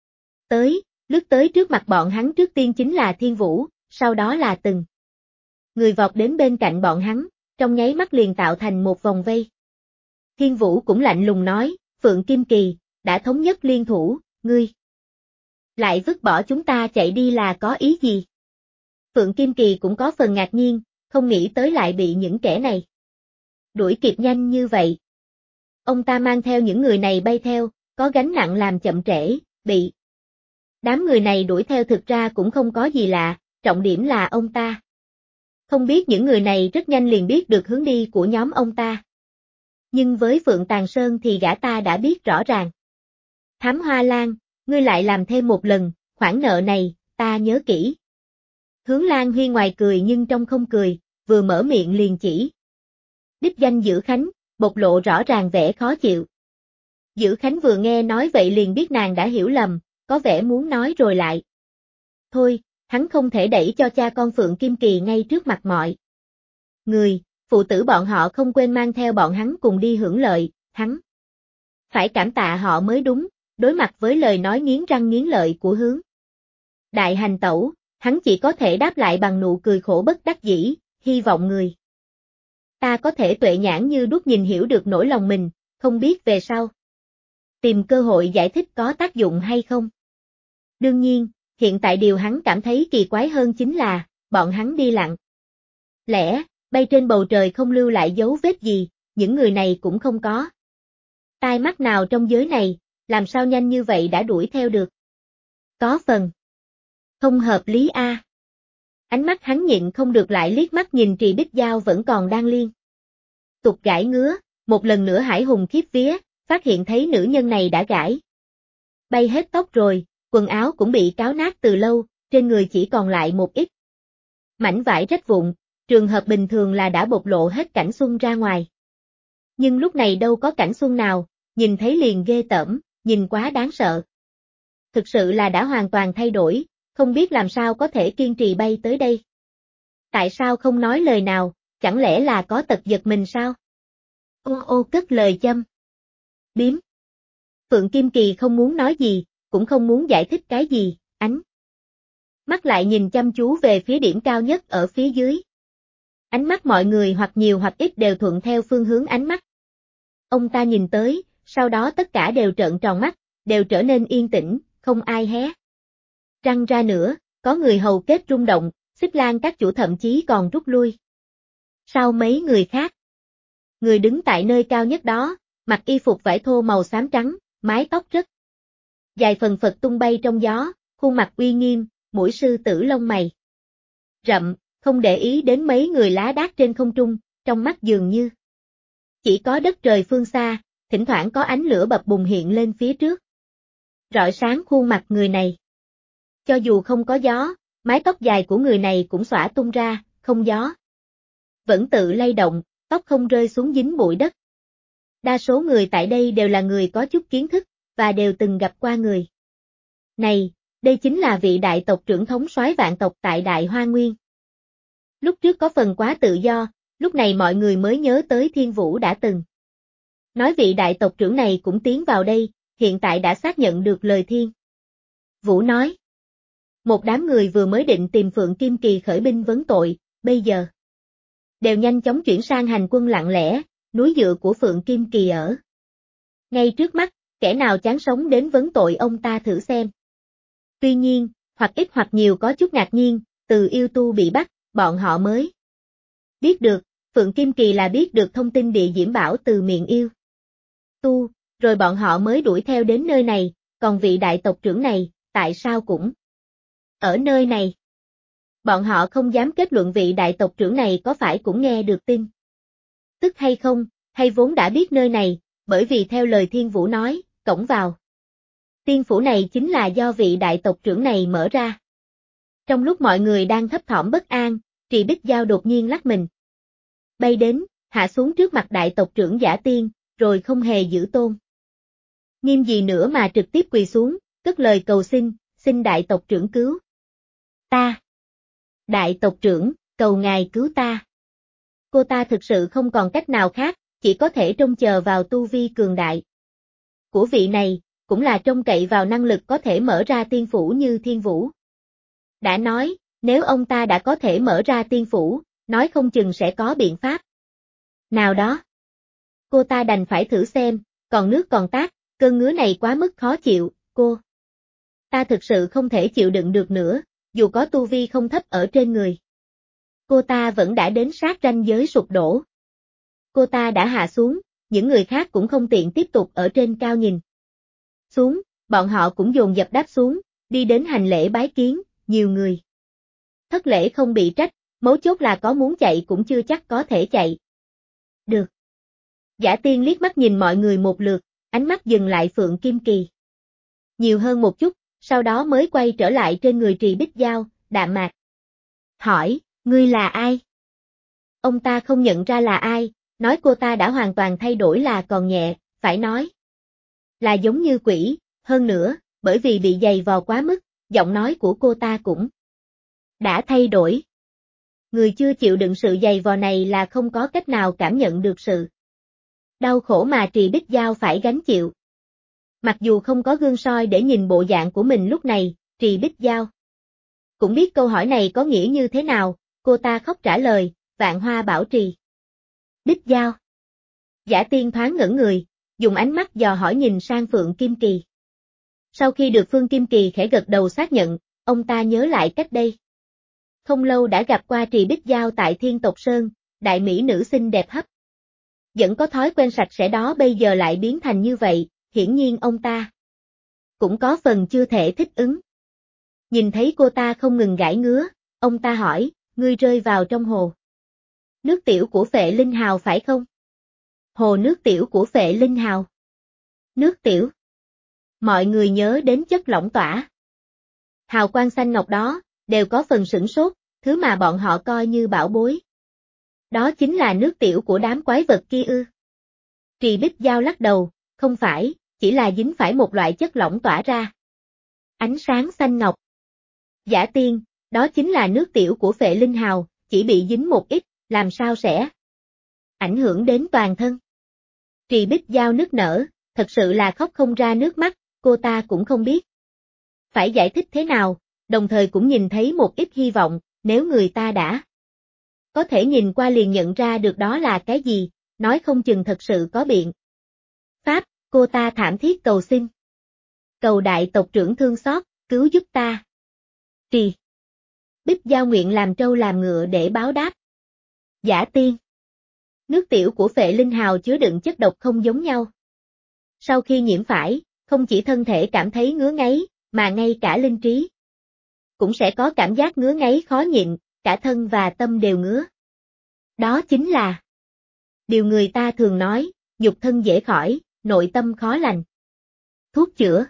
tới trước mặt bọn hắn, trước tiên chính là Thiên Vũ, sau đó là từng người vọt đến bên cạnh bọn hắn, trong nháy mắt liền tạo thành một vòng vây. Thiên Vũ cũng lạnh lùng nói, Phượng Kim Kỳ, đã thống nhất liên thủ, ngươi lại vứt bỏ chúng ta chạy đi là có ý gì? Phượng Kim Kỳ cũng có phần ngạc nhiên, không nghĩ tới lại bị những kẻ này đuổi kịp nhanh như vậy. Ông ta mang theo những người này bay theo, có gánh nặng làm chậm trễ, bị đám người này đuổi theo thực ra cũng không có gì lạ, trọng điểm là ông ta không biết những người này rất nhanh liền biết được hướng đi của nhóm ông ta. Nhưng với Phượng Tàng Sơn thì gã ta đã biết rõ ràng. Thám Hoa Lan, ngươi lại làm thêm một lần, khoản nợ này, ta nhớ kỹ. Hướng Lan Huy ngoài cười nhưng trong không cười, vừa mở miệng liền chỉ đích danh Dữ Khánh, bộc lộ rõ ràng vẻ khó chịu. Dữ Khánh vừa nghe nói vậy liền biết nàng đã hiểu lầm, có vẻ muốn nói rồi lại. Thôi, hắn không thể đẩy cho cha con Phượng Kim Kỳ ngay trước mặt mọi người, phụ tử bọn họ không quên mang theo bọn hắn cùng đi hưởng lợi, hắn phải cảm tạ họ mới đúng, đối mặt với lời nói nghiến răng nghiến lợi của Hướng Đại Hành Tẩu, hắn chỉ có thể đáp lại bằng nụ cười khổ bất đắc dĩ, hy vọng người ta có thể tuệ nhãn như đuốc nhìn hiểu được nỗi lòng mình, không biết về sau tìm cơ hội giải thích có tác dụng hay không. Đương nhiên, hiện tại điều hắn cảm thấy kỳ quái hơn chính là, bọn hắn đi lặng lẽ, bay trên bầu trời không lưu lại dấu vết gì, những người này cũng không có tai mắt nào trong giới này, làm sao nhanh như vậy đã đuổi theo được. Có phần không hợp lý a. Ánh mắt hắn nhịn không được lại liếc mắt nhìn Trì Bích Giao vẫn còn đang liên tục gãi ngứa, một lần nữa Hải Hùng khiếp vía, phát hiện thấy nữ nhân này đã gãi bay hết tóc rồi, quần áo cũng bị cáo nát từ lâu, trên người chỉ còn lại một ít mảnh vải rách vụn, trường hợp bình thường là đã bộc lộ hết cảnh xuân ra ngoài. Nhưng lúc này đâu có cảnh xuân nào, nhìn thấy liền ghê tởm, nhìn quá đáng sợ. Thực sự là đã hoàn toàn thay đổi, không biết làm sao có thể kiên trì bay tới đây. Tại sao không nói lời nào, chẳng lẽ là có tật giật mình sao? Ô cất lời châm biếm. Phượng Kim Kỳ không muốn nói gì, cũng không muốn giải thích cái gì, ánh mắt lại nhìn chăm chú về phía điểm cao nhất ở phía dưới. Ánh mắt mọi người hoặc nhiều hoặc ít đều thuận theo phương hướng ánh mắt. Ông ta nhìn tới, sau đó tất cả đều trợn tròn mắt, đều trở nên yên tĩnh, không ai hé răng ra nữa, có người hầu kết rung động, Xích Lan các chủ thậm chí còn rút lui. Sau mấy người khác, người đứng tại nơi cao nhất đó, mặc y phục vải thô màu xám trắng, mái tóc rất dài phần phật tung bay trong gió, khuôn mặt uy nghiêm, mũi sư tử lông mày rậm, không để ý đến mấy người lá đác trên không trung, trong mắt dường như chỉ có đất trời phương xa, thỉnh thoảng có ánh lửa bập bùng hiện lên phía trước, rọi sáng khuôn mặt người này. Cho dù không có gió, mái tóc dài của người này cũng xõa tung ra, không gió vẫn tự lay động, tóc không rơi xuống dính bụi đất. Đa số người tại đây đều là người có chút kiến thức, và đều từng gặp qua người. Này, đây chính là vị đại tộc trưởng thống soái vạn tộc tại Đại Hoa Nguyên. Lúc trước có phần quá tự do, lúc này mọi người mới nhớ tới Thiên Vũ đã từng nói vị đại tộc trưởng này cũng tiến vào đây, hiện tại đã xác nhận được lời Thiên Vũ nói. Một đám người vừa mới định tìm Phượng Kim Kỳ khởi binh vấn tội, bây giờ đều nhanh chóng chuyển sang hành quân lặng lẽ, núi dựa của Phượng Kim Kỳ ở ngay trước mắt, kẻ nào chán sống đến vấn tội ông ta thử xem. Tuy nhiên, hoặc ít hoặc nhiều có chút ngạc nhiên, từ yêu tu bị bắt, bọn họ mới biết được, Phượng Kim Kỳ là biết được thông tin địa diễm bảo từ miệng yêu tu, rồi bọn họ mới đuổi theo đến nơi này, còn vị đại tộc trưởng này, tại sao cũng ở nơi này? Bọn họ không dám kết luận vị đại tộc trưởng này có phải cũng nghe được tin tức hay không, hay vốn đã biết nơi này, bởi vì theo lời Thiên Vũ nói, cổng vào tiên phủ này chính là do vị đại tộc trưởng này mở ra. Trong lúc mọi người đang thấp thỏm bất an, Trì Bích Giao đột nhiên lắc mình bay đến, hạ xuống trước mặt đại tộc trưởng Giả Tiên, rồi không hề giữ tôn nghiêm gì nữa mà trực tiếp quỳ xuống, cất lời cầu xin đại tộc trưởng cứu ta. Đại tộc trưởng, cầu ngài cứu ta. Cô ta thực sự không còn cách nào khác, chỉ có thể trông chờ vào tu vi cường đại của vị này, cũng là trông cậy vào năng lực có thể mở ra tiên phủ như Thiên Vũ đã nói, nếu ông ta đã có thể mở ra tiên phủ, nói không chừng sẽ có biện pháp nào đó. Cô ta đành phải thử xem, còn nước còn tát, cơn ngứa này quá mức khó chịu, cô ta thực sự không thể chịu đựng được nữa, dù có tu vi không thấp ở trên người. Cô ta vẫn đã đến sát ranh giới sụp đổ. Cô ta đã hạ xuống, những người khác cũng không tiện tiếp tục ở trên cao nhìn xuống, bọn họ cũng dồn dập đáp xuống, đi đến hành lễ bái kiến, nhiều người thất lễ không bị trách, mấu chốt là có muốn chạy cũng chưa chắc có thể chạy được. Giả Tiên liếc mắt nhìn mọi người một lượt, ánh mắt dừng lại Phượng Kim Kỳ nhiều hơn một chút, sau đó mới quay trở lại trên người Trì Bích Giao, đạm mạc hỏi, ngươi là ai? Ông ta không nhận ra là ai, nói cô ta đã hoàn toàn thay đổi là còn nhẹ, phải nói là giống như quỷ, hơn nữa, bởi vì bị dày vò quá mức, giọng nói của cô ta cũng đã thay đổi. Người chưa chịu đựng sự dày vò này là không có cách nào cảm nhận được sự đau khổ mà Trì Bích Giao phải gánh chịu. Mặc dù không có gương soi để nhìn bộ dạng của mình lúc này, Trì Bích Giao cũng biết câu hỏi này có nghĩa như thế nào, cô ta khóc trả lời, Vạn Hoa bảo Trì Bích Giao. Giả Tiên thoáng ngẩn người, dùng ánh mắt dò hỏi nhìn sang Phượng Kim Kỳ. Sau khi được Phương Kim Kỳ khẽ gật đầu xác nhận, ông ta nhớ lại cách đây không lâu đã gặp qua Trì Bích Giao tại Thiên Tộc Sơn, đại mỹ nữ xinh đẹp hấp vẫn có thói quen sạch sẽ đó bây giờ lại biến thành như vậy, hiển nhiên ông ta cũng có phần chưa thể thích ứng. Nhìn thấy cô ta không ngừng gãi ngứa, ông ta hỏi, ngươi rơi vào trong hồ nước tiểu của Phệ Linh Hào phải không? Hồ nước tiểu của Phệ Linh Hào. Nước tiểu. Mọi người nhớ đến chất lỏng tỏa hào quang xanh ngọc đó, đều có phần sửng sốt, thứ mà bọn họ coi như bảo bối. Đó chính là nước tiểu của đám quái vật kia ư? Trì Bích Giao lắc đầu, không phải, chỉ là dính phải một loại chất lỏng tỏa ra ánh sáng xanh ngọc. Giả Tiên, đó chính là nước tiểu của Phệ Linh Hào, chỉ bị dính một ít, làm sao sẽ ảnh hưởng đến toàn thân? Trì Bích Giao nức nở, thật sự là khóc không ra nước mắt, cô ta cũng không biết phải giải thích thế nào, đồng thời cũng nhìn thấy một ít hy vọng, nếu người ta đã có thể nhìn qua liền nhận ra được đó là cái gì, nói không chừng thật sự có biện pháp, cô ta thảm thiết cầu xin. Cầu đại tộc trưởng thương xót, cứu giúp ta. Trì Bích Giao nguyện làm trâu làm ngựa để báo đáp. Giả Tiên. Nước tiểu của Phệ Linh Hào chứa đựng chất độc không giống nhau. Sau khi nhiễm phải, không chỉ thân thể cảm thấy ngứa ngáy, mà ngay cả linh trí cũng sẽ có cảm giác ngứa ngáy khó nhịn, cả thân và tâm đều ngứa. Đó chính là điều người ta thường nói, nhục thân dễ khỏi, nội tâm khó lành. Thuốc chữa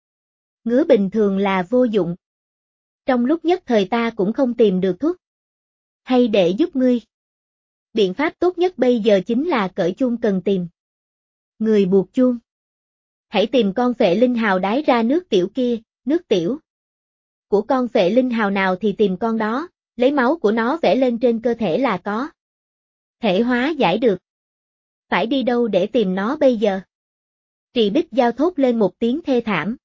ngứa bình thường là vô dụng. Trong lúc nhất thời ta cũng không tìm được thuốc hay để giúp ngươi. Biện pháp tốt nhất bây giờ chính là cởi chuông cần tìm. Người buộc chuông. Hãy tìm con phệ linh hào đái ra nước tiểu kia, nước tiểu của con phệ linh hào nào thì tìm con đó, lấy máu của nó vẽ lên trên cơ thể là có thể hóa giải được. Phải đi đâu để tìm nó bây giờ? Trì Bích Giao thốt lên một tiếng thê thảm.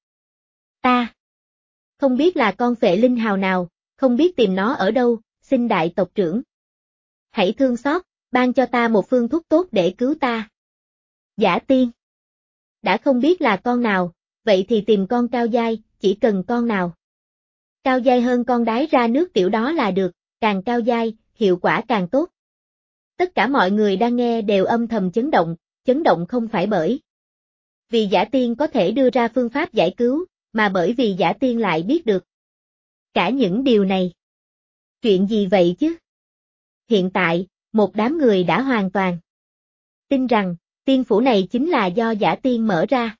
Ta không biết là con phệ linh hào nào, không biết tìm nó ở đâu, xin đại tộc trưởng hãy thương xót, ban cho ta một phương thuốc tốt để cứu ta. Giả Tiên. Đã không biết là con nào, vậy thì tìm con cao giai, chỉ cần con nào cao giai hơn con đái ra nước tiểu đó là được, càng cao giai, hiệu quả càng tốt. Tất cả mọi người đang nghe đều âm thầm chấn động không phải bởi vì Giả Tiên có thể đưa ra phương pháp giải cứu, mà bởi vì Giả Tiên lại biết được cả những điều này. Chuyện gì vậy chứ? Hiện tại, một đám người đã hoàn toàn tin rằng, tiên phủ này chính là do Giả Tiên mở ra.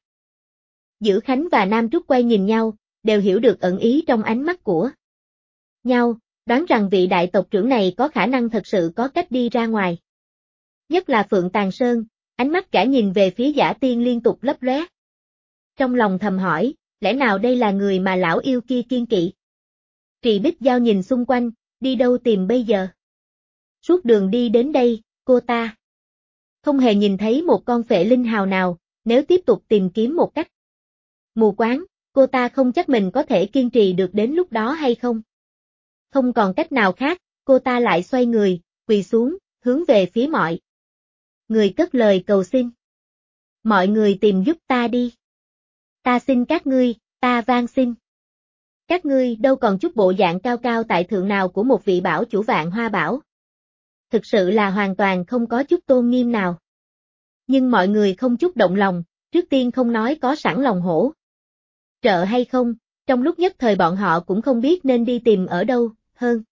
Dữ Khánh và Nam Trúc quay nhìn nhau, đều hiểu được ẩn ý trong ánh mắt của nhau, đoán rằng vị đại tộc trưởng này có khả năng thật sự có cách đi ra ngoài. Nhất là Phượng Tàn Sơn, ánh mắt cả nhìn về phía Giả Tiên liên tục lấp lóe. Trong lòng thầm hỏi, lẽ nào đây là người mà lão yêu kia kiêng kỵ? Trì Bích Giao nhìn xung quanh, đi đâu tìm bây giờ? Suốt đường đi đến đây, cô ta không hề nhìn thấy một con phệ linh hào nào, nếu tiếp tục tìm kiếm một cách mù quáng, cô ta không chắc mình có thể kiên trì được đến lúc đó hay không. Không còn cách nào khác, cô ta lại xoay người, quỳ xuống, hướng về phía mọi người cất lời cầu xin. Mọi người tìm giúp ta đi. Ta xin các ngươi, ta van xin. Các ngươi đâu còn chút bộ dạng cao cao tại thượng nào của một vị bảo chủ Vạn Hoa Bảo. Thực sự là hoàn toàn không có chút tôn nghiêm nào. Nhưng mọi người không chút động lòng, trước tiên không nói có sẵn lòng hỗ trợ hay không, trong lúc nhất thời bọn họ cũng không biết nên đi tìm ở đâu, hơn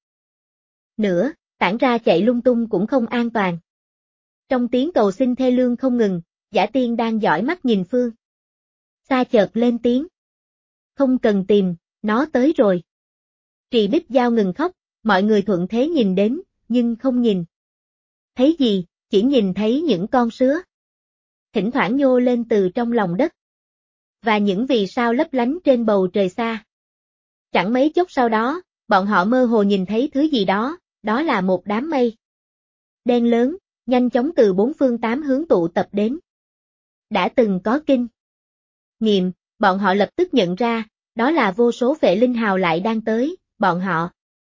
nữa, tản ra chạy lung tung cũng không an toàn. Trong tiếng cầu xin thê lương không ngừng, Giả Tiên đang dõi mắt nhìn phương xa chợt lên tiếng. Không cần tìm, nó tới rồi. Trì Bích Giao ngừng khóc, mọi người thuận thế nhìn đến, nhưng không nhìn thấy gì, chỉ nhìn thấy những con sứa thỉnh thoảng nhô lên từ trong lòng đất, và những vì sao lấp lánh trên bầu trời xa. Chẳng mấy chốc sau đó, bọn họ mơ hồ nhìn thấy thứ gì đó, đó là một đám mây đen lớn, nhanh chóng từ bốn phương tám hướng tụ tập đến. Đã từng có kinh nghiệm, bọn họ lập tức nhận ra, đó là vô số phệ linh hào lại đang tới, bọn họ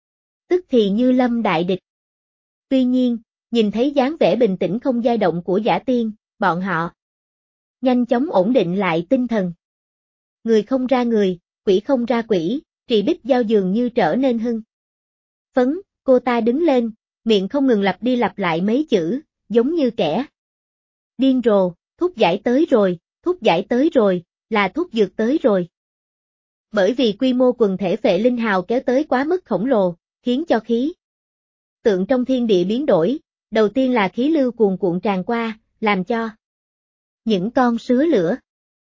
tức thì như lâm đại địch. Tuy nhiên, nhìn thấy dáng vẻ bình tĩnh không dao động của Giả Tiên, bọn họ nhanh chóng ổn định lại tinh thần. Người không ra người, quỷ không ra quỷ, Trì Bích Giao dường như trở nên hưng phấn, cô ta đứng lên, miệng không ngừng lặp đi lặp lại mấy chữ, giống như kẻ điên rồ, thuốc giải tới rồi, thuốc giải tới rồi, là thuốc dược tới rồi. Bởi vì quy mô quần thể phệ linh hào kéo tới quá mức khổng lồ, khiến cho khí tượng trong thiên địa biến đổi, đầu tiên là khí lưu cuồn cuộn tràn qua, làm cho những con sứa lửa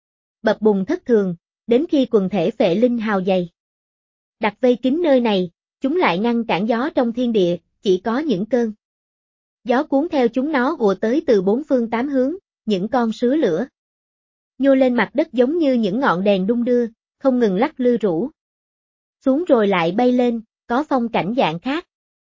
bập bùng thất thường, đến khi quần thể phệ linh hào dày đặt vây kín nơi này, chúng lại ngăn cản gió trong thiên địa, chỉ có những cơn gió cuốn theo chúng nó ùa tới từ bốn phương tám hướng, những con sứa lửa nhô lên mặt đất giống như những ngọn đèn đung đưa, không ngừng lắc lư rủ xuống rồi lại bay lên, có phong cảnh dạng khác.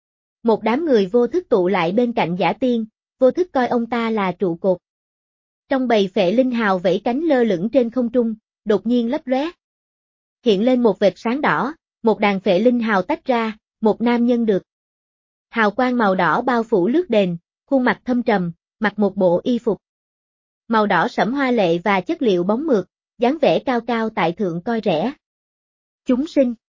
Một đám người vô thức tụ lại bên cạnh Giả Tiên, vô thức coi ông ta là trụ cột. Trong bầy phệ linh hào vẫy cánh lơ lửng trên không trung, đột nhiên lấp lóe hiện lên một vệt sáng đỏ, một đàn phệ linh hào tách ra, một nam nhân được hào quang màu đỏ bao phủ lướt đền, khuôn mặt thâm trầm, mặc một bộ y phục màu đỏ sẫm hoa lệ và chất liệu bóng mượt, dáng vẻ cao cao tại thượng coi rẻ. Chúng sinh